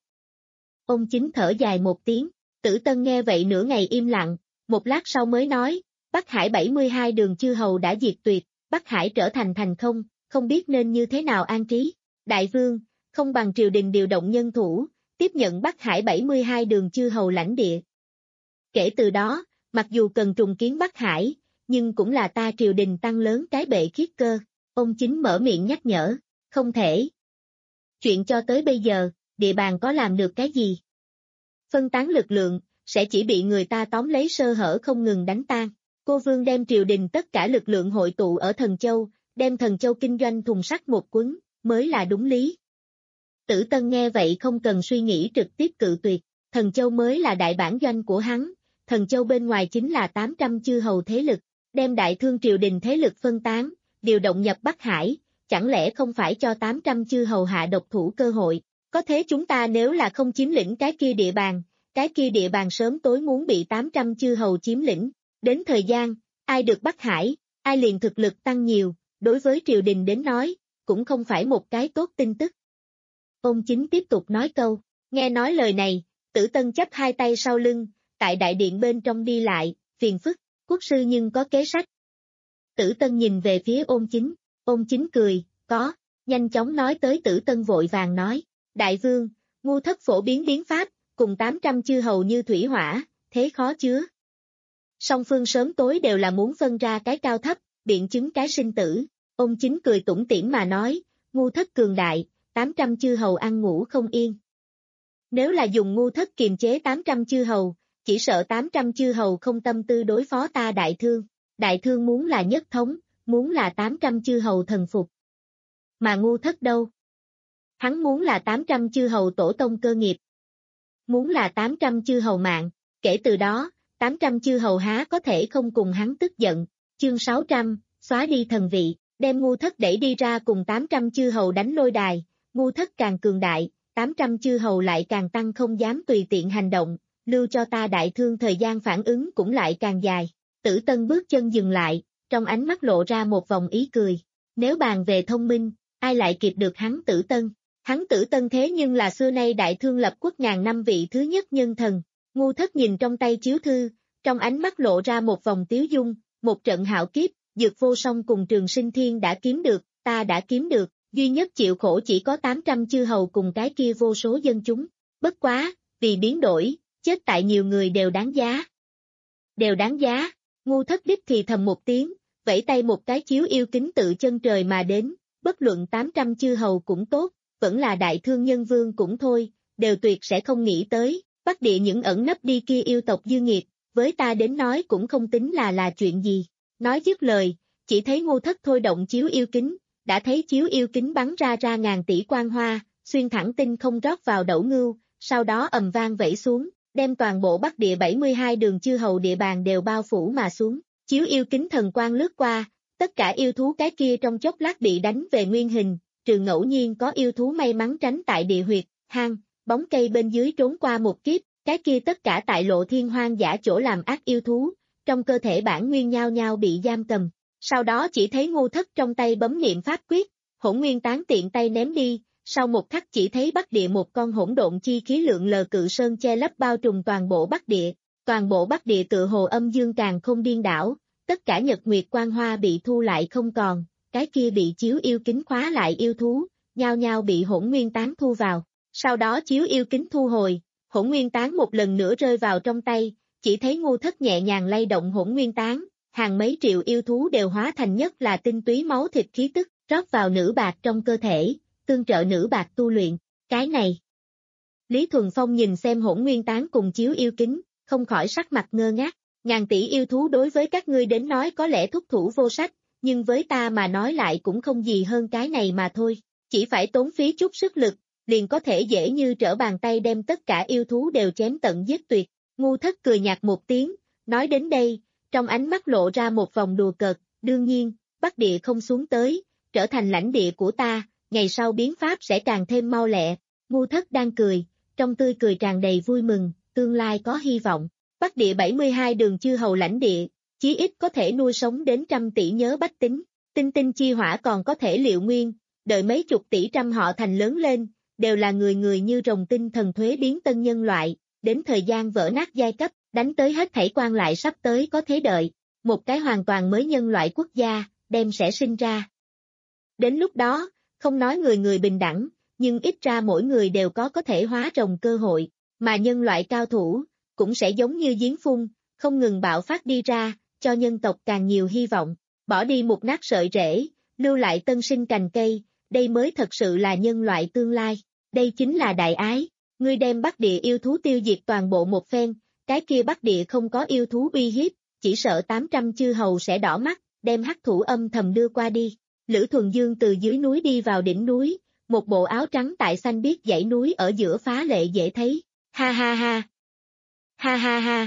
Ông Chính thở dài một tiếng, Tử Tân nghe vậy nửa ngày im lặng, một lát sau mới nói, Bắc Hải bảy mươi hai đường chư hầu đã diệt tuyệt, Bắc Hải trở thành thành không, không biết nên như thế nào an trí. Đại Vương, không bằng triều đình điều động nhân thủ, tiếp nhận Bắc Hải bảy mươi hai đường chư hầu lãnh địa. Kể từ đó, mặc dù cần trùng kiến Bắc Hải, nhưng cũng là ta triều đình tăng lớn cái bệ khiết cơ. Ông Chính mở miệng nhắc nhở, không thể. Chuyện cho tới bây giờ, địa bàn có làm được cái gì? Phân tán lực lượng, sẽ chỉ bị người ta tóm lấy sơ hở không ngừng đánh tan. Cô Vương đem triều đình tất cả lực lượng hội tụ ở Thần Châu, đem Thần Châu kinh doanh thùng sắt một quấn, mới là đúng lý. Tử Tân nghe vậy không cần suy nghĩ trực tiếp cự tuyệt, Thần Châu mới là đại bản doanh của hắn, Thần Châu bên ngoài chính là tám trăm chư hầu thế lực, đem đại thương triều đình thế lực phân tán, điều động nhập Bắc Hải, chẳng lẽ không phải cho tám trăm chư hầu hạ độc thủ cơ hội, có thế chúng ta nếu là không chiếm lĩnh cái kia địa bàn, cái kia địa bàn sớm tối muốn bị tám trăm chư hầu chiếm lĩnh, đến thời gian, ai được Bắc Hải, ai liền thực lực tăng nhiều, đối với triều đình đến nói, cũng không phải một cái tốt tin tức. Ông Chính tiếp tục nói câu, nghe nói lời này, Tử Tân chắp hai tay sau lưng, tại đại điện bên trong đi lại, phiền phức, quốc sư nhưng có kế sách. Tử Tân nhìn về phía Ôn Chính, Ôn Chính cười, có, nhanh chóng nói tới Tử Tân vội vàng nói, Đại Vương, Ngu Thất phổ biến biến pháp, cùng tám trăm chư hầu như thủy hỏa, thế khó chứa. Song phương sớm tối đều là muốn phân ra cái cao thấp, biện chứng cái sinh tử. Ôn Chính cười tủm tỉm mà nói, Ngu Thất cường đại, tám trăm chư hầu ăn ngủ không yên. Nếu là dùng Ngu Thất kiềm chế tám trăm chư hầu, chỉ sợ tám trăm chư hầu không tâm tư đối phó ta Đại Thương. Đại Thương muốn là nhất thống, muốn là tám trăm chư hầu thần phục. Mà Ngu Thất đâu? Hắn muốn là tám trăm chư hầu tổ tông cơ nghiệp. Muốn là tám trăm chư hầu mạng, kể từ đó, tám trăm chư hầu há có thể không cùng hắn tức giận. Chương sáu trăm, xóa đi thần vị, đem Ngu Thất đẩy đi ra cùng tám trăm chư hầu đánh lôi đài. Ngu Thất càng cường đại, tám trăm chư hầu lại càng tăng không dám tùy tiện hành động, lưu cho ta Đại Thương thời gian phản ứng cũng lại càng dài. Tử Tân bước chân dừng lại, trong ánh mắt lộ ra một vòng ý cười. Nếu bàn về thông minh, ai lại kịp được hắn Tử Tân? Hắn Tử Tân thế nhưng là xưa nay Đại Thương lập quốc ngàn năm vị thứ nhất nhân thần. Ngu Thất nhìn trong tay chiếu thư, trong ánh mắt lộ ra một vòng tiếu dung, một trận hạo kiếp, Dược Vô Song cùng Trường Sinh Thiên đã kiếm được, ta đã kiếm được, duy nhất chịu khổ chỉ có tám trăm chư hầu cùng cái kia vô số dân chúng. Bất quá, vì biến đổi, chết tại nhiều người đều đáng giá. Đều đáng giá, Ngu Thất đích thì thầm một tiếng, vẫy tay một cái chiếu yêu kính tự chân trời mà đến, bất luận tám trăm chư hầu cũng tốt, vẫn là Đại Thương nhân vương cũng thôi, đều tuyệt sẽ không nghĩ tới, Bắc Địa những ẩn nấp đi kia yêu tộc dư nghiệt, với ta đến nói cũng không tính là là chuyện gì. Nói dứt lời, chỉ thấy Ngu Thất thôi động chiếu yêu kính, đã thấy chiếu yêu kính bắn ra ra ngàn tỷ quang hoa, xuyên thẳng tinh không rót vào đẩu ngưu, sau đó ầm vang vẫy xuống, đem toàn bộ Bắc Địa bảy mươi hai đường chư hầu địa bàn đều bao phủ mà xuống. Chiếu yêu kính thần quang lướt qua, tất cả yêu thú cái kia trong chốc lát bị đánh về nguyên hình, trừ ngẫu nhiên có yêu thú may mắn tránh tại địa huyệt, hang, bóng cây bên dưới trốn qua một kiếp, cái kia tất cả tại Lộ Thiên hoang dã chỗ làm ác yêu thú, trong cơ thể bản nguyên nhao nhao bị giam cầm. Sau đó chỉ thấy Ngu Thất trong tay bấm niệm pháp quyết, hỗn nguyên tán tiện tay ném đi, sau một khắc chỉ thấy Bắc Địa một con hỗn độn chi khí lượng lờ cự sơn che lấp bao trùm toàn bộ Bắc Địa, toàn bộ Bắc Địa tựa hồ âm dương càng không điên đảo, tất cả nhật nguyệt quang hoa bị thu lại không còn, cái kia bị chiếu yêu kính khóa lại yêu thú, nhao nhao bị hỗn nguyên tán thu vào, sau đó chiếu yêu kính thu hồi, hỗn nguyên tán một lần nữa rơi vào trong tay, chỉ thấy Ngu Thất nhẹ nhàng lay động hỗn nguyên tán, hàng mấy triệu yêu thú đều hóa thành nhất là tinh túy máu thịt khí tức, rót vào nữ bạc trong cơ thể, tương trợ nữ bạc tu luyện, cái này. Lý Thuần Phong nhìn xem hỗn nguyên tán cùng chiếu yêu kính, không khỏi sắc mặt ngơ ngác, ngàn tỷ yêu thú đối với các ngươi đến nói có lẽ thúc thủ vô sách, nhưng với ta mà nói lại cũng không gì hơn cái này mà thôi, chỉ phải tốn phí chút sức lực, liền có thể dễ như trở bàn tay đem tất cả yêu thú đều chém tận giết tuyệt. Ngu Thất cười nhạt một tiếng, nói đến đây, trong ánh mắt lộ ra một vòng đùa cợt, đương nhiên, Bắc Địa không xuống tới, trở thành lãnh địa của ta, ngày sau biến pháp sẽ càng thêm mau lẹ. Ngu Thất đang cười, trong tươi cười tràn đầy vui mừng, tương lai có hy vọng. Bắc Địa bảy mươi hai đường chư hầu lãnh địa, chí ít có thể nuôi sống đến trăm tỷ nhớ bách tính, tinh tinh chi hỏa còn có thể liệu nguyên, đợi mấy chục tỷ trăm họ thành lớn lên, đều là người người như rồng tinh thần thuế biến tân nhân loại, đến thời gian vỡ nát giai cấp, đánh tới hết thảy quan lại sắp tới có thế đợi, một cái hoàn toàn mới nhân loại quốc gia, đem sẽ sinh ra. Đến lúc đó, không nói người người bình đẳng, nhưng ít ra mỗi người đều có có thể hóa rồng cơ hội, mà nhân loại cao thủ, cũng sẽ giống như giếng phun, không ngừng bạo phát đi ra, cho nhân tộc càng nhiều hy vọng, bỏ đi một nát sợi rễ, lưu lại tân sinh cành cây, đây mới thật sự là nhân loại tương lai, đây chính là đại ái, ngươi đem Bắc Địa yêu thú tiêu diệt toàn bộ một phen, cái kia Bắc Địa không có yêu thú uy hiếp, chỉ sợ tám trăm chư hầu sẽ đỏ mắt, đem hắc thủ âm thầm đưa qua đi. Lữ Thuần Dương từ dưới núi đi vào đỉnh núi, một bộ áo trắng tại xanh biếc dãy núi ở giữa phá lệ dễ thấy, ha ha ha, ha ha ha.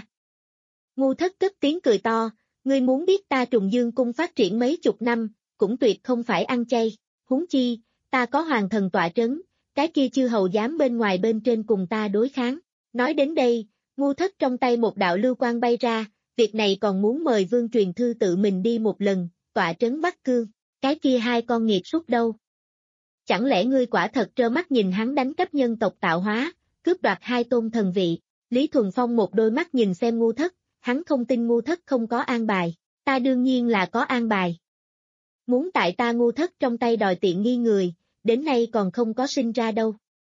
Ngu Thất cất tiếng cười to, ngươi muốn biết ta Trùng Dương cung phát triển mấy chục năm, cũng tuyệt không phải ăn chay, huống chi, ta có hoàng thần tọa trấn, cái kia chư hầu dám bên ngoài bên trên cùng ta đối kháng. Nói đến đây, Ngu Thất trong tay một đạo lưu quang bay ra, việc này còn muốn mời Vương Truyền Thư tự mình đi một lần, tọa trấn Bắc Cương, cái kia hai con nghiệt súc đâu? Chẳng lẽ ngươi quả thật trơ mắt nhìn hắn đánh cắp nhân tộc tạo hóa, cướp đoạt hai tôn thần vị? Lý Thuần Phong một đôi mắt nhìn xem Ngu Thất, hắn không tin Ngu Thất không có an bài, ta đương nhiên là có an bài. Muốn tại ta Ngu Thất trong tay đòi tiện nghi người, đến nay còn không có sinh ra đâu.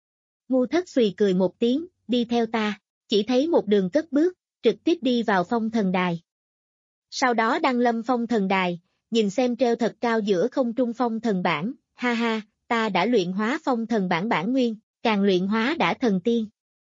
Ngu Thất xùy cười một tiếng, đi theo ta, chỉ thấy một đường cất bước, trực tiếp đi vào phong thần đài. Sau đó đăng lâm phong thần đài, nhìn xem treo thật cao giữa không trung phong thần bản, ha ha, ta đã luyện hóa phong thần bản bản nguyên, càng luyện hóa đã thần tiên.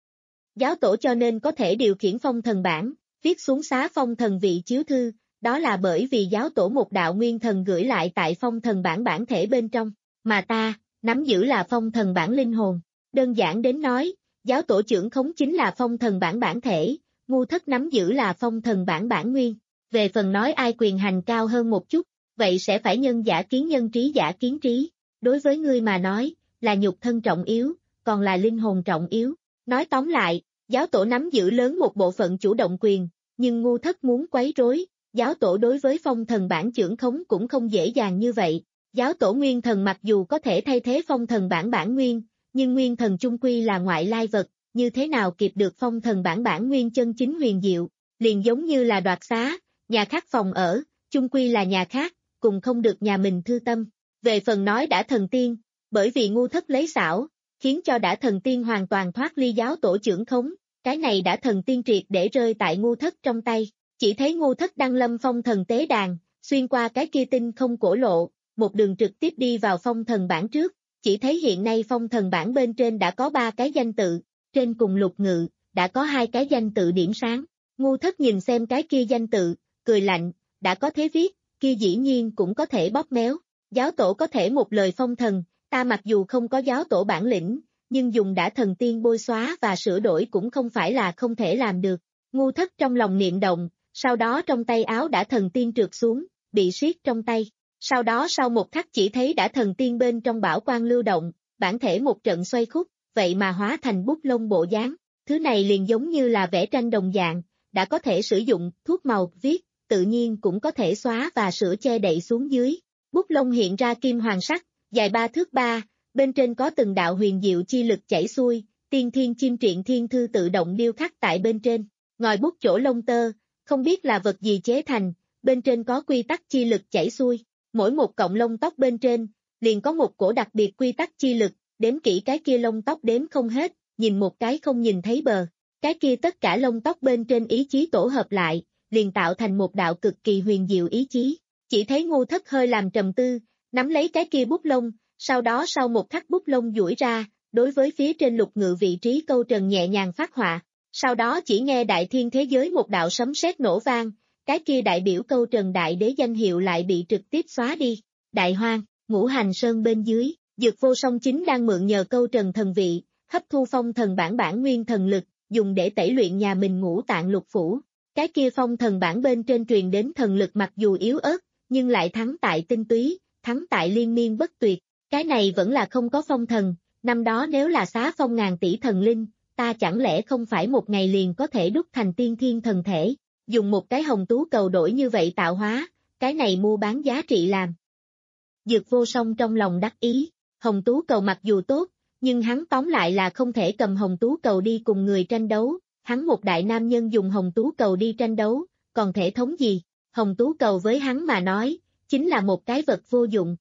giáo tổ cho nên có thể điều khiển phong thần bản, viết xuống xá phong thần vị chiếu thư, đó là bởi vì giáo tổ một đạo nguyên thần gửi lại tại phong thần bản bản thể bên trong, mà ta, nắm giữ là phong thần bản linh hồn. Đơn giản đến nói, giáo tổ trưởng khống chính là phong thần bản bản thể, ngu thất nắm giữ là phong thần bản bản nguyên. Về phần nói ai quyền hành cao hơn một chút, vậy sẽ phải nhân giả kiến nhân trí giả kiến trí. Đối với ngươi mà nói, là nhục thân trọng yếu, còn là linh hồn trọng yếu. Nói tóm lại, giáo tổ nắm giữ lớn một bộ phận chủ động quyền, nhưng ngu thất muốn quấy rối, giáo tổ đối với phong thần bản trưởng khống cũng không dễ dàng như vậy. Giáo tổ nguyên thần mặc dù có thể thay thế phong thần bản bản nguyên, nhưng nguyên thần chung quy là ngoại lai vật, như thế nào kịp được phong thần bản bản nguyên chân chính huyền diệu, liền giống như là đoạt xá, nhà khác phòng ở, chung quy là nhà khác, cùng không được nhà mình thư tâm. Về phần nói đã thần tiên, bởi vì ngu thất lấy xảo, khiến cho đã thần tiên hoàn toàn thoát ly giáo tổ trưởng khống, cái này đã thần tiên triệt để rơi tại ngu thất trong tay, chỉ thấy ngu thất đăng lâm phong thần tế đàn, xuyên qua cái kia tinh không cổ lộ, một đường trực tiếp đi vào phong thần bản trước, chỉ thấy hiện nay phong thần bản bên trên đã có ba cái danh tự, trên cùng lục ngự, đã có hai cái danh tự điểm sáng, ngu thất nhìn xem cái kia danh tự, cười lạnh, đã có thế viết, kia dĩ nhiên cũng có thể bóp méo, giáo tổ có thể một lời phong thần, ta mặc dù không có giáo tổ bản lĩnh, nhưng dùng đã thần tiên bôi xóa và sửa đổi cũng không phải là không thể làm được, ngu thất trong lòng niệm động, sau đó trong tay áo đã thần tiên trượt xuống, bị siết trong tay, sau đó sau một khắc chỉ thấy đã thần tiên bên trong bảo quang lưu động, bản thể một trận xoay khúc, vậy mà hóa thành bút lông bộ dáng, thứ này liền giống như là vẽ tranh đồng dạng, đã có thể sử dụng thuốc màu viết, tự nhiên cũng có thể xóa và sửa che đậy xuống dưới. Bút lông hiện ra kim hoàng sắc, dài ba thước ba, bên trên có từng đạo huyền diệu chi lực chảy xuôi, tiên thiên chim triện thiên thư tự động điêu khắc tại bên trên. Ngòi bút chỗ lông tơ, không biết là vật gì chế thành, bên trên có quy tắc chi lực chảy xuôi. Mỗi một cọng lông tóc bên trên, liền có một cổ đặc biệt quy tắc chi lực, đếm kỹ cái kia lông tóc đếm không hết, nhìn một cái không nhìn thấy bờ. Cái kia tất cả lông tóc bên trên ý chí tổ hợp lại, liền tạo thành một đạo cực kỳ huyền diệu ý chí. Chỉ thấy ngu thất hơi làm trầm tư, nắm lấy cái kia bút lông, sau đó sau một khắc bút lông duỗi ra, đối với phía trên lục ngự vị trí câu trần nhẹ nhàng phát họa. Sau đó chỉ nghe đại thiên thế giới một đạo sấm sét nổ vang, cái kia đại biểu câu trần đại đế danh hiệu lại bị trực tiếp xóa đi. Đại hoang, ngũ hành sơn bên dưới, Dược Vô Song chính đang mượn nhờ câu trần thần vị, hấp thu phong thần bản bản nguyên thần lực, dùng để tẩy luyện nhà mình ngũ tạng lục phủ. Cái kia phong thần bản bên trên truyền đến thần lực mặc dù yếu ớt, nhưng lại thắng tại tinh túy, thắng tại liên miên bất tuyệt. Cái này vẫn là không có phong thần, năm đó nếu là xá phong ngàn tỷ thần linh, ta chẳng lẽ không phải một ngày liền có thể đúc thành tiên thiên thần thể, dùng một cái hồng tú cầu đổi như vậy tạo hóa, cái này mua bán giá trị làm. Dược Vô Song trong lòng đắc ý, hồng tú cầu mặc dù tốt, nhưng hắn tóm lại là không thể cầm hồng tú cầu đi cùng người tranh đấu, hắn một đại nam nhân dùng hồng tú cầu đi tranh đấu, còn thể thống gì, hồng tú cầu với hắn mà nói, chính là một cái vật vô dụng.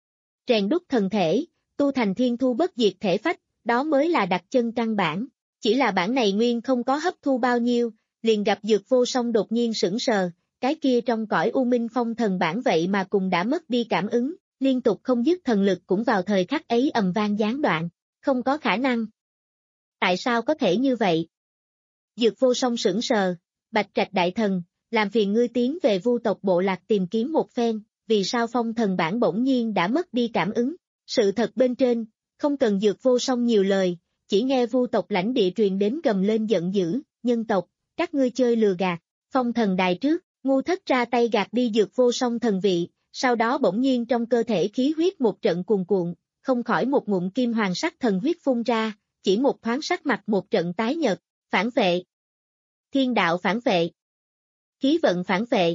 Rèn đúc thần thể, tu thành thiên thu bất diệt thể phách, đó mới là đặt chân căn bản, chỉ là bản này nguyên không có hấp thu bao nhiêu, liền gặp Dược Vô Song đột nhiên sững sờ, cái kia trong cõi u minh phong thần bản vậy mà cùng đã mất đi cảm ứng, liên tục không dứt thần lực cũng vào thời khắc ấy ầm vang gián đoạn, không có khả năng. Tại sao có thể như vậy? Dược Vô Song sững sờ, Bạch Trạch đại thần, làm phiền ngươi tiến về Vu tộc bộ lạc tìm kiếm một phen, vì sao phong thần bản bỗng nhiên đã mất đi cảm ứng? Sự thật bên trên, không cần Dược Vô Song nhiều lời, chỉ nghe Vu tộc lãnh địa truyền đến gầm lên giận dữ, nhân tộc, các ngươi chơi lừa gạt, phong thần đài trước, ngu thất ra tay gạt đi Dược Vô Song thần vị, sau đó bỗng nhiên trong cơ thể khí huyết một trận cuồn cuộn, không khỏi một ngụm kim hoàng sắc thần huyết phun ra, chỉ một thoáng sắc mặt một trận tái nhợt, phản vệ. Thiên đạo phản vệ. Khí vận phản vệ.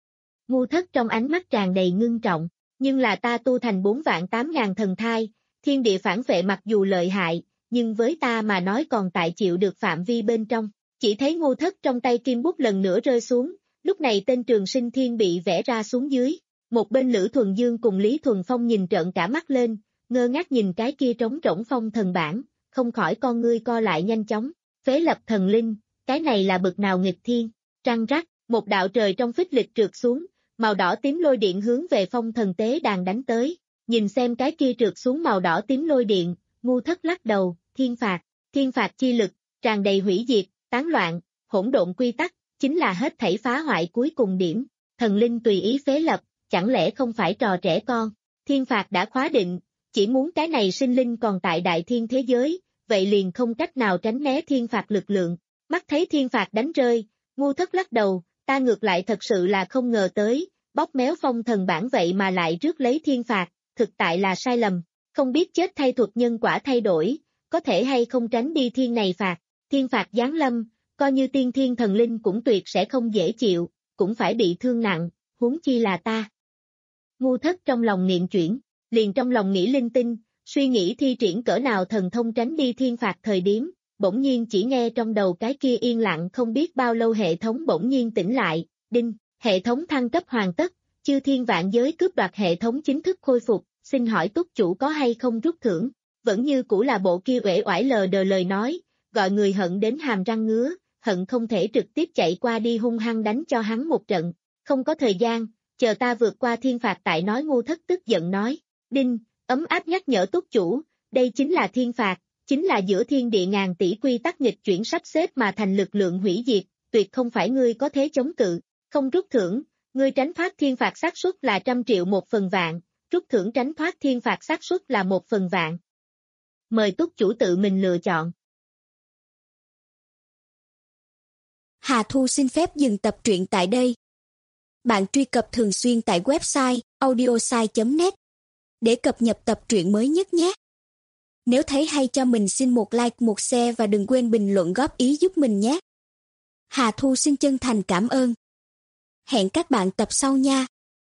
Ngu thất trong ánh mắt tràn đầy ngưng trọng, nhưng là ta tu thành bốn vạn tám ngàn thần thai, thiên địa phản vệ mặc dù lợi hại, nhưng với ta mà nói còn tại chịu được phạm vi bên trong. Chỉ thấy ngu thất trong tay kim bút lần nữa rơi xuống, lúc này tên Trường Sinh Thiên bị vẽ ra xuống dưới. Một bên Lữ Thuần Dương cùng Lý Thuần Phong nhìn trợn cả mắt lên, ngơ ngác nhìn cái kia trống rỗng phong thần bản, không khỏi con ngươi co lại nhanh chóng. Phế lập thần linh, cái này là bực nào nghịch thiên, trăng rắc, một đạo trời trong phích lịch trượt xuống, màu đỏ tím lôi điện hướng về phong thần tế đàn đánh tới. Nhìn xem cái kia trượt xuống màu đỏ tím lôi điện, ngu thất lắc đầu, thiên phạt, thiên phạt chi lực, tràn đầy hủy diệt, tán loạn, hỗn độn quy tắc, chính là hết thảy phá hoại cuối cùng điểm. Thần linh tùy ý phế lập, chẳng lẽ không phải trò trẻ con? Thiên phạt đã khóa định, chỉ muốn cái này sinh linh còn tại đại thiên thế giới, vậy liền không cách nào tránh né thiên phạt lực lượng. Mắt thấy thiên phạt đánh rơi, ngu thất lắc đầu, ta ngược lại thật sự là không ngờ tới, bóp méo phong thần bản vậy mà lại rước lấy thiên phạt, thực tại là sai lầm, không biết chết thay thuật nhân quả thay đổi, có thể hay không tránh đi thiên này phạt, thiên phạt giáng lâm, coi như tiên thiên thần linh cũng tuyệt sẽ không dễ chịu, cũng phải bị thương nặng, huống chi là ta. Ngu thất trong lòng niệm chuyển, liền trong lòng nghĩ linh tinh, suy nghĩ thi triển cỡ nào thần thông tránh đi thiên phạt thời điểm, bỗng nhiên chỉ nghe trong đầu cái kia yên lặng không biết bao lâu hệ thống bỗng nhiên tỉnh lại, đinh, hệ thống thăng cấp hoàn tất, chư thiên vạn giới cướp đoạt hệ thống chính thức khôi phục, xin hỏi túc chủ có hay không rút thưởng, vẫn như cũ là bộ kia uể oải lờ đờ lời nói, gọi người hận đến hàm răng ngứa, hận không thể trực tiếp chạy qua đi hung hăng đánh cho hắn một trận, không có thời gian, chờ ta vượt qua thiên phạt tại nói. Ngu thất tức giận nói, đinh, ấm áp nhắc nhở túc chủ, đây chính là thiên phạt, chính là giữa thiên địa ngàn tỷ quy tắc nghịch chuyển sắp xếp mà thành lực lượng hủy diệt, tuyệt không phải ngươi có thế chống cự, không rút thưởng, ngươi tránh thoát thiên phạt xác suất là trăm triệu một phần vạn, rút thưởng tránh thoát thiên phạt xác suất là một phần vạn. Mời túc chủ tự mình lựa chọn. Hà Thu xin phép dừng tập truyện tại đây. Bạn truy cập thường xuyên tại website audiosai chấm net để cập nhật tập truyện mới nhất nhé. Nếu thấy hay cho mình xin một like, một share và đừng quên bình luận góp ý giúp mình nhé. Hà Thu xin chân thành cảm ơn. Hẹn các bạn tập sau nha.